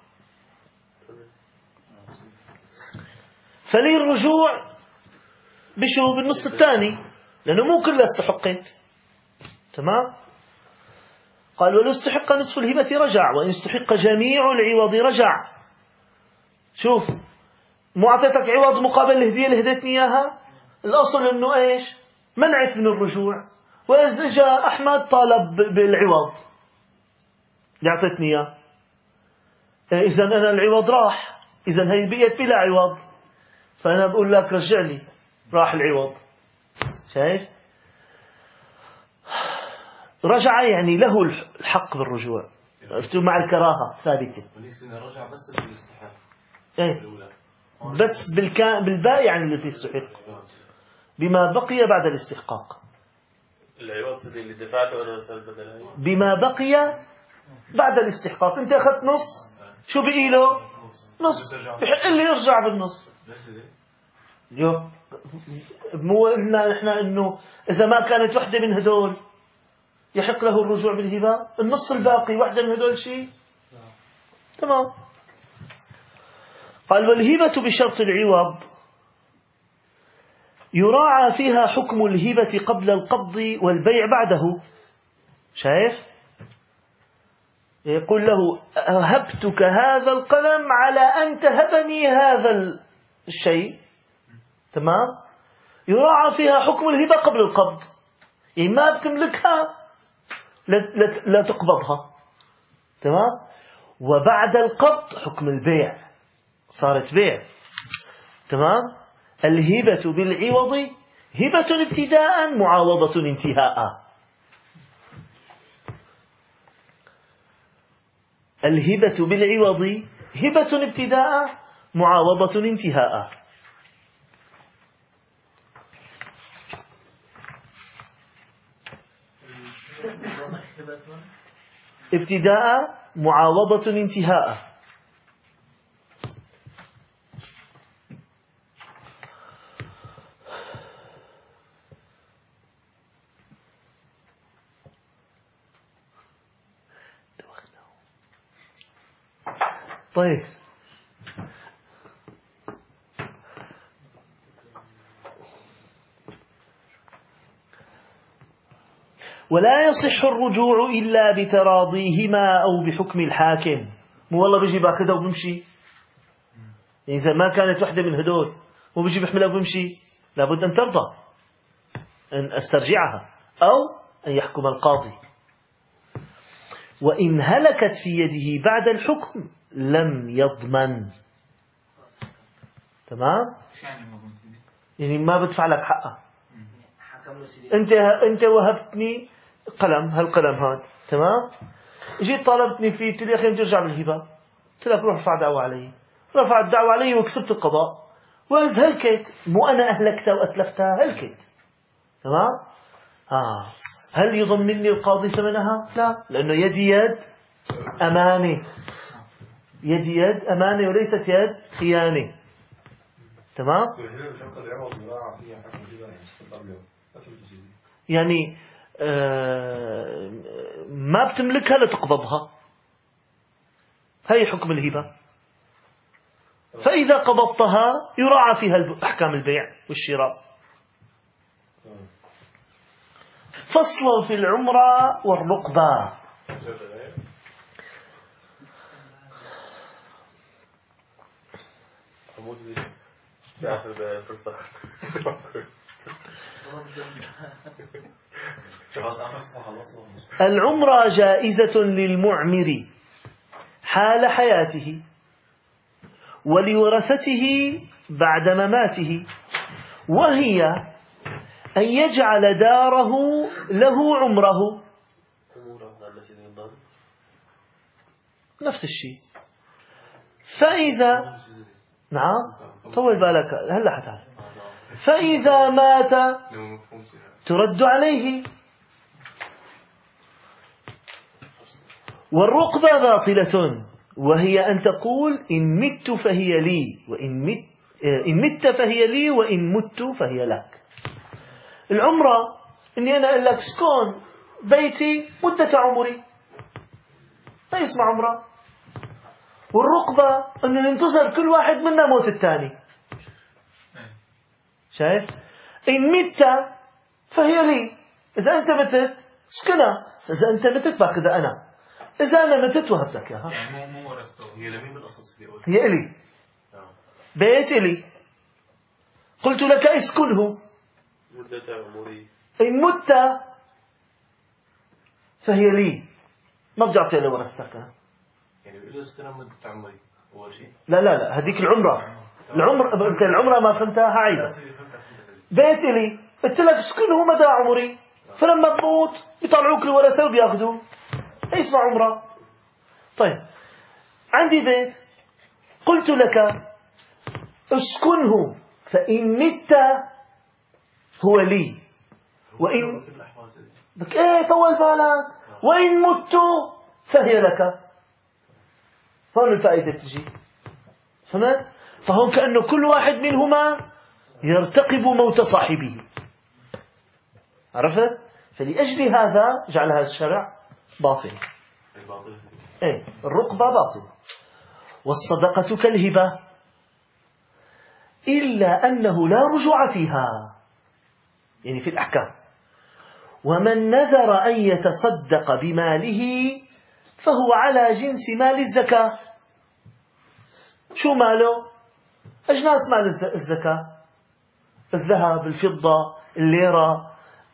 فلي الرجوع بشو بالنص الثاني، لأنه مو كلها استحقت، تمام؟ قال ولو استحق نصف الهبة رجع، وإن استحق جميع العوض رجع. شوف، مو أعطيتك عوض مقابل الهدية اللي هديتني إياها، الأصل إنه إيش؟ منعت من الرجوع، وإذا جاء أحمد طالب بالعوض اللي أعطيتني إياه، إذا أنا العوض راح، إذا هي بقيت بلا عوض، فأنا بقول لك رجع لي، راح العوض، شايف؟ رجع يعني له الحق بالرجوع، مع الكراهة ثابتة. رجع بس بالاستحقاق. إيه؟ بس بالباقي عن الذي يستحق، بما بقي بعد الاستحقاق. العوض اللي دفعته أنا مثلا بدل بما بقي بعد الاستحقاق، أنت أخذت نص، شو بقي له؟ نص، بحق اللي يرجع بالنص. اليوم مو قلنا نحن إنه إذا ما كانت وحدة من هدول يحق له الرجوع بالهبة، النص الباقي وحدة من هدول شيء، تمام. قال والهبة بشرط العوض يراعى فيها حكم الهبة قبل القبض والبيع بعده، شايف؟ يقول له هبتك هذا القلم على أن تهبني هذا الشيء، تمام؟ يراعى فيها حكم الهبة قبل القبض، يعني ما بتملكها لا تقبضها، تمام؟ وبعد القبض حكم البيع، صارت بيع، تمام؟ الهبة بالعوض هبة ابتداء معاوضة انتهاء. الهبة بالعوض هبة ابتداء معاوضة انتهاء. ابتداء معاوضة انتهاء. طيب ولا يصح الرجوع إلا بتراضيهما أو بحكم الحاكم. مو والله بيجي باخذها وبمشي، إذا ما كانت وحدة من هدول مو بيجي بحملها وبمشي، لابد أن ترضى أن أسترجعها أو أن يحكم القاضي. وإن هلكت في يده بعد الحكم لم يضمن. تمام؟ يعني ما بدفع لك حقها. أنت وهبتني قلم، هالقلم هذا تمام، جيت طالبتني فيه، قلت لي يا أخي ترجع بالهبة، قلت لك روح ارفع دعوة علي، رفعت دعوة علي وكسبت القضاء، وإذ هلكت، مو أنا أهلكتها وأتلفتها، هلكت تمام. هل يضمنني القاضي ثمنها؟ لا، لأنه يدي يد أمانة، يدي يد أمانة وليست يد خيانة. تمام. يعني ما بتملكها لتقبضها، هي حكم الهبة. فإذا قبضتها يراعى فيها أحكام البيع والشراء. فصل في العمرة والرقبة. العمرة جائزة للمعمر حال حياته ولورثته بعد مماته، وهي أن يجعل داره له عمره. نفس الشيء. فإذا نعم طول بالك هلا حتعرف. فإذا مات ترد عليه. والرقبة باطلة، وهي أن تقول إن مت فهي لي، إن مت فهي لي وإن مت فهي لك. العمرة إني أنا أقول لك اسكن بيتي مدة عمري، ما يسمع عمرة. والرقبة أنه ننتظر كل واحد منا موت الثاني. شايف؟ إن مت فهي لي، إذا أنت متت اسكنها، إذا أنت متت باخذها أنا، إذا أنا متت وهبت لك إياها. يعني مو ورثته، هي لمين بالأساس؟ هي إلي، بيت إلي، قلت لك اسكنه مدة عمري. إن مت فهي لي، ما بدي أعطيها لورثتك. يعني بيقول اسكنها مدة عمري أول شيء. لا هذيك العمرة أنت العمرة ما فهمتها عيب. بيت إلي قلت لك اسكنه مدى عمري، فلما تموت يطلعوك الورثة وبياخذوه، اسمع عمرة. طيب عندي بيت قلت لك اسكنه، فإن مت هو لي، وإن بك طول بالك، وإن مت فهي لك. هون الفائدة بتجي، فهمت؟ فهون كأنه كل واحد منهما يرتقب موت صاحبه. عرفت؟ فلأجل هذا جعل هذا الشرع باطل. الرقبة باطل. والصدقة كالهبة، إلا أنه لا رجوع فيها، يعني في الأحكام. ومن نذر أن يتصدق بماله فهو على جنس مال الزكاة. شو ماله؟ أجناس مال الزكاة: الذهب، الفضة، الليرة،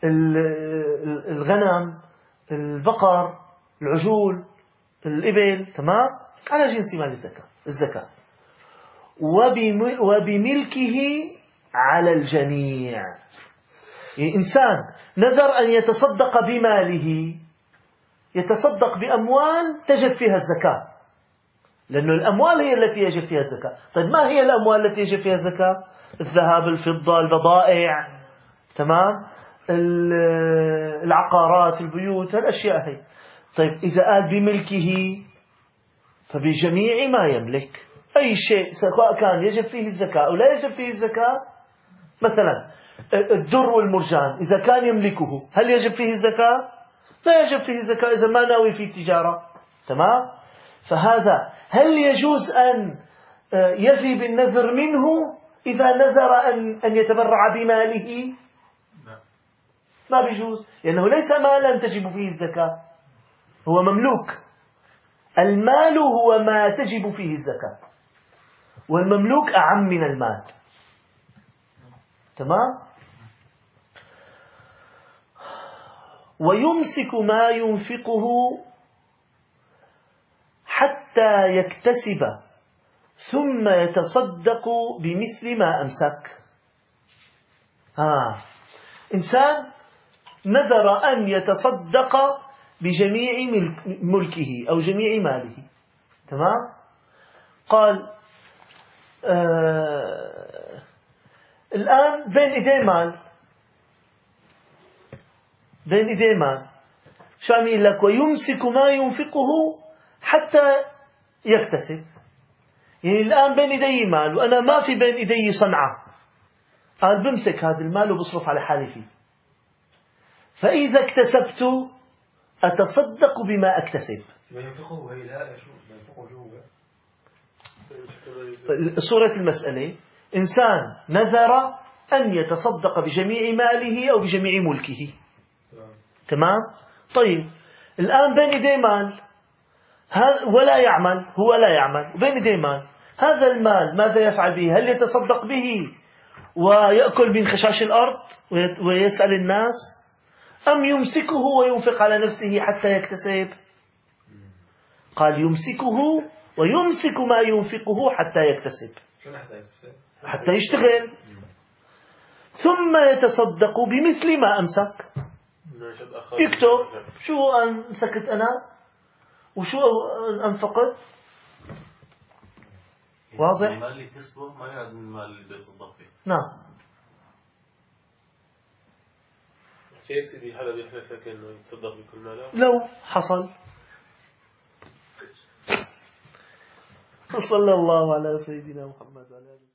الغنم، البقر، العجول، الإبل. تمام؟ على جنس مال الزكاة. وبملكه على الجميع. يعني إنسان نذر أن يتصدق بماله، يتصدق بأموال تجب فيها الزكاة، لأن الأموال هي التي يجب فيها الزكاة. طيب ما هي الأموال التي يجب فيها الزكاة؟ الذهب، الفضة، البضائع، تمام، العقارات، البيوت، هالأشياء هي. طيب إذا قال بملكه فبجميع ما يملك، أي شيء سواء كان يجب فيه الزكاة أو لا يجب فيه الزكاة. مثلا الدر والمرجان إذا كان يملكه هل يجب فيه الزكاة؟ لا يجب فيه الزكاة إذا ما ناوي فيه تجارة. تمام. فهذا هل يجوز أن يفي بالنذر منه إذا نذر أن يتبرع بماله؟ ما بيجوز، لأنه ليس مالا تجب فيه الزكاة، هو مملوك. المال هو ما تجب فيه الزكاة، والمملوك أعم من المال. تمام. ويمسك ما ينفقه حتى يكتسب ثم يتصدق بمثل ما أمسك. إنسان نذر أن يتصدق بجميع ملكه أو جميع ماله. تمام. قال الآن بين إيديه مال، بين إيديه مال، شو عم يقول لك؟ ويمسك ما ينفقه حتى يكتسب. يعني الآن بين إيدي مال وأنا ما في بين إيدي صنعة، قال بمسك هذا المال وبصرف على حالي فيه، فإذا اكتسبت أتصدق بما أكتسب. صورة المسألة إنسان نذر أن يتصدق بجميع ماله أو بجميع ملكه. تمام. طيب الآن بين يديه مال ولا يعمل، هو لا يعمل، وبين يديه مال، هذا المال ماذا يفعل به؟ هل يتصدق به ويأكل من خشاش الأرض ويسأل الناس، أم يمسكه وينفق على نفسه حتى يكتسب؟ قال يمسكه ويمسك ما ينفقه حتى يكتسب، حتى يشتغل، ثم يتصدق بمثل ما أمسك. يكتب شو أمسكت أنا وشو أنفقت. واضح؟ المال اللي كسبه ما يعد من المال اللي بيتصدق فيه. نعم. في سيدي حدا بيحلف لك إنه يتصدق بكل ماله لو حصل. صلى الله على سيدنا محمد وعلى آله.